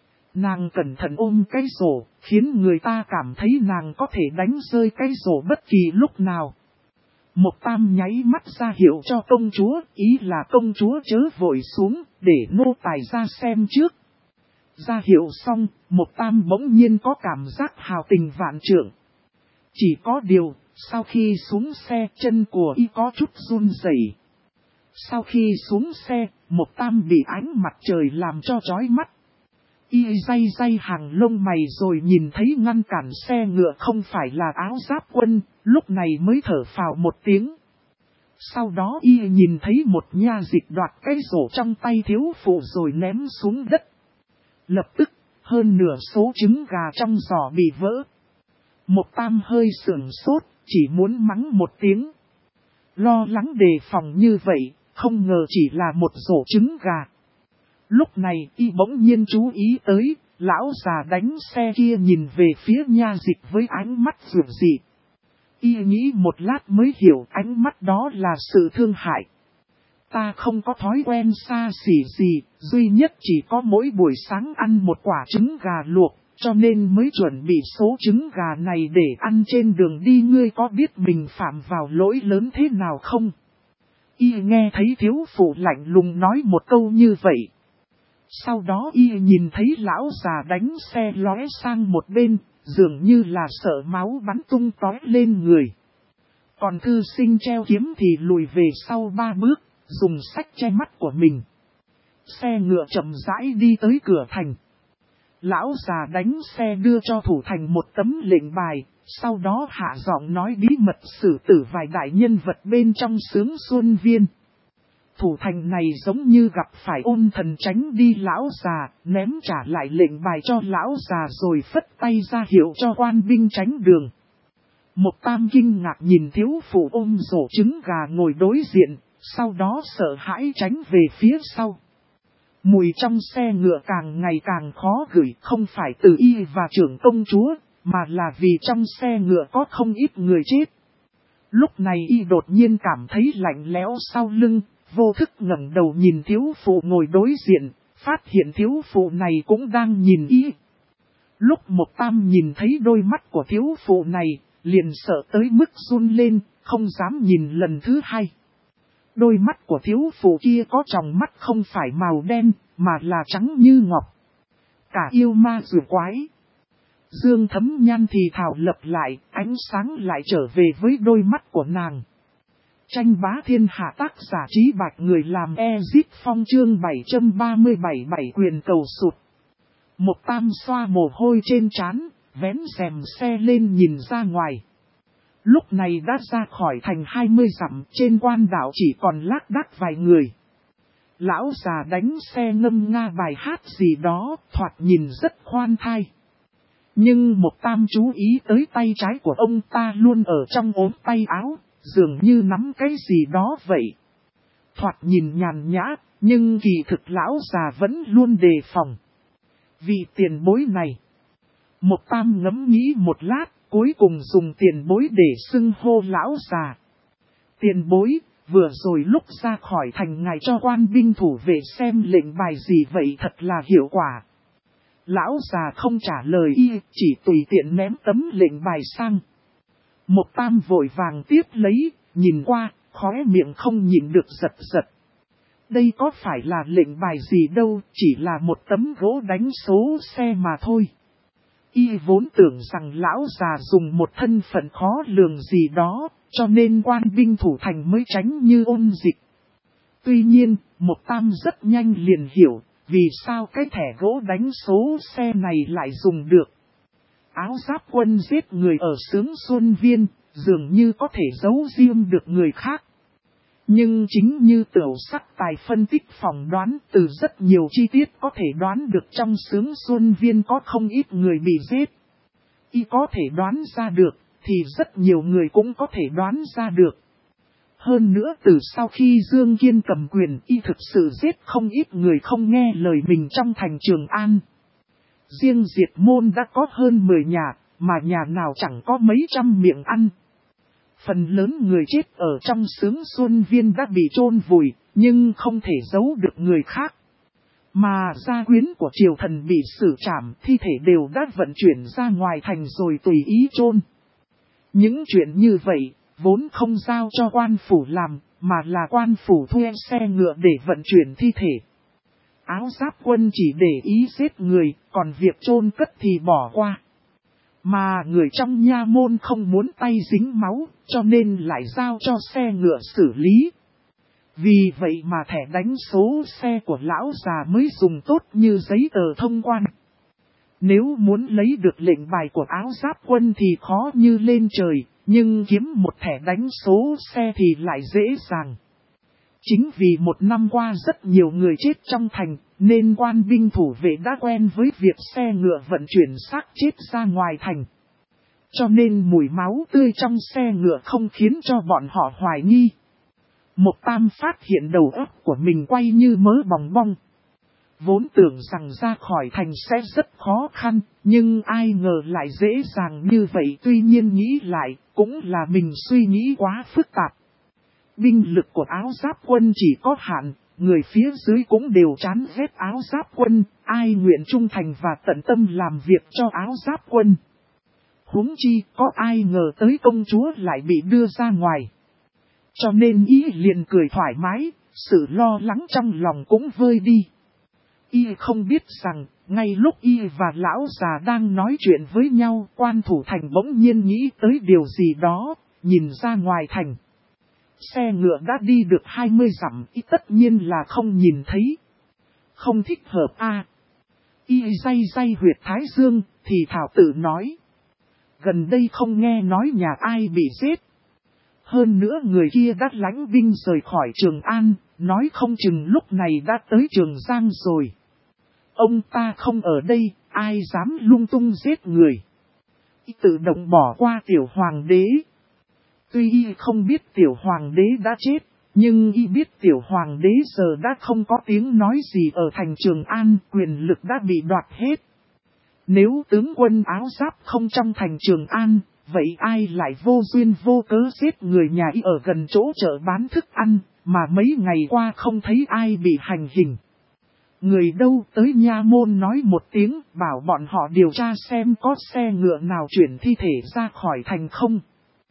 Nàng cẩn thận ôm cái rổ, khiến người ta cảm thấy nàng có thể đánh rơi cái rổ bất kỳ lúc nào. Mộc Tam nháy mắt ra hiệu cho công chúa, ý là công chúa chớ vội xuống, để nô tài ra xem trước. Ra hiệu xong, Mộc Tam bỗng nhiên có cảm giác hào tình vạn trượng. Chỉ có điều, sau khi xuống xe chân của y có chút run rẩy. Sau khi xuống xe, Mộc Tam bị ánh mặt trời làm cho chói mắt. Y day hàng lông mày rồi nhìn thấy ngăn cản xe ngựa không phải là áo giáp quân, lúc này mới thở phào một tiếng. Sau đó y nhìn thấy một nha dịch đoạt cái rổ trong tay thiếu phụ rồi ném xuống đất. Lập tức, hơn nửa số trứng gà trong giỏ bị vỡ. Mộc Tam hơi sửng sốt, chỉ muốn mắng một tiếng. Lo lắng đề phòng như vậy, không ngờ chỉ là một rổ trứng gà. Lúc này y bỗng nhiên chú ý tới, lão già đánh xe kia nhìn về phía nha dịch với ánh mắt dịu dị. Y nghĩ một lát mới hiểu ánh mắt đó là sự thương hại. Ta không có thói quen xa xỉ gì, duy nhất chỉ có mỗi buổi sáng ăn một quả trứng gà luộc, cho nên mới chuẩn bị số trứng gà này để ăn trên đường đi. Ngươi có biết mình phạm vào lỗi lớn thế nào không? Y nghe thấy thiếu phụ lạnh lùng nói một câu như vậy. Sau đó y nhìn thấy lão già đánh xe lóe sang một bên, dường như là sợ máu bắn tung tóe lên người. Còn thư sinh treo kiếm thì lùi về sau 3 bước, dùng sách che mắt của mình. Xe ngựa chậm rãi đi tới cửa thành. Lão già đánh xe đưa cho thủ thành một tấm lệnh bài, sau đó hạ giọng nói bí mật xử tử vài đại nhân vật bên trong Sướng Xuân Viên. Thủ thành này giống như gặp phải ôn thần tránh đi lão già, ném trả lại lệnh bài cho lão già rồi phất tay ra hiệu cho quan binh tránh đường. Mộc Tam kinh ngạc nhìn thiếu phụ ôm rổ trứng gà ngồi đối diện, sau đó sợ hãi tránh về phía sau. Mùi trong xe ngựa càng ngày càng khó gửi, không phải từ y và trưởng công chúa, mà là vì trong xe ngựa có không ít người chết. Lúc này y đột nhiên cảm thấy lạnh lẽo sau lưng, vô thức ngẩng đầu nhìn thiếu phụ ngồi đối diện, phát hiện thiếu phụ này cũng đang nhìn y. Lúc Mộc Tam nhìn thấy đôi mắt của thiếu phụ này, liền sợ tới mức run lên, không dám nhìn lần thứ hai. Đôi mắt của thiếu phụ kia có tròng mắt không phải màu đen, mà là trắng như ngọc. Cả yêu ma rùa quái. Dương Thấm Nhan thì thào lập lại, ánh sáng lại trở về với đôi mắt của nàng. Tranh bá thiên hạ tác giả Trí Bạch, người làm Ezit Phong chương 737 7 quyền cầu sụt. Mộc Tam xoa mồ hôi trên trán, vén rèm xe lên nhìn ra ngoài. Lúc này đã ra khỏi thành 20 dặm, trên quan đảo chỉ còn lác đác vài người. Lão già đánh xe ngâm nga bài hát gì đó, thoạt nhìn rất khoan thai. Nhưng Mộc Tam chú ý tới tay trái của ông ta luôn ở trong ốm tay áo, dường như nắm cái gì đó vậy. Thoạt nhìn nhàn nhã, nhưng kỳ thực lão già vẫn luôn đề phòng. Vì tiền bối này, Mộc Tam ngẫm nghĩ một lát, cuối cùng dùng tiền bối để xưng hô lão già. Tiền bối, vừa rồi lúc ra khỏi thành ngài cho quan binh thủ vệ xem lệnh bài gì vậy, thật là hiệu quả. Lão già không trả lời y, chỉ tùy tiện ném tấm lệnh bài sang. Mộc Tam vội vàng tiếp lấy, nhìn qua, khóe miệng không nhịn được giật giật. Đây có phải là lệnh bài gì đâu, chỉ là một tấm gỗ đánh số xe mà thôi. Y vốn tưởng rằng lão già dùng một thân phận khó lường gì đó, cho nên quan binh thủ thành mới tránh như ôn dịch. Tuy nhiên, Mộc Tam rất nhanh liền hiểu, vì sao cái thẻ gỗ đánh số xe này lại dùng được. Áo giáp quân giết người ở Sướng Xuân Viên, dường như có thể giấu riêng được người khác. Nhưng chính như Tiểu Sắc Tài phân tích phỏng đoán, từ rất nhiều chi tiết có thể đoán được trong Sướng Xuân Viên có không ít người bị giết. Y có thể đoán ra được, thì rất nhiều người cũng có thể đoán ra được. Hơn nữa từ sau khi Dương Kiên cầm quyền, Y thực sự giết không ít người không nghe lời mình trong thành Trường An. Riêng Diệt Môn đã có hơn 10 nhà, mà nhà nào chẳng có mấy trăm miệng ăn. Phần lớn người chết ở trong Sướng Xuân Viên đã bị chôn vùi, nhưng không thể giấu được người khác. Mà gia quyến của triều thần bị xử trảm, thi thể đều đã vận chuyển ra ngoài thành rồi tùy ý chôn. Những chuyện như vậy, vốn không giao cho quan phủ làm, mà là quan phủ thuê xe ngựa để vận chuyển thi thể. Áo giáp quân chỉ để ý giết người, còn việc chôn cất thì bỏ qua. Mà người trong nha môn không muốn tay dính máu, cho nên lại giao cho xe ngựa xử lý. Vì vậy mà thẻ đánh số xe của lão già mới dùng tốt như giấy tờ thông quan. Nếu muốn lấy được lệnh bài của áo giáp quân thì khó như lên trời, nhưng kiếm một thẻ đánh số xe thì lại dễ dàng. Chính vì một năm qua rất nhiều người chết trong thành, nên quan binh thủ vệ đã quen với việc xe ngựa vận chuyển xác chết ra ngoài thành. Cho nên mùi máu tươi trong xe ngựa không khiến cho bọn họ hoài nghi. Mộc Tam phát hiện đầu óc của mình quay như mớ bòng bong. Vốn tưởng rằng ra khỏi thành sẽ rất khó khăn, nhưng ai ngờ lại dễ dàng như vậy. Tuy nhiên nghĩ lại, cũng là mình suy nghĩ quá phức tạp. Binh lực của áo giáp quân chỉ có hạn, người phía dưới cũng đều chán ghét áo giáp quân, ai nguyện trung thành và tận tâm làm việc cho áo giáp quân. Huống chi có ai ngờ tới công chúa lại bị đưa ra ngoài. Cho nên Y liền cười thoải mái, sự lo lắng trong lòng cũng vơi đi. Y không biết rằng, ngay lúc Y và lão già đang nói chuyện với nhau, quan thủ thành bỗng nhiên nghĩ tới điều gì đó, nhìn ra ngoài thành. Xe ngựa đã đi được 20 dặm, Y tất nhiên là không nhìn thấy. Không thích hợp a. Y day huyệt thái dương, thì thảo tự nói. Gần đây không nghe nói nhà ai bị giết. Hơn nữa người kia đã lãnh binh rời khỏi Trường An, nói không chừng lúc này đã tới Trường Giang rồi. Ông ta không ở đây, ai dám lung tung giết người. Y tự động bỏ qua tiểu hoàng đế. Tuy Y không biết tiểu hoàng đế đã chết, nhưng Y biết tiểu hoàng đế giờ đã không có tiếng nói gì ở thành Trường An, quyền lực đã bị đoạt hết. Nếu tướng quân áo giáp không trong thành Trường An, vậy ai lại vô duyên vô cớ giết người nhà Y ở gần chỗ chợ bán thức ăn, mà mấy ngày qua không thấy ai bị hành hình. Người đâu tới nha môn nói một tiếng, bảo bọn họ điều tra xem có xe ngựa nào chuyển thi thể ra khỏi thành không.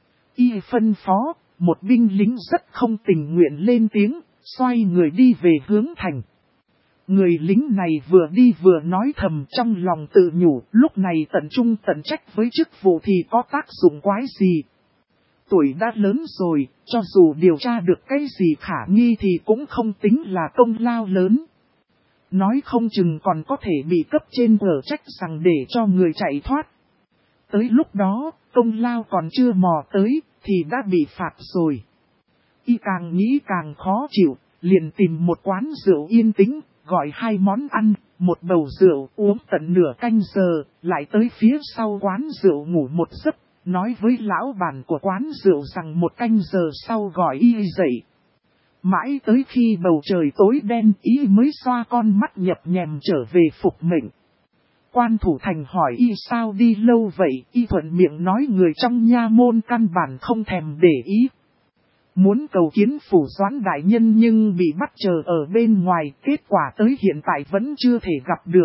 Y phân phó, một binh lính rất không tình nguyện lên tiếng, xoay người đi về hướng thành. Người lính này vừa đi vừa nói thầm trong lòng tự nhủ, lúc này tận trung tận trách với chức vụ thì có tác dụng quái gì. Tuổi đã lớn rồi, cho dù điều tra được cái gì khả nghi thì cũng không tính là công lao lớn. Nói không chừng còn có thể bị cấp trên ở trách rằng để cho người chạy thoát. Tới lúc đó, công lao còn chưa mò tới, thì đã bị phạt rồi. Y càng nghĩ càng khó chịu, liền tìm một quán rượu yên tĩnh, gọi 2 món ăn, một bầu rượu uống tận nửa canh giờ, lại tới phía sau quán rượu ngủ một giấc, nói với lão bản của quán rượu rằng 1 canh giờ sau gọi Y dậy. Mãi tới khi bầu trời tối đen Y mới xoa con mắt nhập nhèm trở về phục mệnh. Quan thủ thành hỏi Y sao đi lâu vậy, Y thuận miệng nói người trong nha môn căn bản không thèm để ý. Muốn cầu kiến phủ Doãn đại nhân nhưng bị bắt chờ ở bên ngoài, kết quả tới hiện tại vẫn chưa thể gặp được.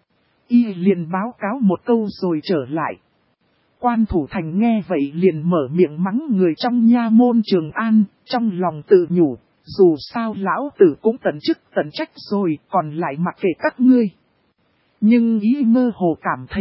Y liền báo cáo một câu rồi trở lại. Quan thủ thành nghe vậy liền mở miệng mắng người trong nha môn Trường An, trong lòng tự nhủ, dù sao lão tử cũng tận chức tận trách rồi, còn lại mặc kệ các ngươi. Nhưng Y mơ hồ cảm thấy,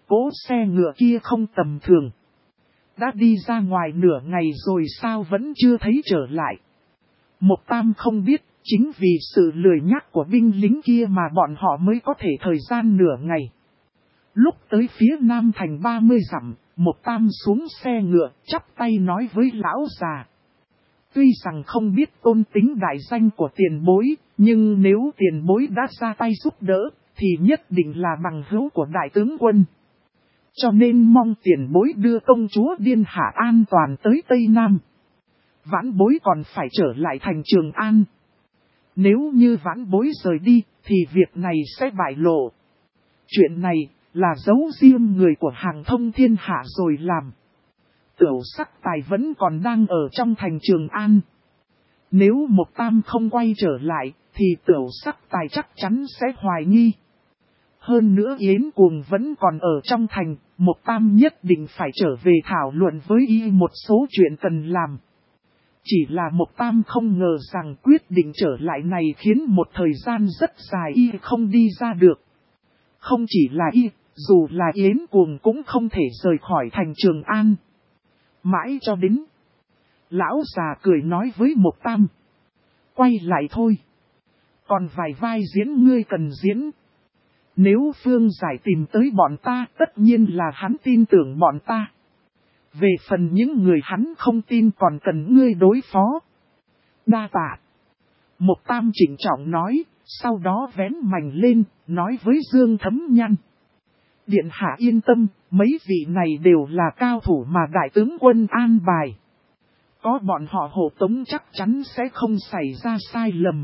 cỗ xe ngựa kia không tầm thường. Đã đi ra ngoài nửa ngày rồi sao vẫn chưa thấy trở lại. Mộc Tam không biết, chính vì sự lười nhác của binh lính kia mà bọn họ mới có thể thời gian nửa ngày. Lúc tới phía Nam thành 30 dặm, Mộc Tam xuống xe ngựa, chắp tay nói với lão già. Tuy rằng không biết tôn tính đại danh của tiền bối, nhưng nếu tiền bối đã ra tay giúp đỡ, thì nhất định là bằng hữu của đại tướng quân. Cho nên mong tiền bối đưa công chúa Điên Hạ an toàn tới Tây Nam. Vãn bối còn phải trở lại thành Trường An. Nếu như vãn bối rời đi, thì việc này sẽ bại lộ. Chuyện này là giấu riêng người của Hàng Thông thiên hạ rồi làm. Tửu Sắc Tài vẫn còn đang ở trong thành Trường An. Nếu Mộc Tam không quay trở lại, thì Tửu Sắc Tài chắc chắn sẽ hoài nghi. Hơn nữa Yến Cuồng vẫn còn ở trong thành, Mộc Tam nhất định phải trở về thảo luận với y một số chuyện cần làm. Chỉ là Mộc Tam không ngờ rằng quyết định trở lại này khiến một thời gian rất dài y không đi ra được. Không chỉ là y, dù là Yến Cuồng cũng không thể rời khỏi thành Trường An. Mãi cho đến, lão già cười nói với Mộc Tam. Quay lại thôi. Còn vài vai diễn ngươi cần diễn. Nếu Phương Giải tìm tới bọn ta, tất nhiên là hắn tin tưởng bọn ta. Về phần những người hắn không tin còn cần ngươi đối phó. Đa tạ. Mộc Tam chỉnh trọng nói, sau đó vén mảnh lên, nói với Dương Thấm Nhan. Điện hạ yên tâm, mấy vị này đều là cao thủ mà đại tướng quân an bài. Có bọn họ hộ tống chắc chắn sẽ không xảy ra sai lầm.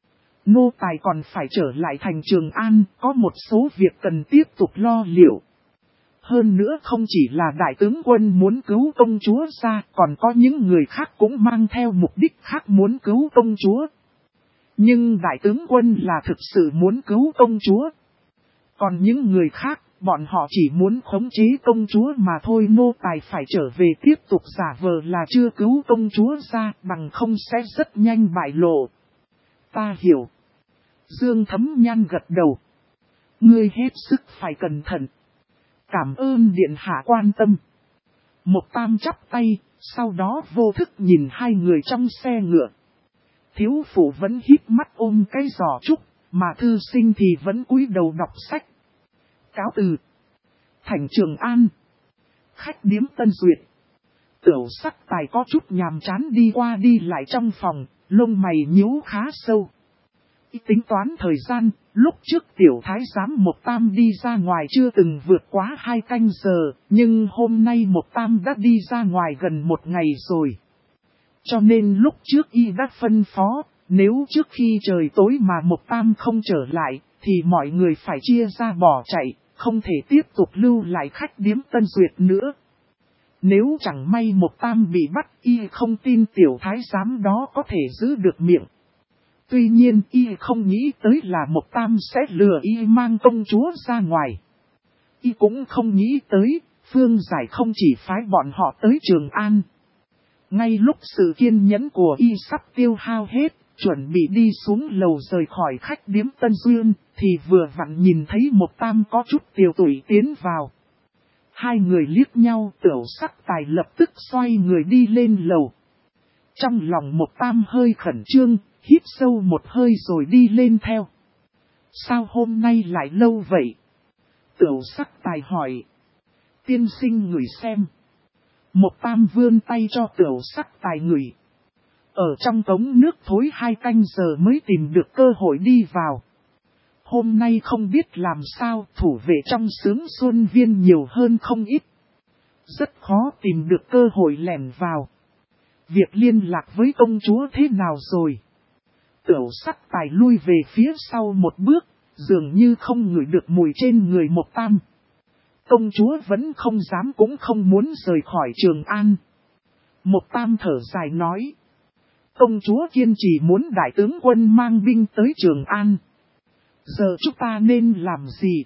Nô tài còn phải trở lại thành Trường An, có một số việc cần tiếp tục lo liệu. Hơn nữa không chỉ là đại tướng quân muốn cứu công chúa ra, còn có những người khác cũng mang theo mục đích khác muốn cứu công chúa. Nhưng đại tướng quân là thực sự muốn cứu công chúa. Còn những người khác, bọn họ chỉ muốn khống chế công chúa mà thôi. Nô tài phải trở về tiếp tục giả vờ là chưa cứu công chúa ra, bằng không sẽ rất nhanh bại lộ. Ta hiểu. Dương Thấm Nhan gật đầu. Ngươi hết sức phải cẩn thận. Cảm ơn điện hạ quan tâm. Mộc Tam chắp tay, sau đó vô thức nhìn hai người trong xe ngựa. Thiếu phụ vẫn híp mắt ôm cái giỏ trúc, mà thư sinh thì vẫn cúi đầu đọc sách. Cáo từ. Thành Trường An. Khách điếm Tân Duyệt. Tửu Sắc Tài có chút nhàm chán đi qua đi lại trong phòng, lông mày nhíu khá sâu. Tính toán thời gian, lúc trước tiểu thái giám Mộc Tam đi ra ngoài chưa từng vượt quá 2 canh giờ, nhưng hôm nay Mộc Tam đã đi ra ngoài gần 1 ngày rồi. Cho nên lúc trước y đã phân phó, nếu trước khi trời tối mà Mộc Tam không trở lại, thì mọi người phải chia ra bỏ chạy, không thể tiếp tục lưu lại khách điếm Tân Duyệt nữa. Nếu chẳng may Mộc Tam bị bắt, y không tin tiểu thái giám đó có thể giữ được miệng. Tuy nhiên y không nghĩ tới là Mộc Tam sẽ lừa y mang công chúa ra ngoài. Y cũng không nghĩ tới, Phương Giải không chỉ phái bọn họ tới Trường An. Ngay lúc sự kiên nhẫn của y sắp tiêu hao hết, chuẩn bị đi xuống lầu rời khỏi khách điếm Tân Duyên, thì vừa vặn nhìn thấy Mộc Tam có chút tiều tụy tiến vào. Hai người liếc nhau, Tửu Sắc Tài lập tức xoay người đi lên lầu. Trong lòng Mộc Tam hơi khẩn trương, hít sâu một hơi rồi đi lên theo. Sao hôm nay lại lâu vậy? Tửu Sắc Tài hỏi. Tiên sinh ngửi xem. Mộc Tam vươn tay cho Tửu Sắc Tài ngửi. Ở trong cống nước thối 2 canh giờ mới tìm được cơ hội đi vào. Hôm nay không biết làm sao thủ vệ trong Sướng Xuân Viên nhiều hơn không ít. Rất khó tìm được cơ hội lẻn vào. Việc liên lạc với công chúa thế nào rồi? Tửu Sắc Tài lui về phía sau một bước, dường như không ngửi được mùi trên người Mộc Tam. Công chúa vẫn không dám cũng không muốn rời khỏi Trường An. Mộc Tam thở dài nói. Công chúa kiên trì muốn đại tướng quân mang binh tới Trường An. Giờ chúng ta nên làm gì?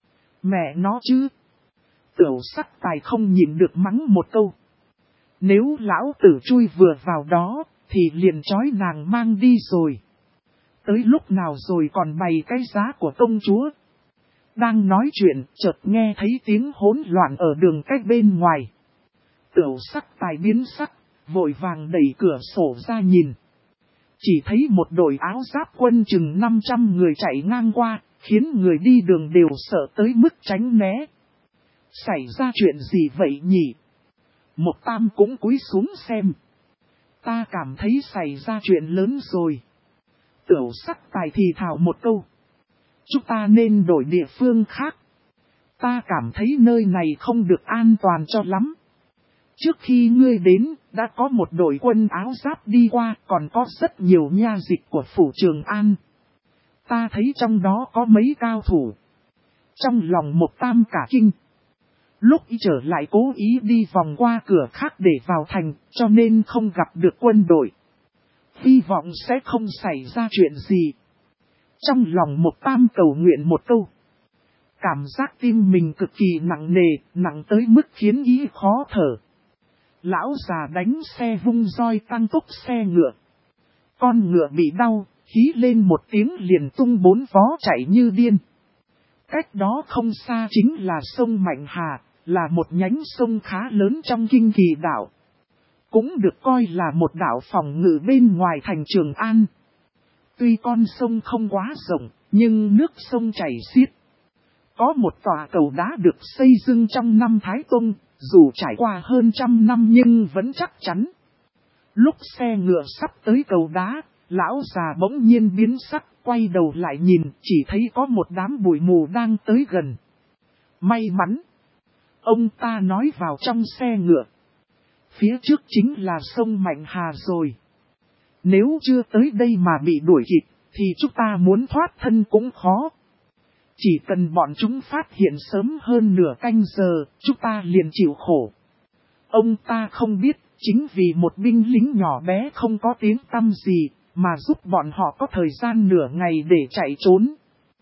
Mẹ nó chứ. Tửu Sắc Tài không nhịn được mắng một câu. Nếu lão tử chui vừa vào đó, thì liền trói nàng mang đi rồi. Tới lúc nào rồi còn bày cái giá của công chúa. Đang nói chuyện, chợt nghe thấy tiếng hỗn loạn ở đường cách bên ngoài. Tửu Sắc Tài biến sắc, vội vàng đẩy cửa sổ ra nhìn. Chỉ thấy một đội áo giáp quân chừng 500 người chạy ngang qua, khiến người đi đường đều sợ tới mức tránh né. Xảy ra chuyện gì vậy nhỉ? Một Tam cũng cúi xuống xem. Ta cảm thấy xảy ra chuyện lớn rồi. Tửu Sắc Tài thì thào một câu. Chúng ta nên đổi địa phương khác. Ta cảm thấy nơi này không được an toàn cho lắm. Trước khi ngươi đến, đã có một đội quân áo giáp đi qua, còn có rất nhiều nha dịch của phủ Trường An. Ta thấy trong đó có mấy cao thủ. Trong lòng Một Tam cả kinh. Lúc ý trở lại cố ý đi vòng qua cửa khác để vào thành, cho nên không gặp được quân đội. Hy vọng sẽ không xảy ra chuyện gì. Trong lòng Một Tam cầu nguyện một câu. Cảm giác tim mình cực kỳ nặng nề, nặng tới mức khiến ý khó thở. Lão già đánh xe vung roi tăng tốc xe ngựa. Con ngựa bị đau, hí lên một tiếng liền tung bốn vó chạy như điên. Cách đó không xa chính là sông Mạnh Hà, là một nhánh sông khá lớn trong Kinh Kỳ đảo. Cũng được coi là một đảo phòng ngự bên ngoài thành Trường An. Tuy con sông không quá rộng, nhưng nước sông chảy xiết. Có một tòa cầu đá được xây dựng trong năm Thái Tông, dù trải qua hơn 100 năm nhưng vẫn chắc chắn. Lúc xe ngựa sắp tới cầu đá, lão già bỗng nhiên biến sắc, quay đầu lại nhìn, chỉ thấy có một đám bụi mù đang tới gần. May mắn! Ông ta nói vào trong xe ngựa. Phía trước chính là sông Mạnh Hà rồi. Nếu chưa tới đây mà bị đuổi kịp, thì chúng ta muốn thoát thân cũng khó. Chỉ cần bọn chúng phát hiện sớm hơn nửa canh giờ, chúng ta liền chịu khổ. Ông ta không biết, chính vì một binh lính nhỏ bé không có tiếng tăm gì, mà giúp bọn họ có thời gian nửa ngày để chạy trốn.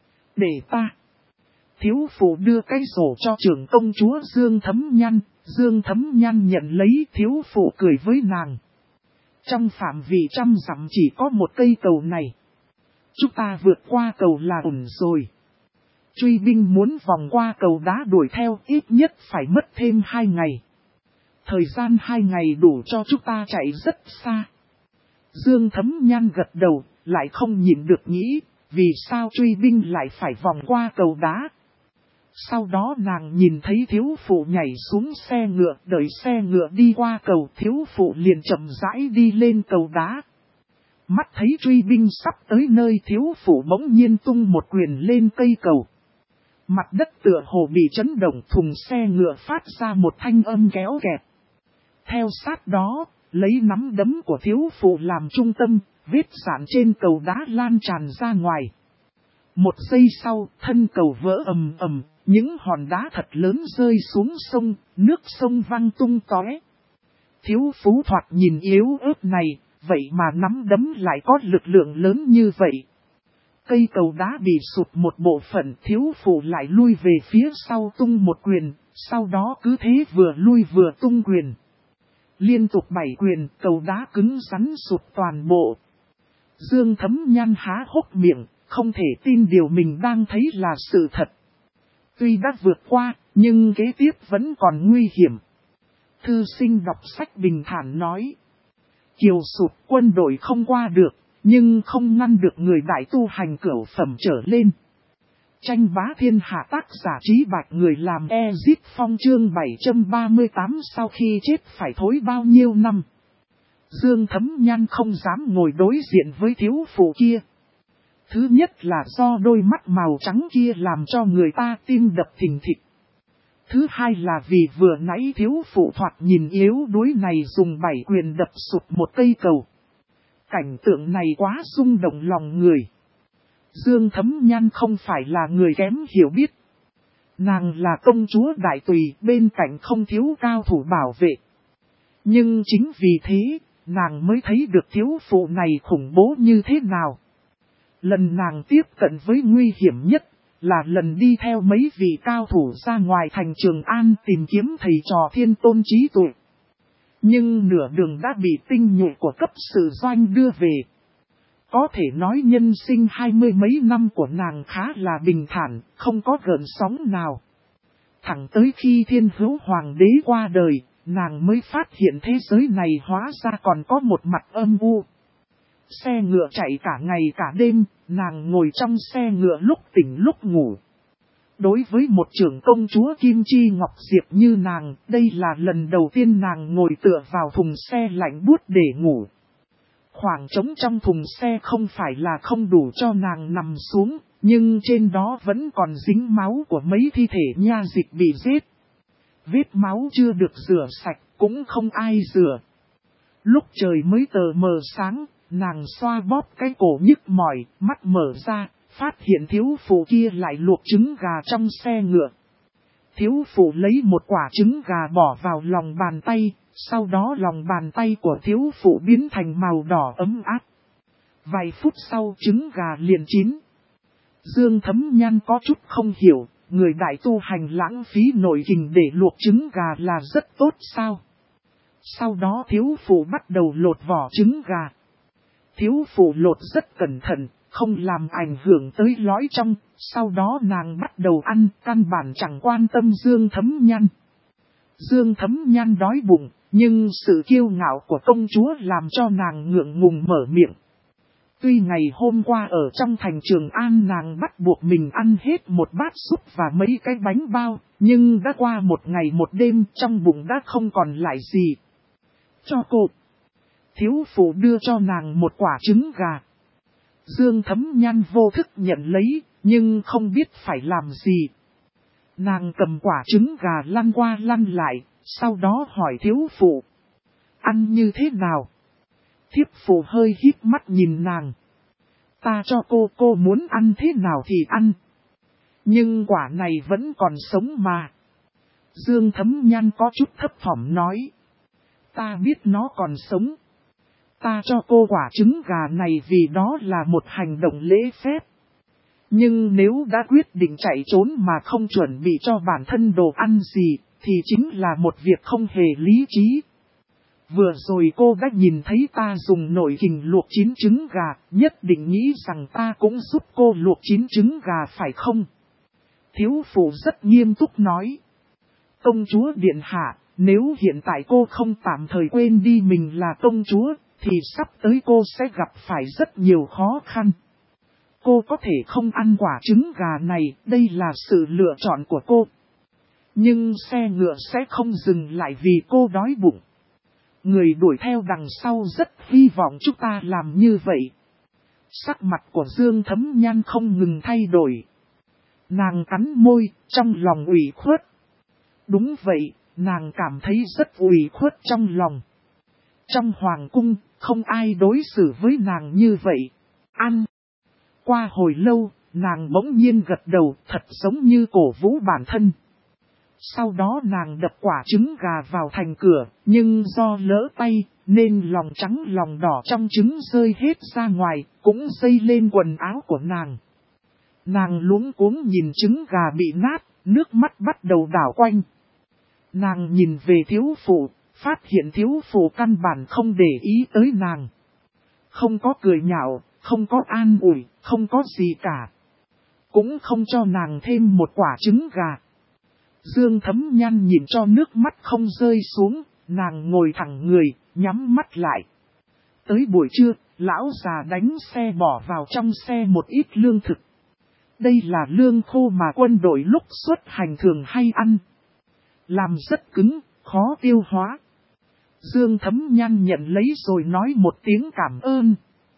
Để ta. Thiếu phụ đưa cái rổ cho trưởng công chúa Dương Thấm Nhan. Dương Thấm Nhan nhận lấy, thiếu phụ cười với nàng. Trong phạm vi 100 dặm chỉ có một cây cầu này. Chúng ta vượt qua cầu là ổn rồi. Truy binh muốn vòng qua cầu đá đuổi theo ít nhất phải mất thêm 2 ngày. Thời gian 2 ngày đủ cho chúng ta chạy rất xa. Dương Thấm Nhan gật đầu, lại không nhịn được nghĩ, vì sao truy binh lại phải vòng qua cầu đá. Sau đó nàng nhìn thấy thiếu phụ nhảy xuống xe ngựa, đợi xe ngựa đi qua cầu, thiếu phụ liền chậm rãi đi lên cầu đá. Mắt thấy truy binh sắp tới nơi, thiếu phụ bỗng nhiên tung một quyền lên cây cầu. Mặt đất tựa hồ bị chấn động, thùng xe ngựa phát ra một thanh âm kéo kẹt. Theo sát đó, lấy nắm đấm của thiếu phụ làm trung tâm, vết rạn trên cầu đá lan tràn ra ngoài. Một giây sau, thân cầu vỡ ầm ầm, những hòn đá thật lớn rơi xuống sông, nước sông văng tung tóe. Thiếu phú thoạt nhìn yếu ớt này, vậy mà nắm đấm lại có lực lượng lớn như vậy. Cây cầu đá bị sụt một bộ phận, thiếu phụ lại lui về phía sau tung một quyền, sau đó cứ thế vừa lui vừa tung quyền. Liên tục 7 quyền, cầu đá cứng rắn sụt toàn bộ. Dương Thấm Nhan há hốc miệng, không thể tin điều mình đang thấy là sự thật. Tuy đã vượt qua, nhưng kế tiếp vẫn còn nguy hiểm. Thư sinh đọc sách bình thản nói. Kiều sụt quân đội không qua được, nhưng không ngăn được người đại tu hành cửu phẩm trở lên. Tranh bá thiên hạ tác giả Trí Bạch người làm Ezit Phong chương 738 sau khi chết phải thối bao nhiêu năm. Dương Thấm Nhan không dám ngồi đối diện với thiếu phụ kia. Thứ nhất là do đôi mắt màu trắng kia làm cho người ta tim đập thình thịch. Thứ hai là vì vừa nãy thiếu phụ thoạt nhìn yếu đuối này dùng 7 quyền đập sụt một cây cầu. Cảnh tượng này quá rung động lòng người. Dương Thấm Nhan không phải là người kém hiểu biết. Nàng là công chúa đại tùy, bên cạnh không thiếu cao thủ bảo vệ. Nhưng chính vì thế, nàng mới thấy được thiếu phụ này khủng bố như thế nào. Lần nàng tiếp cận với nguy hiểm nhất, là lần đi theo mấy vị cao thủ ra ngoài thành Trường An tìm kiếm thầy trò Thiên Tôn trí tuệ. Nhưng nửa đường đã bị tinh nhuệ của cấp sự doanh đưa về. Có thể nói nhân sinh 20 mấy năm của nàng khá là bình thản, không có gợn sóng nào. Thẳng tới khi Thiên Hữu Hoàng đế qua đời, nàng mới phát hiện thế giới này hóa ra còn có một mặt âm u. Xe ngựa chạy cả ngày cả đêm, nàng ngồi trong xe ngựa lúc tỉnh lúc ngủ. Đối với một trưởng công chúa Kim Chi Ngọc Diệp như nàng, đây là lần đầu tiên nàng ngồi tựa vào thùng xe lạnh buốt để ngủ. Khoảng trống trong thùng xe không phải là không đủ cho nàng nằm xuống, nhưng trên đó vẫn còn dính máu của mấy thi thể nha dịch bị giết. Vết máu chưa được rửa sạch, cũng không ai rửa. Lúc trời mới tờ mờ sáng, nàng xoa bóp cái cổ nhức mỏi, mắt mở ra, phát hiện thiếu phụ kia lại luộc trứng gà trong xe ngựa. Thiếu phụ lấy một quả trứng gà bỏ vào lòng bàn tay, sau đó lòng bàn tay của thiếu phụ biến thành màu đỏ ấm áp. Vài phút sau trứng gà liền chín. Dương Thấm Nhan có chút không hiểu, người đại tu hành lãng phí nội kình để luộc trứng gà là rất tốt sao? Sau đó thiếu phụ bắt đầu lột vỏ trứng gà. Thiếu phụ lột rất cẩn thận, không làm ảnh hưởng tới lõi trong, sau đó nàng bắt đầu ăn, căn bản chẳng quan tâm Dương Thấm Nhan. Dương Thấm Nhan đói bụng, nhưng sự kiêu ngạo của công chúa làm cho nàng ngượng ngùng mở miệng. Tuy ngày hôm qua ở trong thành Trường An nàng bắt buộc mình ăn hết một bát súp và mấy cái bánh bao, nhưng đã qua một ngày một đêm trong bụng đã không còn lại gì. Cho cô. Thiếu phụ đưa cho nàng một quả trứng gà. Dương Thấm Nhan vô thức nhận lấy, nhưng không biết phải làm gì. Nàng cầm quả trứng gà lăn qua lăn lại, sau đó hỏi thiếu phụ. Ăn như thế nào? Thiếp phụ hơi híp mắt nhìn nàng. Ta cho cô muốn ăn thế nào thì ăn. Nhưng quả này vẫn còn sống mà. Dương Thấm Nhan có chút thấp thỏm nói. Ta biết nó còn sống. Ta cho cô quả trứng gà này vì đó là một hành động lễ phép. Nhưng nếu đã quyết định chạy trốn mà không chuẩn bị cho bản thân đồ ăn gì, thì chính là một việc không hề lý trí. Vừa rồi cô đã nhìn thấy ta dùng nội kình luộc chín trứng gà, nhất định nghĩ rằng ta cũng giúp cô luộc chín trứng gà phải không? Thiếu phụ rất nghiêm túc nói. Công chúa điện hạ, nếu hiện tại cô không tạm thời quên đi mình là công chúa, thì sắp tới cô sẽ gặp phải rất nhiều khó khăn. Cô có thể không ăn quả trứng gà này, đây là sự lựa chọn của cô. Nhưng xe ngựa sẽ không dừng lại vì cô đói bụng. Người đuổi theo đằng sau rất hy vọng chúng ta làm như vậy. Sắc mặt của Dương Thấm Nhan không ngừng thay đổi. Nàng cắn môi, trong lòng ủy khuất. Đúng vậy, nàng cảm thấy rất ủy khuất trong lòng. Trong hoàng cung, không ai đối xử với nàng như vậy. Ăn. Qua hồi lâu, nàng bỗng nhiên gật đầu thật giống như cổ vũ bản thân. Sau đó nàng đập quả trứng gà vào thành cửa, nhưng do lỡ tay, nên lòng trắng lòng đỏ trong trứng rơi hết ra ngoài, cũng dây lên quần áo của nàng. Nàng luống cuống nhìn trứng gà bị nát, nước mắt bắt đầu đảo quanh. Nàng nhìn về thiếu phụ, phát hiện thiếu phụ căn bản không để ý tới nàng. Không có cười nhạo, không có an ủi, không có gì cả. Cũng không cho nàng thêm một quả trứng gà. Dương Thấm Nhan nhìn cho nước mắt không rơi xuống, nàng ngồi thẳng người, nhắm mắt lại. Tới buổi trưa, lão già đánh xe bỏ vào trong xe một ít lương thực. Đây là lương khô mà quân đội lúc xuất hành thường hay ăn. Làm rất cứng, khó tiêu hóa. Dương Thấm Nhan nhận lấy rồi nói một tiếng cảm ơn.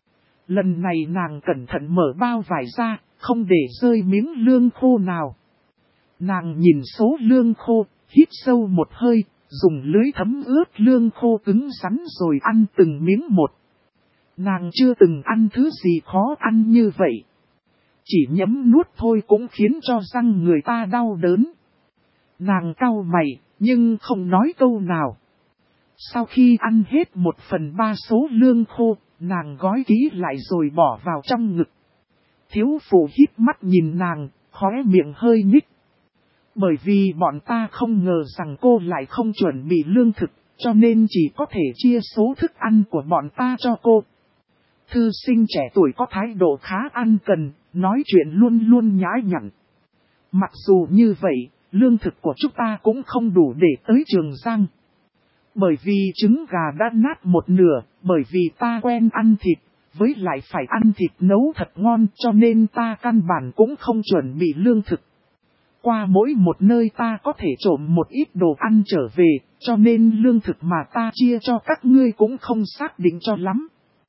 Lần này nàng cẩn thận mở bao vải ra, không để rơi miếng lương khô nào. Nàng nhìn số lương khô, hít sâu một hơi, dùng lưới thấm ướt lương khô cứng rắn rồi ăn từng miếng một. Nàng chưa từng ăn thứ gì khó ăn như vậy. Chỉ nhấm nuốt thôi cũng khiến cho răng người ta đau đớn. Nàng cau mày, nhưng không nói câu nào. Sau khi ăn hết 1/3 số lương khô, nàng gói kỹ lại rồi bỏ vào trong ngực. Thiếu phụ híp mắt nhìn nàng, khóe miệng hơi nhích. Bởi vì bọn ta không ngờ rằng cô lại không chuẩn bị lương thực, cho nên chỉ có thể chia số thức ăn của bọn ta cho cô. Thư sinh trẻ tuổi có thái độ khá ăn cần, nói chuyện luôn luôn nhã nhặn. Mặc dù như vậy, lương thực của chúng ta cũng không đủ để tới Trường Giang. Bởi vì trứng gà đã nát một nửa, bởi vì ta quen ăn thịt, với lại phải ăn thịt nấu thật ngon cho nên ta căn bản cũng không chuẩn bị lương thực. Qua mỗi một nơi ta có thể trộm một ít đồ ăn trở về, cho nên lương thực mà ta chia cho các ngươi cũng không xác định cho lắm.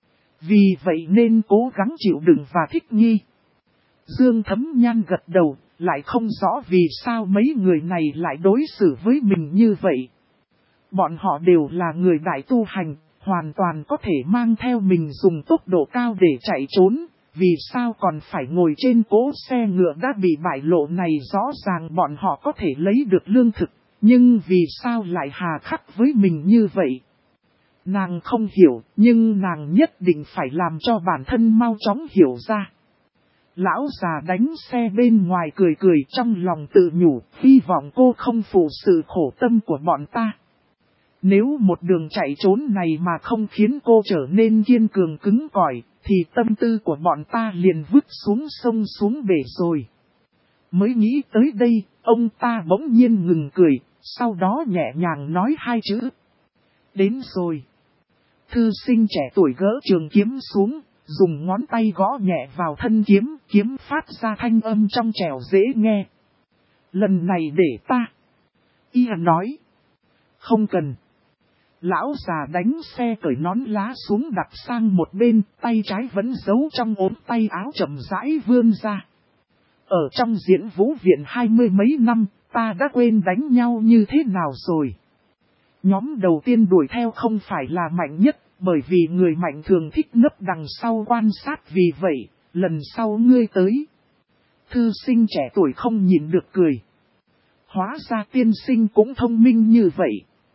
Vì vậy nên cố gắng chịu đựng và thích nghi. Dương Thấm Nhan gật đầu, lại không rõ vì sao mấy người này lại đối xử với mình như vậy. Bọn họ đều là người đại tu hành, hoàn toàn có thể mang theo mình dùng tốc độ cao để chạy trốn. Vì sao còn phải ngồi trên cỗ xe ngựa đã bị bại lộ này? Rõ ràng bọn họ có thể lấy được lương thực, nhưng vì sao lại hà khắc với mình như vậy? Nàng không hiểu, nhưng nàng nhất định phải làm cho bản thân mau chóng hiểu ra. Lão già đánh xe bên ngoài cười cười trong lòng tự nhủ, hy vọng cô không phụ sự khổ tâm của bọn ta. Nếu một đường chạy trốn này mà không khiến cô trở nên kiên cường cứng cỏi, thì tâm tư của bọn ta liền vứt xuống sông xuống bể rồi. Mới nghĩ tới đây, ông ta bỗng nhiên ngừng cười, sau đó nhẹ nhàng nói hai chữ. Đến rồi. Thư sinh trẻ tuổi gỡ trường kiếm xuống, dùng ngón tay gõ nhẹ vào thân kiếm, kiếm phát ra thanh âm trong trẻo dễ nghe. Lần này để ta. Y nói. Không cần. Lão già đánh xe cởi nón lá xuống đặt sang một bên, tay trái vẫn giấu trong ốm tay áo chậm rãi vươn ra. Ở trong diễn vũ viện 20 mấy năm, ta đã quên đánh nhau như thế nào rồi. Nhóm đầu tiên đuổi theo không phải là mạnh nhất, bởi vì người mạnh thường thích nấp đằng sau quan sát, vì vậy, lần sau ngươi tới. Thư sinh trẻ tuổi không nhìn được cười. Hóa ra tiên sinh cũng thông minh như vậy.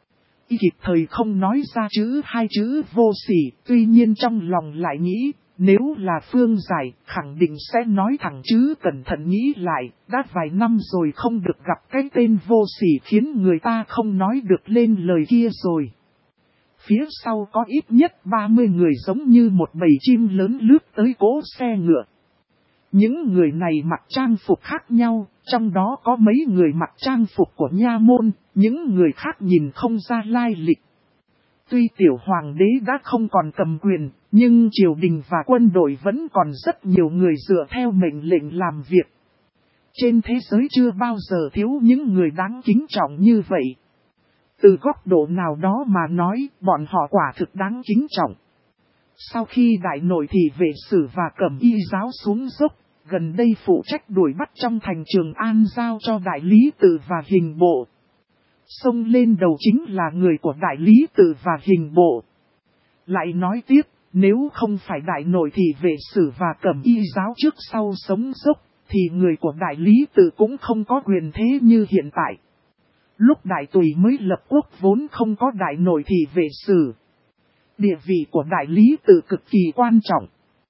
Y kịp thời không nói ra hai chữ vô sỉ, tuy nhiên trong lòng lại nghĩ, nếu là Phương Giải, khẳng định sẽ nói thẳng chứ cẩn thận nghĩ lại, đã vài năm rồi không được gặp cái tên vô sỉ khiến người ta không nói được lên lời kia rồi. Phía sau có ít nhất 30 người giống như một bầy chim lớn lướt tới cỗ xe ngựa. Những người này mặc trang phục khác nhau, trong đó có mấy người mặc trang phục của nha môn, những người khác nhìn không ra lai lịch. Tuy tiểu hoàng đế đã không còn cầm quyền, nhưng triều đình và quân đội vẫn còn rất nhiều người dựa theo mệnh lệnh làm việc. Trên thế giới chưa bao giờ thiếu những người đáng kính trọng như vậy. Từ góc độ nào đó mà nói, bọn họ quả thực đáng kính trọng. Sau khi đại nội thị vệ sử và cẩm y giáo xuống dốc, gần đây phụ trách đuổi bắt trong thành Trường An giao cho đại lý tự và hình bộ. Xông lên đầu chính là người của đại lý tự và hình bộ. Lại nói tiếp, nếu không phải đại nội thị vệ sử và cẩm y giáo trước sau sống dốc, thì người của đại lý tự cũng không có quyền thế như hiện tại. Lúc đại tùy mới lập quốc vốn không có đại nội thị vệ sử. Địa vị của đại lý tự cực kỳ quan trọng.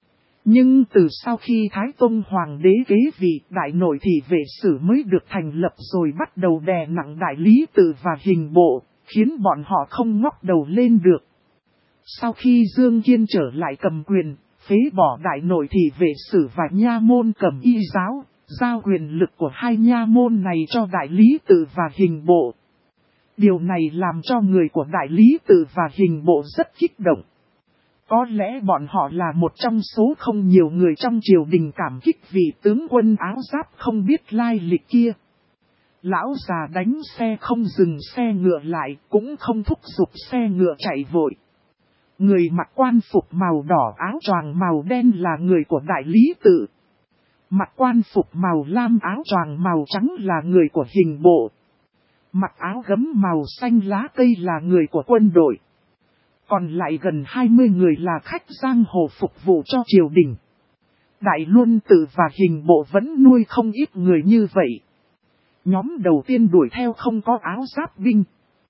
Nhưng từ sau khi Thái Tông Hoàng đế kế vị, đại nội thị vệ sử mới được thành lập rồi bắt đầu đè nặng đại lý tự và hình bộ, khiến bọn họ không ngóc đầu lên được. Sau khi Dương Kiên trở lại cầm quyền, phế bỏ đại nội thị vệ sử và nha môn cẩm y giáo, giao quyền lực của hai nha môn này cho đại lý tự và hình bộ. Điều này làm cho người của đại lý tự và hình bộ rất kích động. Có lẽ bọn họ là một trong số không nhiều người trong triều đình cảm kích vì tướng quân áo giáp không biết lai lịch kia. Lão già đánh xe không dừng xe ngựa lại, cũng không thúc giục xe ngựa chạy vội. Người mặc quan phục màu đỏ áo choàng màu đen là người của đại lý tự. Mặc quan phục màu lam áo choàng màu trắng là người của hình bộ. Mặc áo gấm màu xanh lá cây là người của quân đội. Còn lại gần 20 người là khách giang hồ phục vụ cho triều đình. Đại Luân Tự và hình bộ vẫn nuôi không ít người như vậy. Nhóm đầu tiên đuổi theo không có áo giáp binh.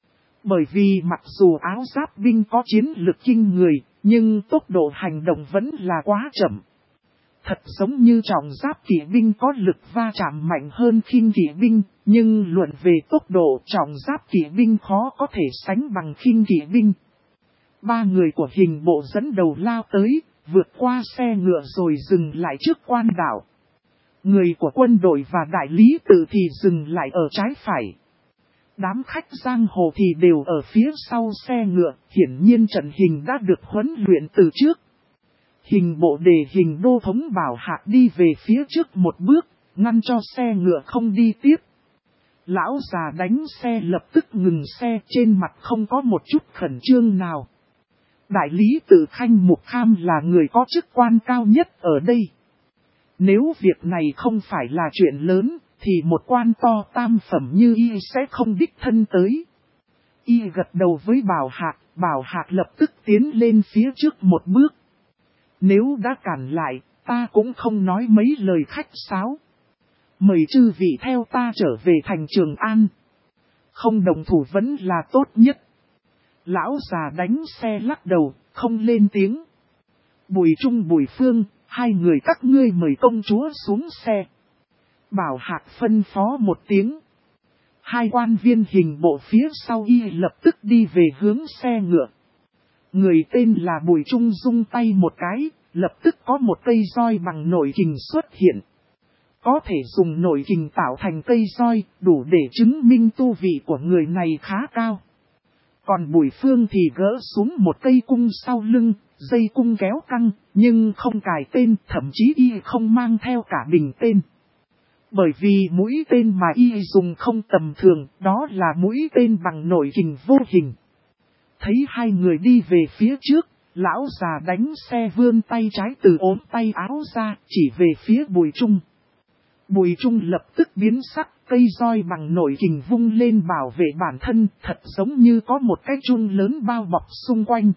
Bởi vì mặc dù áo giáp binh có chiến lực kinh người, nhưng tốc độ hành động vẫn là quá chậm. Thật giống như trọng giáp kỵ binh có lực va chạm mạnh hơn khinh kỵ binh, nhưng luận về tốc độ trọng giáp kỵ binh khó có thể sánh bằng khinh kỵ binh. Ba người của hình bộ dẫn đầu lao tới, vượt qua xe ngựa rồi dừng lại trước quan đạo. Người của quân đội và đại lý tự thì dừng lại ở trái phải. Đám khách giang hồ thì đều ở phía sau xe ngựa, hiển nhiên trận hình đã được huấn luyện từ trước. Hình bộ đề hình đô thống Bảo Hạc đi về phía trước một bước, ngăn cho xe ngựa không đi tiếp. Lão già đánh xe lập tức ngừng xe, trên mặt không có một chút khẩn trương nào. Đại lý tự Khanh Mục Kham là người có chức quan cao nhất ở đây. Nếu việc này không phải là chuyện lớn, thì một quan to tam phẩm như y sẽ không đích thân tới. Y gật đầu với Bảo Hạc lập tức tiến lên phía trước một bước. Nếu đã cản lại, ta cũng không nói mấy lời khách sáo. Mời chư vị theo ta trở về thành Trường An. Không đồng thủ vẫn là tốt nhất. Lão già đánh xe lắc đầu, không lên tiếng. Bùi Trung Bùi Phương, hai người các ngươi mời công chúa xuống xe. Bảo Hạc phân phó một tiếng. Hai quan viên hình bộ phía sau y lập tức đi về hướng xe ngựa. Người tên là Bùi Trung rung tay một cái, lập tức có một cây roi bằng nội kình xuất hiện. Có thể dùng nội kình tạo thành cây roi, đủ để chứng minh tu vị của người này khá cao. Còn Bùi Phương thì gỡ xuống một cây cung sau lưng, dây cung kéo căng, nhưng không cài tên, thậm chí y không mang theo cả bình tên. Bởi vì mũi tên mà y dùng không tầm thường, đó là mũi tên bằng nội kình vô hình. Thấy hai người đi về phía trước, lão già đánh xe vươn tay trái từ ốm tay áo ra, chỉ về phía Bùi Trung. Bùi Trung lập tức biến sắc, cây roi bằng nội kình vung lên bảo vệ bản thân, thật giống như có một cái chun lớn bao bọc xung quanh.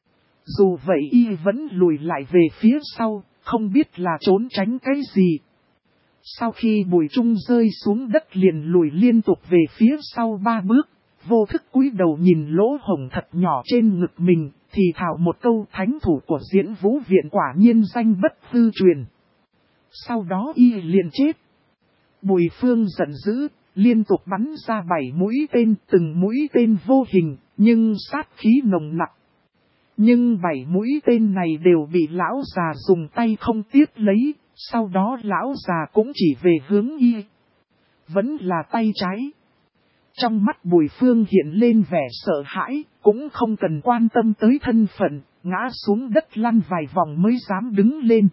Dù vậy y vẫn lùi lại về phía sau, không biết là trốn tránh cái gì. Sau khi Bùi Trung rơi xuống đất liền lùi liên tục về phía sau 3 bước, vô thức cúi đầu nhìn lỗ hổng thật nhỏ trên ngực mình, thì thào một câu thánh thủ của Diễn Vũ Viện quả nhiên danh bất hư truyền. Sau đó y liền chết. Bùi Phương giận dữ, liên tục bắn ra 7 mũi tên, từng mũi tên vô hình, nhưng sát khí nồng nặc. Nhưng 7 mũi tên này đều bị lão già dùng tay không tiếp lấy, sau đó lão già cũng chỉ về hướng y. Vẫn là tay trái. Trong mắt Bùi Phương hiện lên vẻ sợ hãi, cũng không cần quan tâm tới thân phận, ngã xuống đất lăn vài vòng mới dám đứng lên.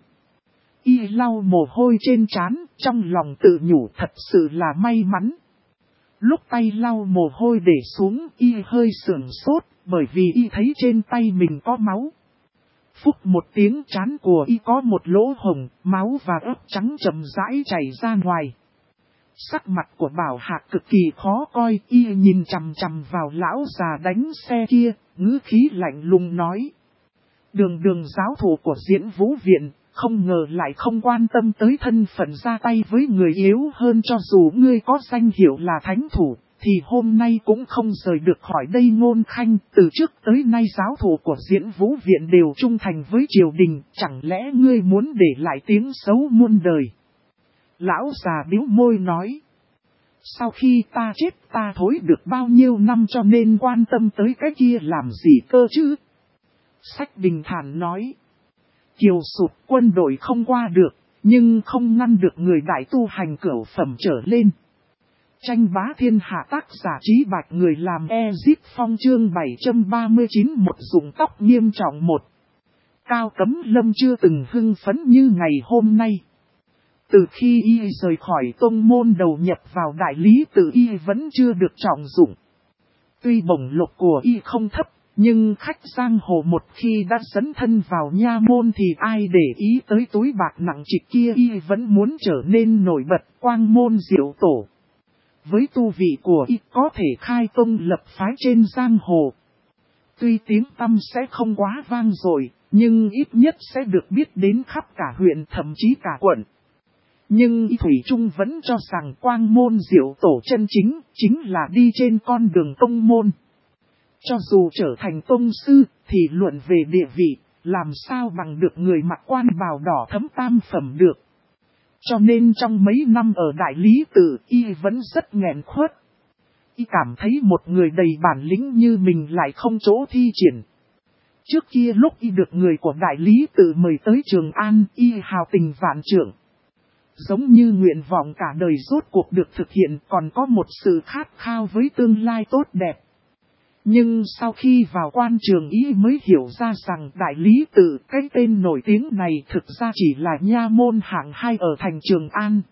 Y lau mồ hôi trên trán, trong lòng tự nhủ thật sự là may mắn. Lúc tay lau mồ hôi để xuống, y hơi sửng sốt, bởi vì y thấy trên tay mình có máu. Phúc một tiếng, trán của y có một lỗ hồng, máu và ớt trắng chậm rãi chảy ra ngoài. Sắc mặt của Bảo Hạc cực kỳ khó coi, y nhìn chằm chằm vào lão già đánh xe kia, ngữ khí lạnh lùng nói. Đường giáo thủ của Diễn Vũ Viện, không ngờ lại không quan tâm tới thân phận ra tay với người yếu hơn, cho dù ngươi có danh hiệu là thánh thủ, thì hôm nay cũng không rời được khỏi đây. Ngôn Khanh, từ trước tới nay giáo thủ của Diễn Vũ Viện đều trung thành với triều đình, chẳng lẽ ngươi muốn để lại tiếng xấu muôn đời? Lão già bĩu môi nói. Sau khi ta chết ta thối được bao nhiêu năm cho nên quan tâm tới cái kia làm gì cơ chứ? Sách bình thản nói. Kiều sụp quân đội không qua được, nhưng không ngăn được người đại tu hành cửu phẩm trở lên. Tranh bá thiên hạ, tác giả Trí Bạch, người làm Ezip Phong, chương 739. Một dụng tóc nghiêm trọng. Một Cao Cấm Lâm chưa từng hưng phấn như ngày hôm nay. Từ khi y rời khỏi tông môn đầu nhập vào đại lý tự, y vẫn chưa được trọng dụng. Tuy bổng lộc của y không thấp, nhưng khách giang hồ một khi đã dấn thân vào nha môn thì ai để ý tới túi bạc nặng trịch kia. Y vẫn muốn trở nên nổi bật, quang môn diệu tổ. Với tu vị của y có thể khai tông lập phái trên giang hồ. Tuy tiếng tăm sẽ không quá vang dội, nhưng ít nhất sẽ được biết đến khắp cả huyện, thậm chí cả quận. Nhưng y thủy chung vẫn cho rằng quang môn diệu tổ chân chính là đi trên con đường tông môn. Cho dù trở thành tông sư, thì luận về địa vị, làm sao bằng được người mặc quan bào đỏ thấm tam phẩm được. Cho nên trong mấy năm ở đại lý tự, y vẫn rất nghẹn khuất. Y cảm thấy một người đầy bản lĩnh như mình lại không chỗ thi triển. Trước kia lúc y được người của đại lý tự mời tới Trường An, y hào tình vạn trượng. Giống như nguyện vọng cả đời rốt cuộc được thực hiện, còn có một sự khát khao với tương lai tốt đẹp. Nhưng sau khi vào quan trường y mới hiểu ra rằng đại lý tự, cái tên nổi tiếng này thực ra chỉ là nha môn hạng 2 ở thành Trường An.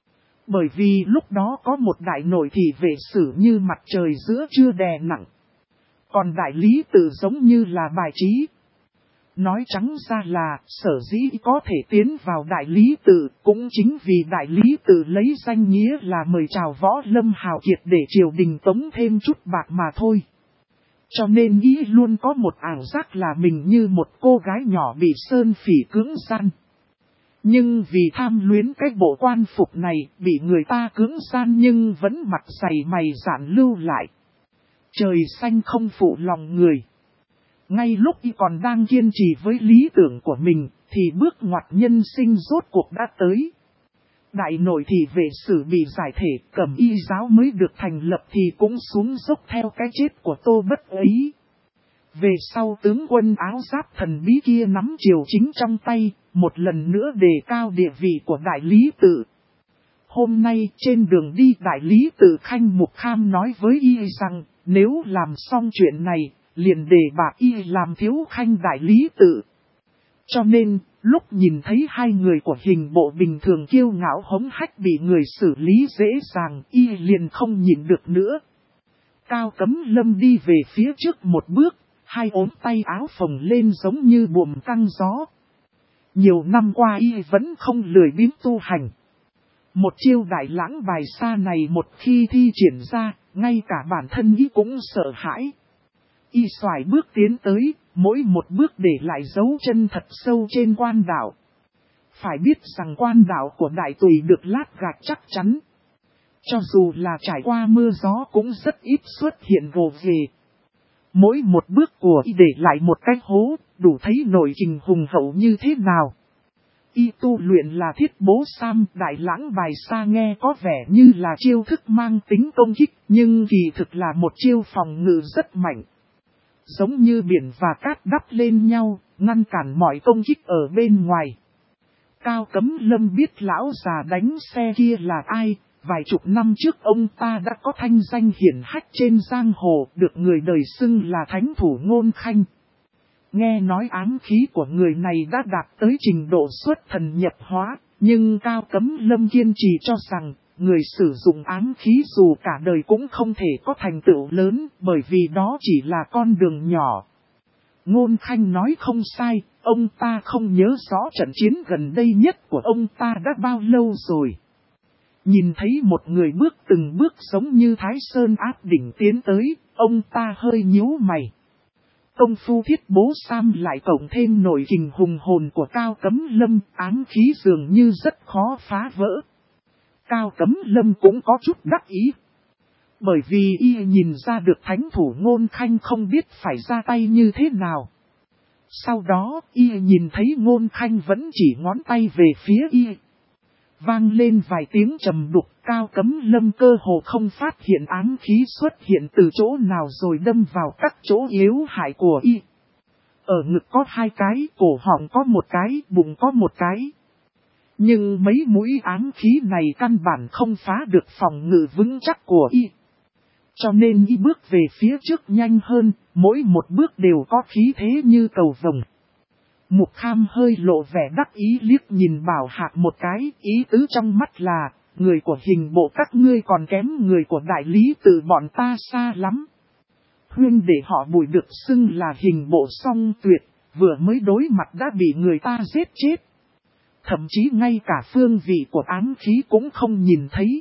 Bởi vì lúc đó có một đại nội thị vệ sử như mặt trời giữa trưa đè nặng. Còn đại lý tự giống như là bài trí. Nói trắng ra là sở dĩ có thể tiến vào đại lý tự cũng chính vì đại lý tự lấy danh nghĩa là mời chào võ lâm hào kiệt để triều đình tống thêm chút bạc mà thôi. Cho nên ý luôn có một ảo giác là mình như một cô gái nhỏ bị sơn phỉ cưỡng gian. Nhưng vì tham luyến cái bộ quan phục này bị người ta cưỡng gian nhưng vẫn mặt dày mày dạn lưu lại. Trời xanh không phụ lòng người. Ngay lúc y còn đang kiên trì với lý tưởng của mình thì bước ngoặt nhân sinh rốt cuộc đã tới. Đại nội thị vệ sử bị giải thể, Cẩm Y giáo mới được thành lập thì cũng xuống dốc theo cái chết của Tô Bất ấy. Về sau tướng quân áo giáp thần bí kia nắm triều chính trong tay, một lần nữa đề cao địa vị của đại lý tự. Hôm nay trên đường đi đại lý tự Khanh Mục Kham nói với y rằng nếu làm xong chuyện này, liền đề bạt y làm thiếu khanh đại lý tự. Cho nên, lúc nhìn thấy hai người của hình bộ bình thường kiêu ngạo hống hách bị người xử lý dễ dàng, y liền không nhịn được nữa. Cao Cấm Lâm đi về phía trước một bước, hai ốm tay áo phồng lên giống như buồm căng gió. Nhiều năm qua y vẫn không lười biếng tu hành. Một chiêu đại lãng bài xa này một khi thi triển ra, ngay cả bản thân y cũng sợ hãi. Y xoài bước tiến tới, mỗi một bước để lại dấu chân thật sâu trên quan đạo. Phải biết rằng quan đạo của đại tùy được lát gạch chắc chắn. Cho dù là trải qua mưa gió cũng rất ít xuất hiện gồ ghề. Mỗi một bước của y để lại một cái hố, đủ thấy nội trình hùng hậu như thế nào. Y tu luyện là thiết bố sam, đại lãng bài xa nghe có vẻ như là chiêu thức mang tính công kích, nhưng kỳ thực là một chiêu phòng ngự rất mạnh. Giống như biển và cát đắp lên nhau, ngăn cản mọi công kích ở bên ngoài. Cao Cấm Lâm biết lão già đánh xe kia là ai, vài chục năm trước ông ta đã có thanh danh hiển hách trên giang hồ, được người đời xưng là thánh thủ Ngôn Khanh. Nghe nói ám khí của người này đã đạt tới trình độ xuất thần nhập hóa, nhưng Cao Cấm Lâm kiên trì cho rằng, người sử dụng ám khí dù cả đời cũng không thể có thành tựu lớn, bởi vì đó chỉ là con đường nhỏ. Ngôn Khanh nói không sai, ông ta không nhớ rõ trận chiến gần đây nhất của ông ta đã bao lâu rồi. Nhìn thấy một người bước từng bước giống như Thái Sơn áp đỉnh tiến tới, ông ta hơi nhíu mày. Công phu thiết bố sam lại cộng thêm nội kình hùng hồn của Cao Cấm Lâm, ám khí dường như rất khó phá vỡ. Cao Cấm Lâm cũng có chút đắc ý. Bởi vì y nhìn ra được thánh thủ Ngôn Khanh không biết phải ra tay như thế nào. Sau đó y nhìn thấy Ngôn Khanh vẫn chỉ ngón tay về phía y. Vang lên vài tiếng trầm đục, Cao Cấm Lâm cơ hồ không phát hiện ám khí xuất hiện từ chỗ nào rồi đâm vào các chỗ yếu hại của y. Ở ngực có 2 cái, cổ họng có 1 cái, bụng có 1 cái. Nhưng mấy mũi ám khí này căn bản không phá được phòng ngự vững chắc của y. Cho nên y bước về phía trước nhanh hơn, mỗi một bước đều có khí thế như cầu vồng. Mục Kham hơi lộ vẻ đắc ý liếc nhìn Bảo Hạc một cái, ý tứ trong mắt là, người của hình bộ các ngươi còn kém người của đại lý tự bọn ta xa lắm. Huyên để họ Bùi được xưng là hình bộ song tuyệt, vừa mới đối mặt đã bị người ta giết chết. Thậm chí ngay cả phương vị của ám khí cũng không nhìn thấy.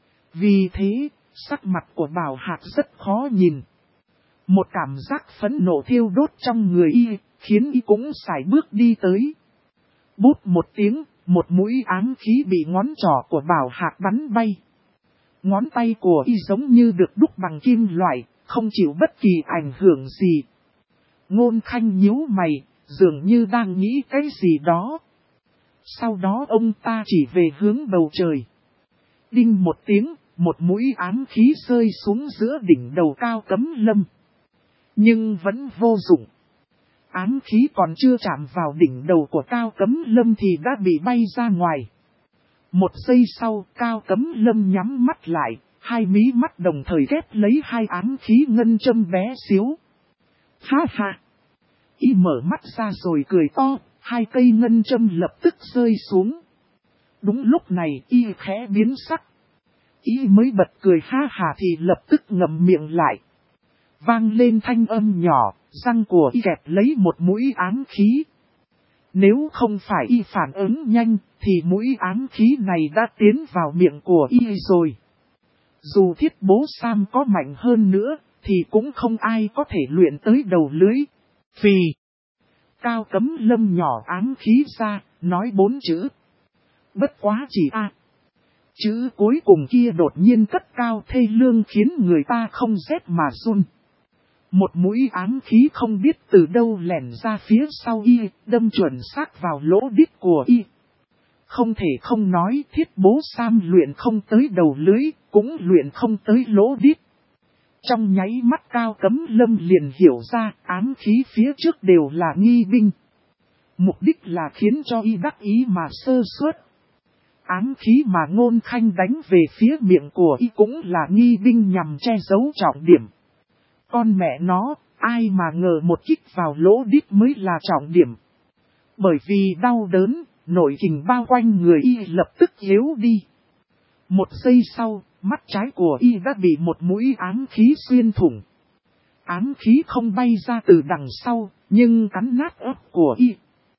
Vì thế, sắc mặt của Bảo Hạc rất khó nhìn. Một cảm giác phẫn nộ thiêu đốt trong người y, khiến y cũng sải bước đi tới. Bút một tiếng, một mũi ám khí bị ngón trỏ của Bảo Hạc bắn bay. Ngón tay của y giống như được đúc bằng kim loại, không chịu bất kỳ ảnh hưởng gì. Ngôn Khanh nhíu mày, dường như đang nghĩ cái gì đó. Sau đó ông ta chỉ về hướng bầu trời. Đinh một tiếng, một mũi ám khí rơi xuống giữa đỉnh đầu Cao Cấm Lâm. Nhưng vẫn vô dụng. ám khí còn chưa chạm vào đỉnh đầu của Cao Cấm Lâm thì đã bị bay ra ngoài. Một giây sau, Cao Cấm Lâm nhắm mắt lại, hai mí mắt đồng thời ghép lấy hai ám khí ngân châm bé xíu. Ha ha! Y mở mắt ra rồi cười to, hai cây ngân châm lập tức rơi xuống. Đúng lúc này Y khẽ biến sắc. Y mới bật cười ha hà thì lập tức ngậm miệng lại. Vang lên thanh âm nhỏ, răng của Y kẹp lấy một mũi ám khí. Nếu không phải Y phản ứng nhanh, thì mũi ám khí này đã tiến vào miệng của Y rồi. Dù thiết bố Sam có mạnh hơn nữa, thì cũng không ai có thể luyện tới đầu lưới. Phì! Cao Cấm Lâm nhỏ ám khí ra, nói 4 chữ. Bất quá chỉ a. Chữ cuối cùng kia đột nhiên cất cao thê lương khiến người ta không rét mà run. Một mũi ám khí không biết từ đâu lẻn ra phía sau Y, đâm chuẩn xác vào lỗ đít của Y. Không thể không nói thiết bố Sam luyện không tới đầu lưới, cũng luyện không tới lỗ đít. Trong nháy mắt Cao Cấm Lâm liền hiểu ra ám khí phía trước đều là nghi binh. Mục đích là khiến cho Y đắc ý mà sơ suất. Ám khí mà Ngôn Khanh đánh về phía miệng của Y cũng là nghi binh nhằm che giấu trọng điểm. Con mẹ nó, ai mà ngờ một kích vào lỗ đít mới là trọng điểm. Bởi vì đau đớn, nội kình bao quanh người Y lập tức yếu đi. Một giây sau, mắt trái của Y đã bị một mũi ám khí xuyên thủng. Ám khí không bay ra từ đằng sau, nhưng cắn nát ớt của Y.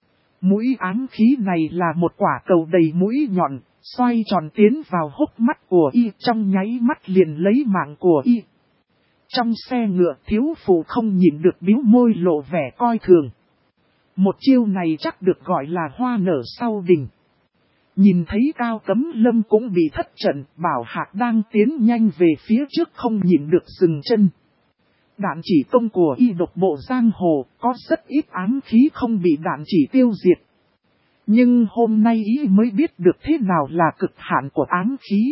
Mũi ám khí này là một quả cầu đầy mũi nhọn, xoay tròn tiến vào hốc mắt của Y, trong nháy mắt liền lấy mạng của Y. Trong xe ngựa thiếu phụ không nhìn được bĩu môi lộ vẻ coi thường. Một chiêu này chắc được gọi là hoa nở sau đình. Nhìn thấy Cao Cấm Lâm cũng bị thất trận, Bảo Hạc đang tiến nhanh về phía trước không nhìn được dừng chân. Đạn chỉ công của Y độc bộ giang hồ, có rất ít ám khí không bị đạn chỉ tiêu diệt. Nhưng hôm nay Y mới biết được thế nào là cực hạn của ám khí.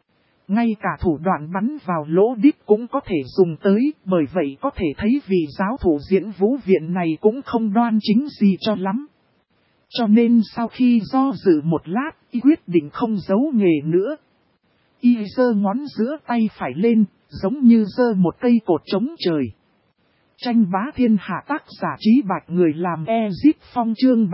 Ngay cả thủ đoạn bắn vào lỗ đít cũng có thể dùng tới, bởi vậy có thể thấy vị giáo thủ diễn vũ viện này cũng không đoan chính gì cho lắm. Cho nên sau khi do dự một lát, Y quyết định không giấu nghề nữa. Y giơ ngón giữa tay phải lên, giống như giơ một cây cột chống trời. Tranh bá thiên hạ tác giả Trí Bạch người làm Ezip Phong chương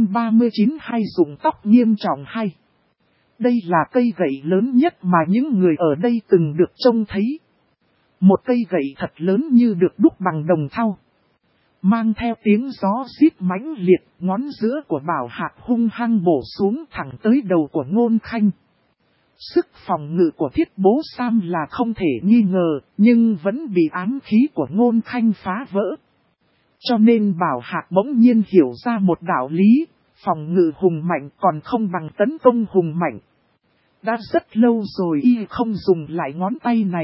739 hay dụng tóc nghiêm trọng hay. Đây là cây gậy lớn nhất mà những người ở đây từng được trông thấy. Một cây gậy thật lớn như được đúc bằng đồng thau. Mang theo tiếng gió rít mãnh liệt, ngón giữa của Bảo Hạc hung hăng bổ xuống thẳng tới đầu của Ngôn Khanh. Sức phòng ngự của thiết bố Sam là không thể nghi ngờ, nhưng vẫn bị ám khí của Ngôn Khanh phá vỡ. Cho nên Bảo Hạc bỗng nhiên hiểu ra một đạo lý, phòng ngự hùng mạnh còn không bằng tấn công hùng mạnh. Đã rất lâu rồi Y không dùng lại ngón tay này.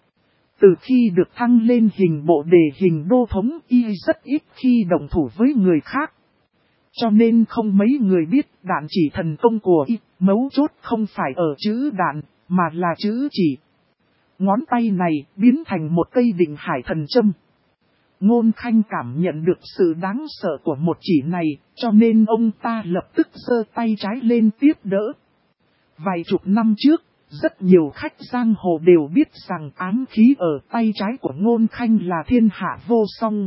Từ khi được thăng lên hình bộ đề hình đô thống Y rất ít khi đồng thủ với người khác. Cho nên không mấy người biết đạn chỉ thần công của Y, mấu chốt không phải ở chữ đạn, mà là chữ chỉ. Ngón tay này biến thành một cây định hải thần châm. Ngôn Khanh cảm nhận được sự đáng sợ của một chỉ này, cho nên ông ta lập tức giơ tay trái lên tiếp đỡ. Vài chục năm trước, rất nhiều khách giang hồ đều biết rằng ám khí ở tay trái của Ngôn Khanh là thiên hạ vô song.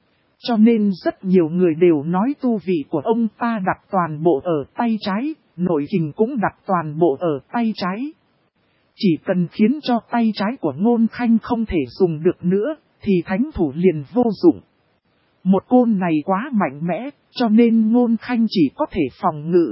Cho nên rất nhiều người đều nói tu vị của ông ta đặt toàn bộ ở tay trái, nội kình cũng đặt toàn bộ ở tay trái. Chỉ cần khiến cho tay trái của Ngôn Khanh không thể dùng được nữa, thì thánh thủ liền vô dụng. Một côn này quá mạnh mẽ, cho nên Ngôn Khanh chỉ có thể phòng ngự.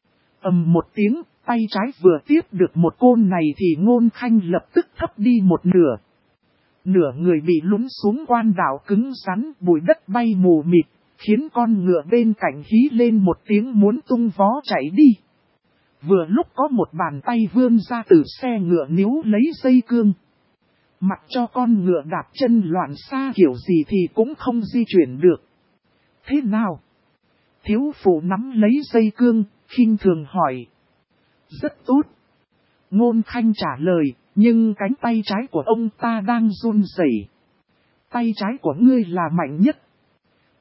Ầm một tiếng, tay trái vừa tiếp được một côn này thì Ngôn Khanh lập tức thấp đi một nửa. Nửa người bị lún xuống quan đạo cứng rắn, bụi đất bay mù mịt, khiến con ngựa bên cạnh hí lên một tiếng muốn tung vó chạy đi. Vừa lúc có một bàn tay vươn ra từ xe ngựa níu lấy dây cương. Mặc cho con ngựa đạp chân loạn xa kiểu gì thì cũng không di chuyển được. Thế nào? Thiếu phụ nắm lấy dây cương, khinh thường hỏi. Rất tốt. Ngôn Khanh trả lời, nhưng cánh tay trái của ông ta đang run rẩy. Tay trái của ngươi là mạnh nhất.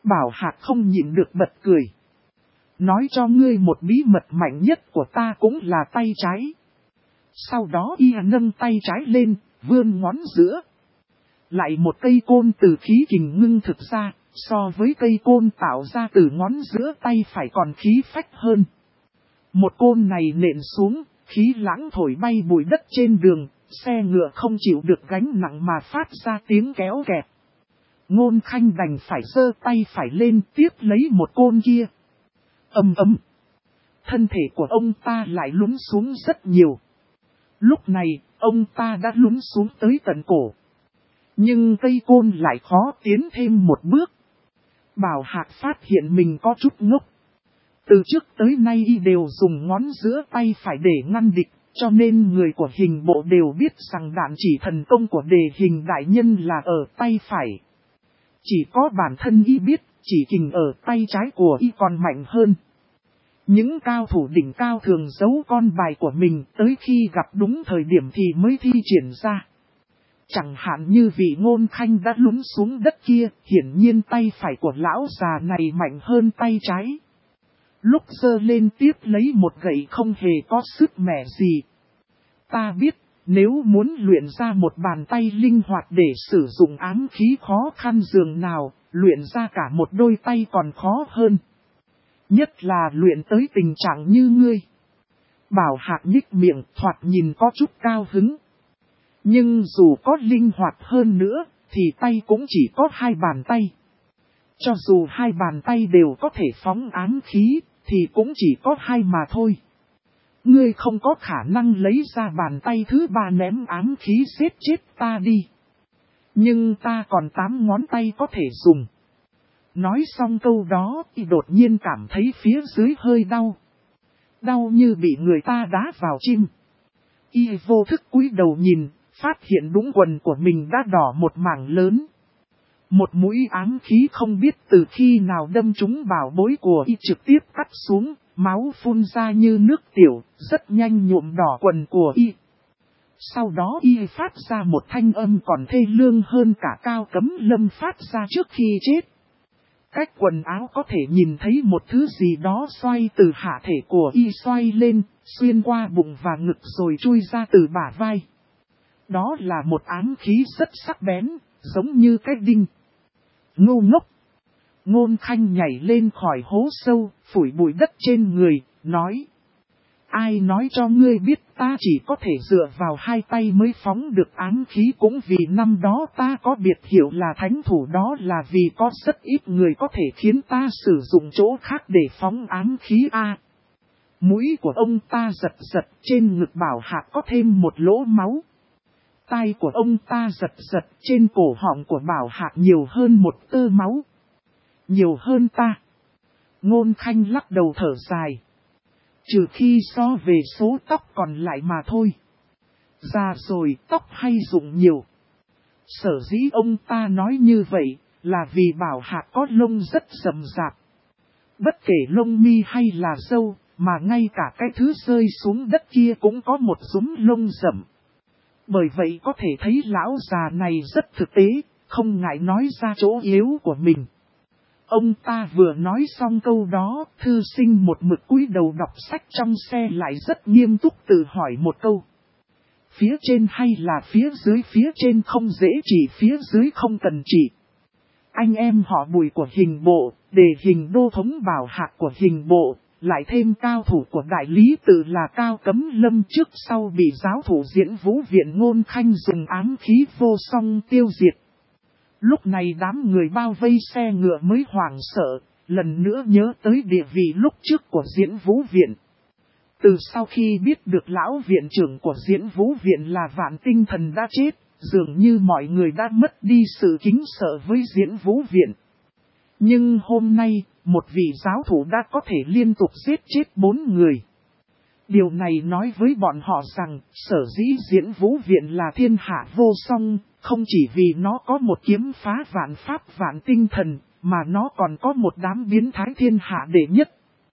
Bảo Hạc không nhịn được bật cười. Nói cho ngươi một bí mật mạnh nhất của ta cũng là tay trái. Sau đó y nâng tay trái lên, vươn ngón giữa. Lại một cây côn từ khí kình ngưng thực ra, so với cây côn tạo ra từ ngón giữa tay phải còn khí phách hơn. Một côn này nện xuống, khí lãng thổi bay bụi đất trên đường, xe ngựa không chịu được gánh nặng mà phát ra tiếng kéo kẹt. Ngôn Khanh đành phải giơ tay phải lên tiếp lấy một côn kia. Ầm ầm. Thân thể của ông ta lại lún xuống rất nhiều. Lúc này, ông ta đã lún xuống tới tận cổ. Nhưng cây côn lại khó tiến thêm một bước. Bảo Hạc phát hiện mình có chút ngốc. Từ trước tới nay y đều dùng ngón giữa tay phải để ngăn địch, cho nên người của hình bộ đều biết rằng đạn chỉ thần công của Đề Hình đại nhân là ở tay phải. Chỉ có bản thân y biết, chỉ kình ở tay trái của y còn mạnh hơn. Những cao thủ đỉnh cao thường giấu con bài của mình tới khi gặp đúng thời điểm thì mới thi triển ra. Chẳng hạn như vị Ngôn Khanh đã lún xuống đất kia, hiển nhiên tay phải của lão già này mạnh hơn tay trái. Lúc giơ lên tiếp lấy một gậy không hề có sức mẻ gì. Ta biết, nếu muốn luyện ra một bàn tay linh hoạt để sử dụng ám khí khó khăn dường nào, luyện ra cả một đôi tay còn khó hơn. Nhất là luyện tới tình trạng như ngươi. Bảo Hạc nhích miệng thoạt nhìn có chút cao hứng. Nhưng dù có linh hoạt hơn nữa, thì tay cũng chỉ có hai bàn tay. Cho dù hai bàn tay đều có thể phóng ám khí, thì cũng chỉ có hai mà thôi. Ngươi không có khả năng lấy ra bàn tay thứ ba ném ám khí giết chết ta đi. Nhưng ta còn 8 ngón tay có thể dùng. Nói xong câu đó, y đột nhiên cảm thấy phía dưới hơi đau. Đau như bị người ta đá vào chim. Y vô thức cúi đầu nhìn, phát hiện đúng quần của mình đã đỏ một mảng lớn. Một mũi ám khí không biết từ khi nào đâm trúng bảo bối của y trực tiếp cắt xuống, máu phun ra như nước tiểu, rất nhanh nhuộm đỏ quần của y. Sau đó y phát ra một thanh âm còn thê lương hơn cả Cao Cấm Lâm phát ra trước khi chết. Cách quần áo có thể nhìn thấy một thứ gì đó xoay từ hạ thể của y xoay lên, xuyên qua bụng và ngực rồi chui ra từ bả vai. Đó là một ám khí rất sắc bén, giống như cái đinh. Ngu ngốc! Ngôn Khanh nhảy lên khỏi hố sâu, phủi bụi đất trên người, nói. Ai nói cho ngươi biết ta chỉ có thể dựa vào hai tay mới phóng được ám khí, cũng vì năm đó ta có biệt hiệu là thánh thủ, đó là vì có rất ít người có thể khiến ta sử dụng chỗ khác để phóng ám khí a. Mũi của ông ta giật giật, trên ngực Bảo Hạc có thêm một lỗ máu. Tai của ông ta giật giật, trên cổ họng của Bảo Hạc nhiều hơn một tơ máu. Nhiều hơn ta. Ngôn Khanh lắc đầu thở dài. Trừ khi so về số tóc còn lại mà thôi. Già rồi tóc hay rụng nhiều. Sở dĩ ông ta nói như vậy là vì Bảo Hạc có lông rất rậm rạp. Bất kể lông mi hay là râu, mà ngay cả cái thứ rơi xuống đất kia cũng có một súm lông rậm. Bởi vậy có thể thấy lão già này rất thực tế, không ngại nói ra chỗ yếu của mình. Ông ta vừa nói xong câu đó, thư sinh một mực cúi đầu đọc sách trong xe lại rất nghiêm túc tự hỏi một câu. Phía trên hay là phía dưới? Phía trên không dễ chỉ, phía dưới không cần chỉ. Anh em họ Bùi của hình bộ, Đề Hình đô thống Bảo Hạc của hình bộ, lại thêm cao thủ của đại lý tự là Cao Cấm Lâm trước sau bị giáo thủ Diễn Vũ viện Ngôn Khanh dùng ám khí vô song tiêu diệt. Lúc này đám người bao vây xe ngựa mới hoảng sợ, lần nữa nhớ tới địa vị lúc trước của Diễn Vũ viện. Từ sau khi biết được lão viện trưởng của Diễn Vũ viện là Vạn Tinh Thần đã chết, dường như mọi người đã mất đi sự kính sợ với Diễn Vũ viện. Nhưng hôm nay, một vị giáo thủ đã có thể liên tục giết chết 4 người. Điều này nói với bọn họ rằng, sở dĩ Diễn Vũ viện là thiên hạ vô song, không chỉ vì nó có một kiếm phá vạn pháp Vạn Tinh Thần, mà nó còn có một đám biến thái thiên hạ đệ nhất.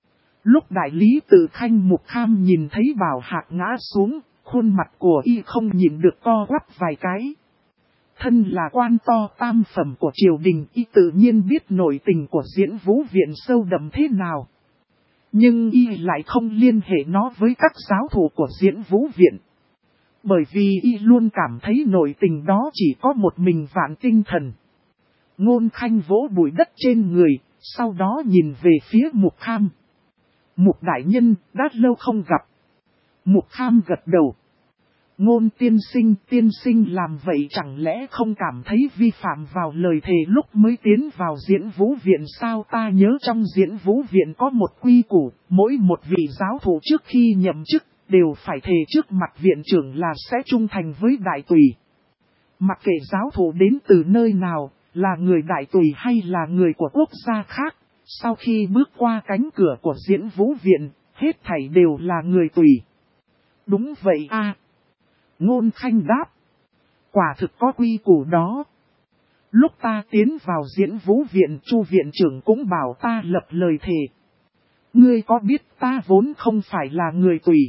Lúc đại lý tự Khanh Mục Kham nhìn thấy Bảo Hạc ngã xuống, khuôn mặt của y không nhìn được co quắp vài cái. Thân là quan to tam phẩm của triều đình, y tự nhiên biết nội tình của Diễn Vũ Viện sâu đậm thế nào. Nhưng y lại không liên hệ nó với các giáo thủ của Diễn Vũ Viện. Bởi vì y luôn cảm thấy nội tình đó chỉ có một mình Vạn Tinh Thần. Ngôn Khanh vỗ bụi đất trên người, sau đó nhìn về phía Mục Kham. Mục đại nhân, đã lâu không gặp. Mục Kham gật đầu. Ngôn tiên sinh làm vậy chẳng lẽ không cảm thấy vi phạm vào lời thề lúc mới tiến vào Diễn Vũ Viện sao? Ta nhớ trong Diễn Vũ Viện có một quy củ, mỗi một vị giáo thủ trước khi nhậm chức đều phải thề trước mặt viện trưởng là sẽ trung thành với đại tùy. Mặc kệ giáo thủ đến từ nơi nào, là người đại tùy hay là người của quốc gia khác, sau khi bước qua cánh cửa của Diễn Vũ Viện, hết thảy đều là người tùy. Đúng vậy a. Ngôn Khanh đáp. Quả thực có quy củ đó. Lúc ta tiến vào Diễn Vũ Viện, Chu viện trưởng cũng bảo ta lập lời thề. Ngươi có biết ta vốn không phải là người tùy.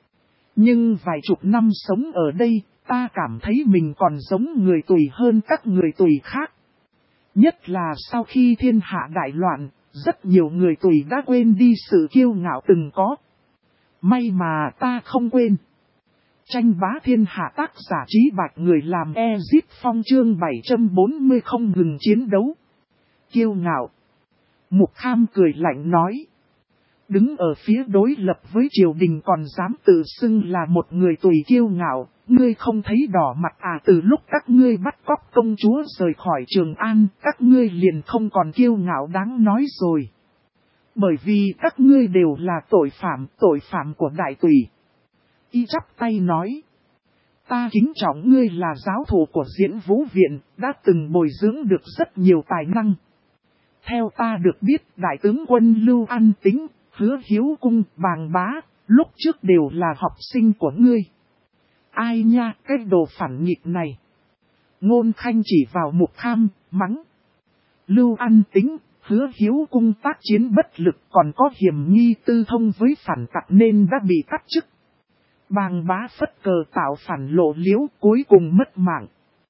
Nhưng vài chục năm sống ở đây, ta cảm thấy mình còn giống người tùy hơn các người tùy khác. Nhất là sau khi thiên hạ đại loạn, rất nhiều người tùy đã quên đi sự kiêu ngạo từng có. May mà ta không quên. Tranh bá thiên hạ tác giả Trí Bạch người làm Ezit Phong chương 740 không ngừng chiến đấu. Kiêu ngạo. Mục Kham cười lạnh nói. Đứng ở phía đối lập với triều đình còn dám tự xưng là một người tùy kiêu ngạo, ngươi không thấy đỏ mặt à? Từ lúc các ngươi bắt cóc công chúa rời khỏi Trường An, các ngươi liền không còn kiêu ngạo đáng nói rồi. Bởi vì các ngươi đều là tội phạm của đại tùy. Y chắp tay nói. Ta kính trọng ngươi là giáo thủ của Diễn Vũ Viện, đã từng bồi dưỡng được rất nhiều tài năng. Theo ta được biết, đại tướng quân Lưu An Tính, Hứa Hiếu Cung, Bàng Bá, lúc trước đều là học sinh của ngươi. Ai nha, cái đồ phản nghịch này. Ngôn Khanh chỉ vào Mục Kham, mắng. Lưu An Tính, Hứa Hiếu Cung tác chiến bất lực, còn có hiểm nghi tư thông với phản tặc nên đã bị cắt chức. Bàng Bá phất cờ tạo phản lộ liễu, cuối cùng mất mạng.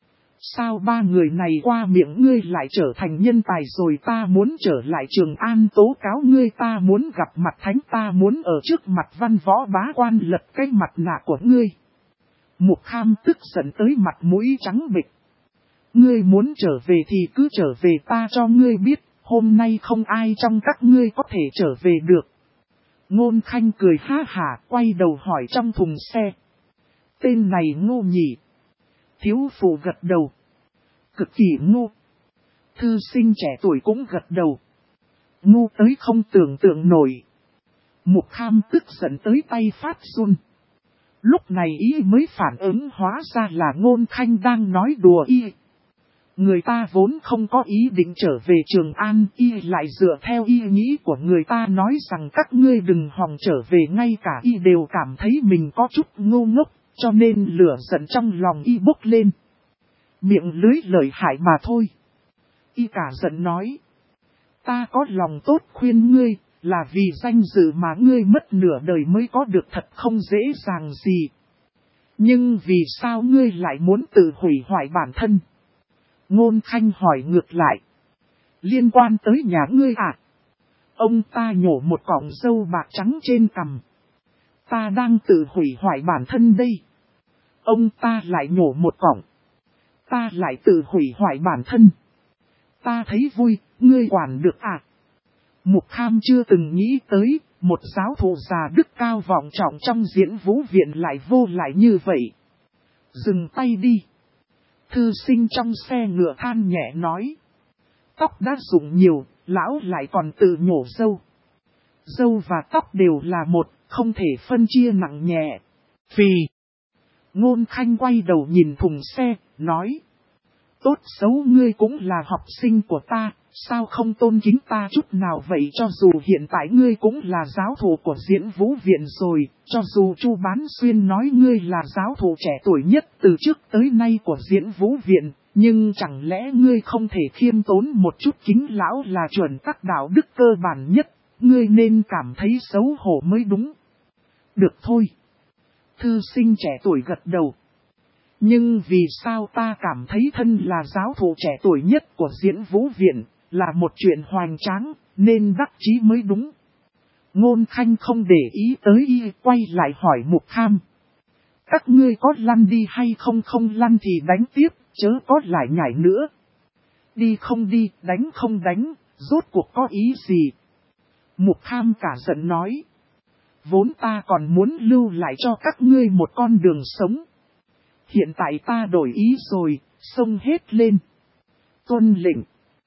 Sao ba người này qua miệng ngươi lại trở thành nhân tài rồi? Ta muốn trở lại Trường An tố cáo ngươi, ta muốn gặp mặt thánh, ta muốn ở trước mặt văn võ bá quan lật cái mặt nạ của ngươi. Mục Kham tức giận tới mặt mũi trắng bệch. Ngươi muốn trở về thì cứ trở về, ta cho ngươi biết, hôm nay không ai trong các ngươi có thể trở về được. Ngôn Khanh cười ha hả, quay đầu hỏi trong thùng xe. Tên này ngô nhỉ? Thiếu phụ gật đầu. Cực kỳ ngu. Thư sinh trẻ tuổi cũng gật đầu. Ngu tới không tưởng tượng nổi. Mục Kham tức giận tới tay phát run. Lúc này y mới phản ứng hóa ra là Ngôn Khanh đang nói đùa y. Người ta vốn không có ý định trở về Trường An, y lại dựa theo ý nghĩ của người ta nói rằng các ngươi đừng hòng trở về, ngay cả y đều cảm thấy mình có chút ngu ngốc, cho nên lửa giận trong lòng y bốc lên. Miệng lưới lợi hại mà thôi. Y cả giận nói. Ta có lòng tốt khuyên ngươi, là vì danh dự mà ngươi mất nửa đời mới có được thật không dễ dàng gì. Nhưng vì sao ngươi lại muốn tự hủy hoại bản thân? Ngôn Khanh hỏi ngược lại. Liên quan tới nhà ngươi à? Ông ta nhổ một cọng râu bạc trắng trên cằm. Ta đang tự hủy hoại bản thân đây. Ông ta lại nhổ một cọng. Ta lại tự hủy hoại bản thân. Ta thấy vui, ngươi quản được à? Mục Kham chưa từng nghĩ tới, một giáo thủ già đức cao vọng trọng trong Diễn Vũ Viện lại vô lại như vậy. Dừng tay đi. Thư sinh trong xe ngựa than nhẹ nói. Tóc đã rụng nhiều, lão lại còn tự nhổ râu. Râu và tóc đều là một, không thể phân chia nặng nhẹ. Phì. Ngôn Khanh quay đầu nhìn thùng xe, nói. Tốt xấu ngươi cũng là học sinh của ta, sao không tôn kính ta chút nào vậy? Cho dù hiện tại ngươi cũng là giáo thủ của Diễn Vũ Viện rồi, cho dù Chu Bán Xuyên nói ngươi là giáo thủ trẻ tuổi nhất từ trước tới nay của Diễn Vũ Viện, nhưng chẳng lẽ ngươi không thể khiêm tốn một chút? Kính lão là chuẩn tắc đạo đức cơ bản nhất, ngươi nên cảm thấy xấu hổ mới đúng. Được thôi. Thư sinh trẻ tuổi gật đầu. Nhưng vì sao ta cảm thấy thân là giáo thủ trẻ tuổi nhất của Diễn Vũ Viện, là một chuyện hoành tráng, nên đắc chí mới đúng. Ngôn Khanh không để ý tới y, quay lại hỏi Mục Tham. Các ngươi có lăn đi hay không? Không lăn thì đánh tiếp, chớ có lại nhảy nữa. Đi không đi, đánh không đánh, rốt cuộc có ý gì? Mục Tham cả giận nói. Vốn ta còn muốn lưu lại cho các ngươi một con đường sống. Hiện tại ta đổi ý rồi, xông hết lên. Tuân lệnh.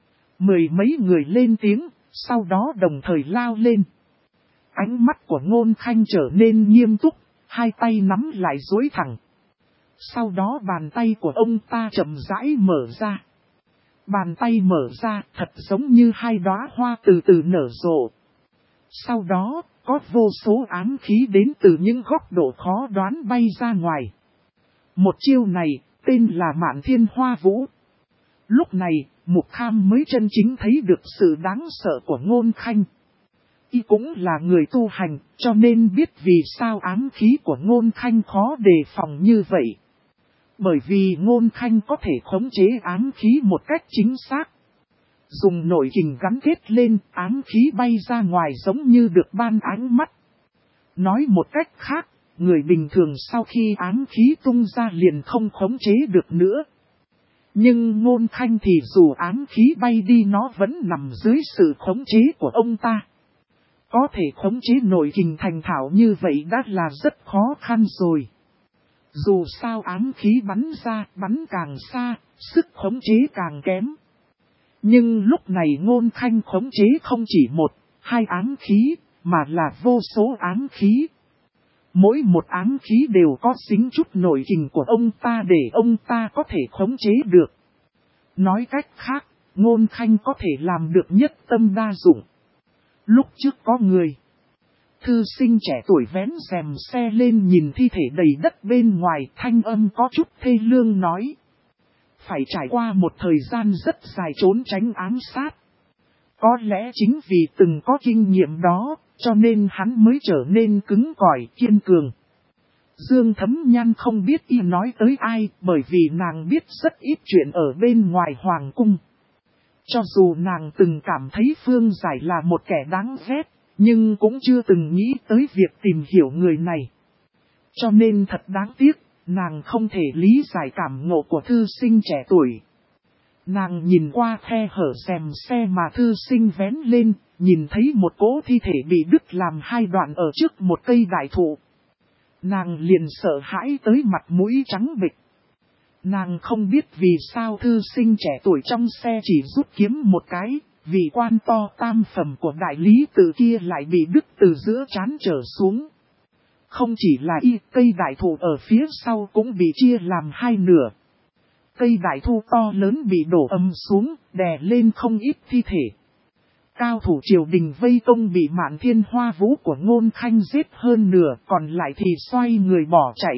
10 mấy người lên tiếng, sau đó đồng thời lao lên. Ánh mắt của Ngôn Khanh trở nên nghiêm túc, hai tay nắm lại duỗi thẳng. Sau đó bàn tay của ông ta chậm rãi mở ra. Bàn tay mở ra thật giống như hai đóa hoa từ từ nở rộ. Sau đó, có vô số ám khí đến từ những góc độ khó đoán bay ra ngoài. Một chiêu này, tên là Mạn Thiên Hoa Vũ. Lúc này, Mục Tham mới chân chính thấy được sự đáng sợ của Ngôn Khanh. Y cũng là người tu hành, cho nên biết vì sao ám khí của Ngôn Khanh khó đề phòng như vậy. Bởi vì Ngôn Khanh có thể khống chế ám khí một cách chính xác. Dùng nội kình gắn kết lên, ám khí bay ra ngoài giống như được ban ánh mắt. Nói một cách khác, người bình thường sau khi ám khí tung ra liền không khống chế được nữa. Nhưng Ngôn Khanh thì dù ám khí bay đi nó vẫn nằm dưới sự khống chế của ông ta. Có thể khống chế nội kình thành thạo như vậy đã là rất khó khăn rồi. Dù sao ám khí bắn ra, bắn càng xa, sức khống chế càng kém. Nhưng lúc này Ngôn Khanh khống chế không chỉ một, hai ám khí, mà là vô số ám khí. Mỗi một ám khí đều có dính chút nội kình của ông ta để ông ta có thể khống chế được. Nói cách khác, Ngôn Khanh có thể làm được nhất tâm đa dụng. Lúc trước có người, thư sinh trẻ tuổi vén rèm xe lên nhìn thi thể đầy đất bên ngoài, thanh âm có chút thê lương nói. Phải trải qua một thời gian rất dài trốn tránh ám sát. Có lẽ chính vì từng có kinh nghiệm đó, cho nên hắn mới trở nên cứng cỏi kiên cường. Dương Thấm Nhan không biết y nói tới ai, bởi vì nàng biết rất ít chuyện ở bên ngoài hoàng cung. Cho dù nàng từng cảm thấy Phương Giải là một kẻ đáng ghét, nhưng cũng chưa từng nghĩ tới việc tìm hiểu người này. Cho nên thật đáng tiếc, nàng không thể lý giải cảm ngộ của thư sinh trẻ tuổi. Nàng nhìn qua khe hở rèm xe mà thư sinh vén lên, nhìn thấy một cỗ thi thể bị đứt làm hai đoạn ở trước một cây đại thụ. Nàng liền sợ hãi tới mặt mũi trắng bệch. Nàng không biết vì sao thư sinh trẻ tuổi trong xe chỉ rút kiếm một cái, vị quan to tam phẩm của đại lý tự kia lại bị đứt từ giữa trán trở xuống. Không chỉ là y, cây đại thụ ở phía sau cũng bị chia làm hai nửa. Cây đại thụ to lớn bị đổ ầm xuống, đè lên không ít thi thể. Cao thủ triều đình vây công bị Mạn Thiên Hoa Vũ của Ngôn Khanh giết hơn nửa, còn lại thì xoay người bỏ chạy.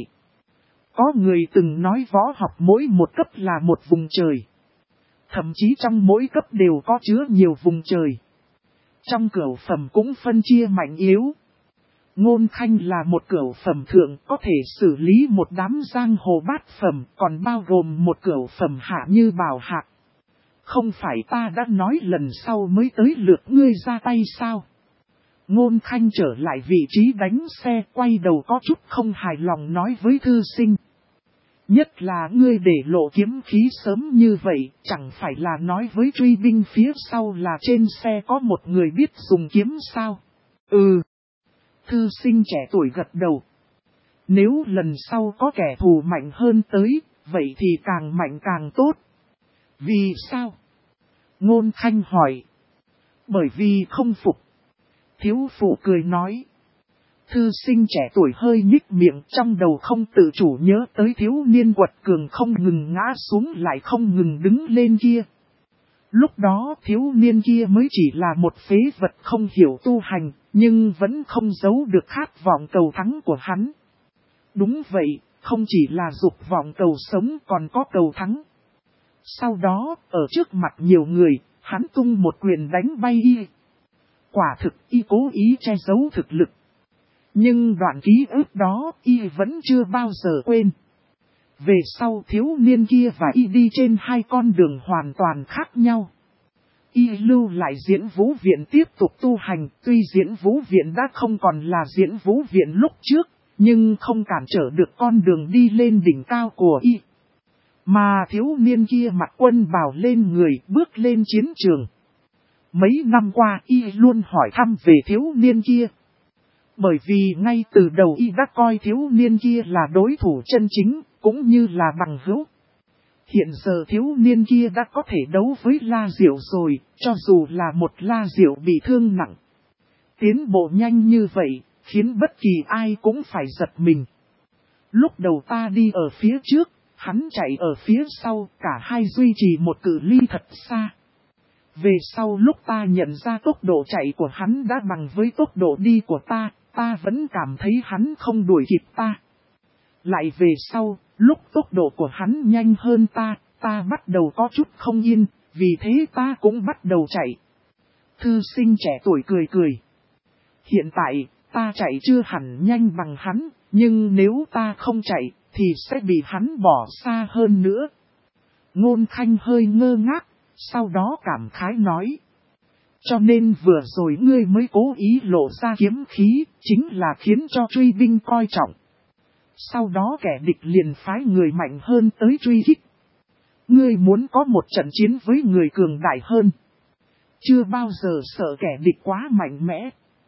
Có người từng nói võ học mỗi một cấp là một vùng trời. Thậm chí trong mỗi cấp đều có chứa nhiều vùng trời. Trong cửu phẩm cũng phân chia mạnh yếu. Ngôn Khanh là một cửu phẩm thượng, có thể xử lý một đám giang hồ bát phẩm, còn bao gồm một cửu phẩm hạ như Bảo Hạc. Không phải ta đã nói lần sau mới tới lượt ngươi ra tay sao? Ngôn Khanh trở lại vị trí đánh xe, quay đầu có chút không hài lòng nói với thư sinh. Nhất là ngươi để lộ kiếm khí sớm như vậy, chẳng phải là nói với truy binh phía sau là trên xe có một người biết dùng kiếm sao? Ừ. Thư sinh trẻ tuổi gật đầu. Nếu lần sau có kẻ thù mạnh hơn tới, vậy thì càng mạnh càng tốt. Vì sao? Ngôn Khanh hỏi. Bởi vì không phục. Thiếu phụ cười nói. Thư sinh trẻ tuổi hơi nhích miệng, trong đầu không tự chủ nhớ tới thiếu niên quật cường không ngừng ngã xuống lại không ngừng đứng lên kia. Lúc đó thiếu niên kia mới chỉ là một phế vật không hiểu tu hành, nhưng vẫn không giấu được khát vọng cầu thắng của hắn. Đúng vậy, không chỉ là dục vọng cầu sống còn có cầu thắng. Sau đó, ở trước mặt nhiều người, hắn tung một quyền đánh bay y. Quả thực y cố ý che giấu thực lực. Nhưng đoạn ký ức đó y vẫn chưa bao giờ quên. Về sau thiếu niên kia và y đi trên hai con đường hoàn toàn khác nhau. Y lưu lại Diễn Vũ Viện tiếp tục tu hành, tuy Diễn Vũ Viện đã không còn là Diễn Vũ Viện lúc trước, nhưng không cản trở được con đường đi lên đỉnh cao của y. Mà thiếu niên kia mặc quân bào lên người bước lên chiến trường. Mấy năm qua y luôn hỏi thăm về thiếu niên kia. Bởi vì ngay từ đầu y đã coi thiếu niên kia là đối thủ chân chính, cũng như là bằng hữu. Hiện giờ thiếu niên kia đã có thể đấu với La Diệu rồi, cho dù là một La Diệu bị thương nặng. Tiến bộ nhanh như vậy, khiến bất kỳ ai cũng phải giật mình. Lúc đầu ta đi ở phía trước, hắn chạy ở phía sau, cả hai duy trì một cự ly thật xa. Về sau lúc ta nhận ra tốc độ chạy của hắn đã bằng với tốc độ đi của ta vẫn cảm thấy hắn không đuổi kịp ta. Lại về sau, lúc tốc độ của hắn nhanh hơn ta bắt đầu có chút không yên, vì thế ta cũng bắt đầu chạy. Thư sinh trẻ tuổi cười cười. Hiện tại, ta chạy chưa hẳn nhanh bằng hắn, nhưng nếu ta không chạy, thì sẽ bị hắn bỏ xa hơn nữa. Ngôn Khanh hơi ngơ ngác, sau đó cảm khái nói. Cho nên vừa rồi ngươi mới cố ý lộ ra kiếm khí, chính là khiến cho truy binh coi trọng. Sau đó kẻ địch liền phái người mạnh hơn tới truy kích. Ngươi muốn có một trận chiến với người cường đại hơn. Chưa bao giờ sợ kẻ địch quá mạnh mẽ.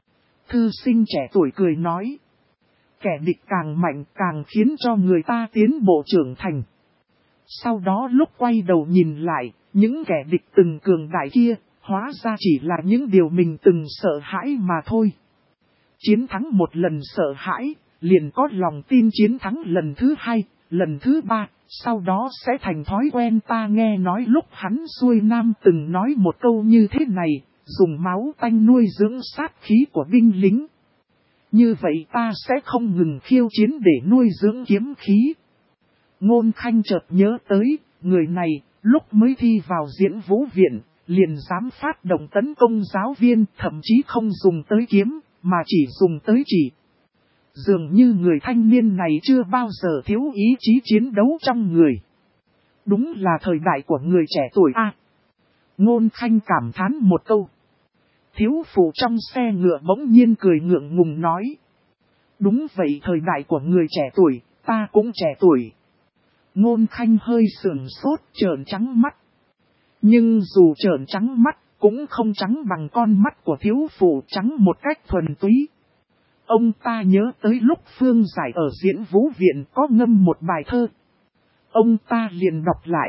Thư sinh trẻ tuổi cười nói. Kẻ địch càng mạnh càng khiến cho người ta tiến bộ trưởng thành. Sau đó lúc quay đầu nhìn lại, những kẻ địch từng cường đại kia, hóa ra chỉ là những điều mình từng sợ hãi mà thôi. Chiến thắng một lần sợ hãi, liền có lòng tin chiến thắng lần thứ hai, lần thứ ba, sau đó sẽ thành thói quen. Ta nghe nói lúc hắn xuôi nam từng nói một câu như thế này, dùng máu tanh nuôi dưỡng sát khí của binh lính. Như vậy ta sẽ không ngừng khiêu chiến để nuôi dưỡng kiếm khí. Ngôn Khanh chợt nhớ tới, người này, lúc mới thi vào Diễn Vũ Viện, liền dám phát động tấn công giáo viên, thậm chí không dùng tới kiếm, mà chỉ dùng tới chỉ. Dường như người thanh niên này chưa bao giờ thiếu ý chí chiến đấu trong người. Đúng là thời đại của người trẻ tuổi a. Ngôn Khanh cảm thán một câu. Thiếu phụ trong xe ngựa bỗng nhiên cười ngượng ngùng nói. Đúng vậy, thời đại của người trẻ tuổi, ta cũng trẻ tuổi. Ngôn Khanh hơi sườn sốt, trợn trắng mắt. Nhưng dù trợn trắng mắt, cũng không trắng bằng con mắt của thiếu phụ trắng một cách thuần túy. Ông ta nhớ tới lúc Phương Giải ở Diễn Vũ Viện có ngâm một bài thơ. Ông ta liền đọc lại.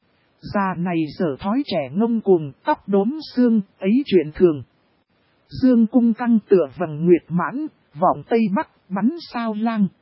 Già này dở thói trẻ ngông cuồng, tóc đốm xương, ấy chuyện thường. Dương cung căng tựa vầng nguyệt mãn, vọng Tây Bắc, bắn sao lang.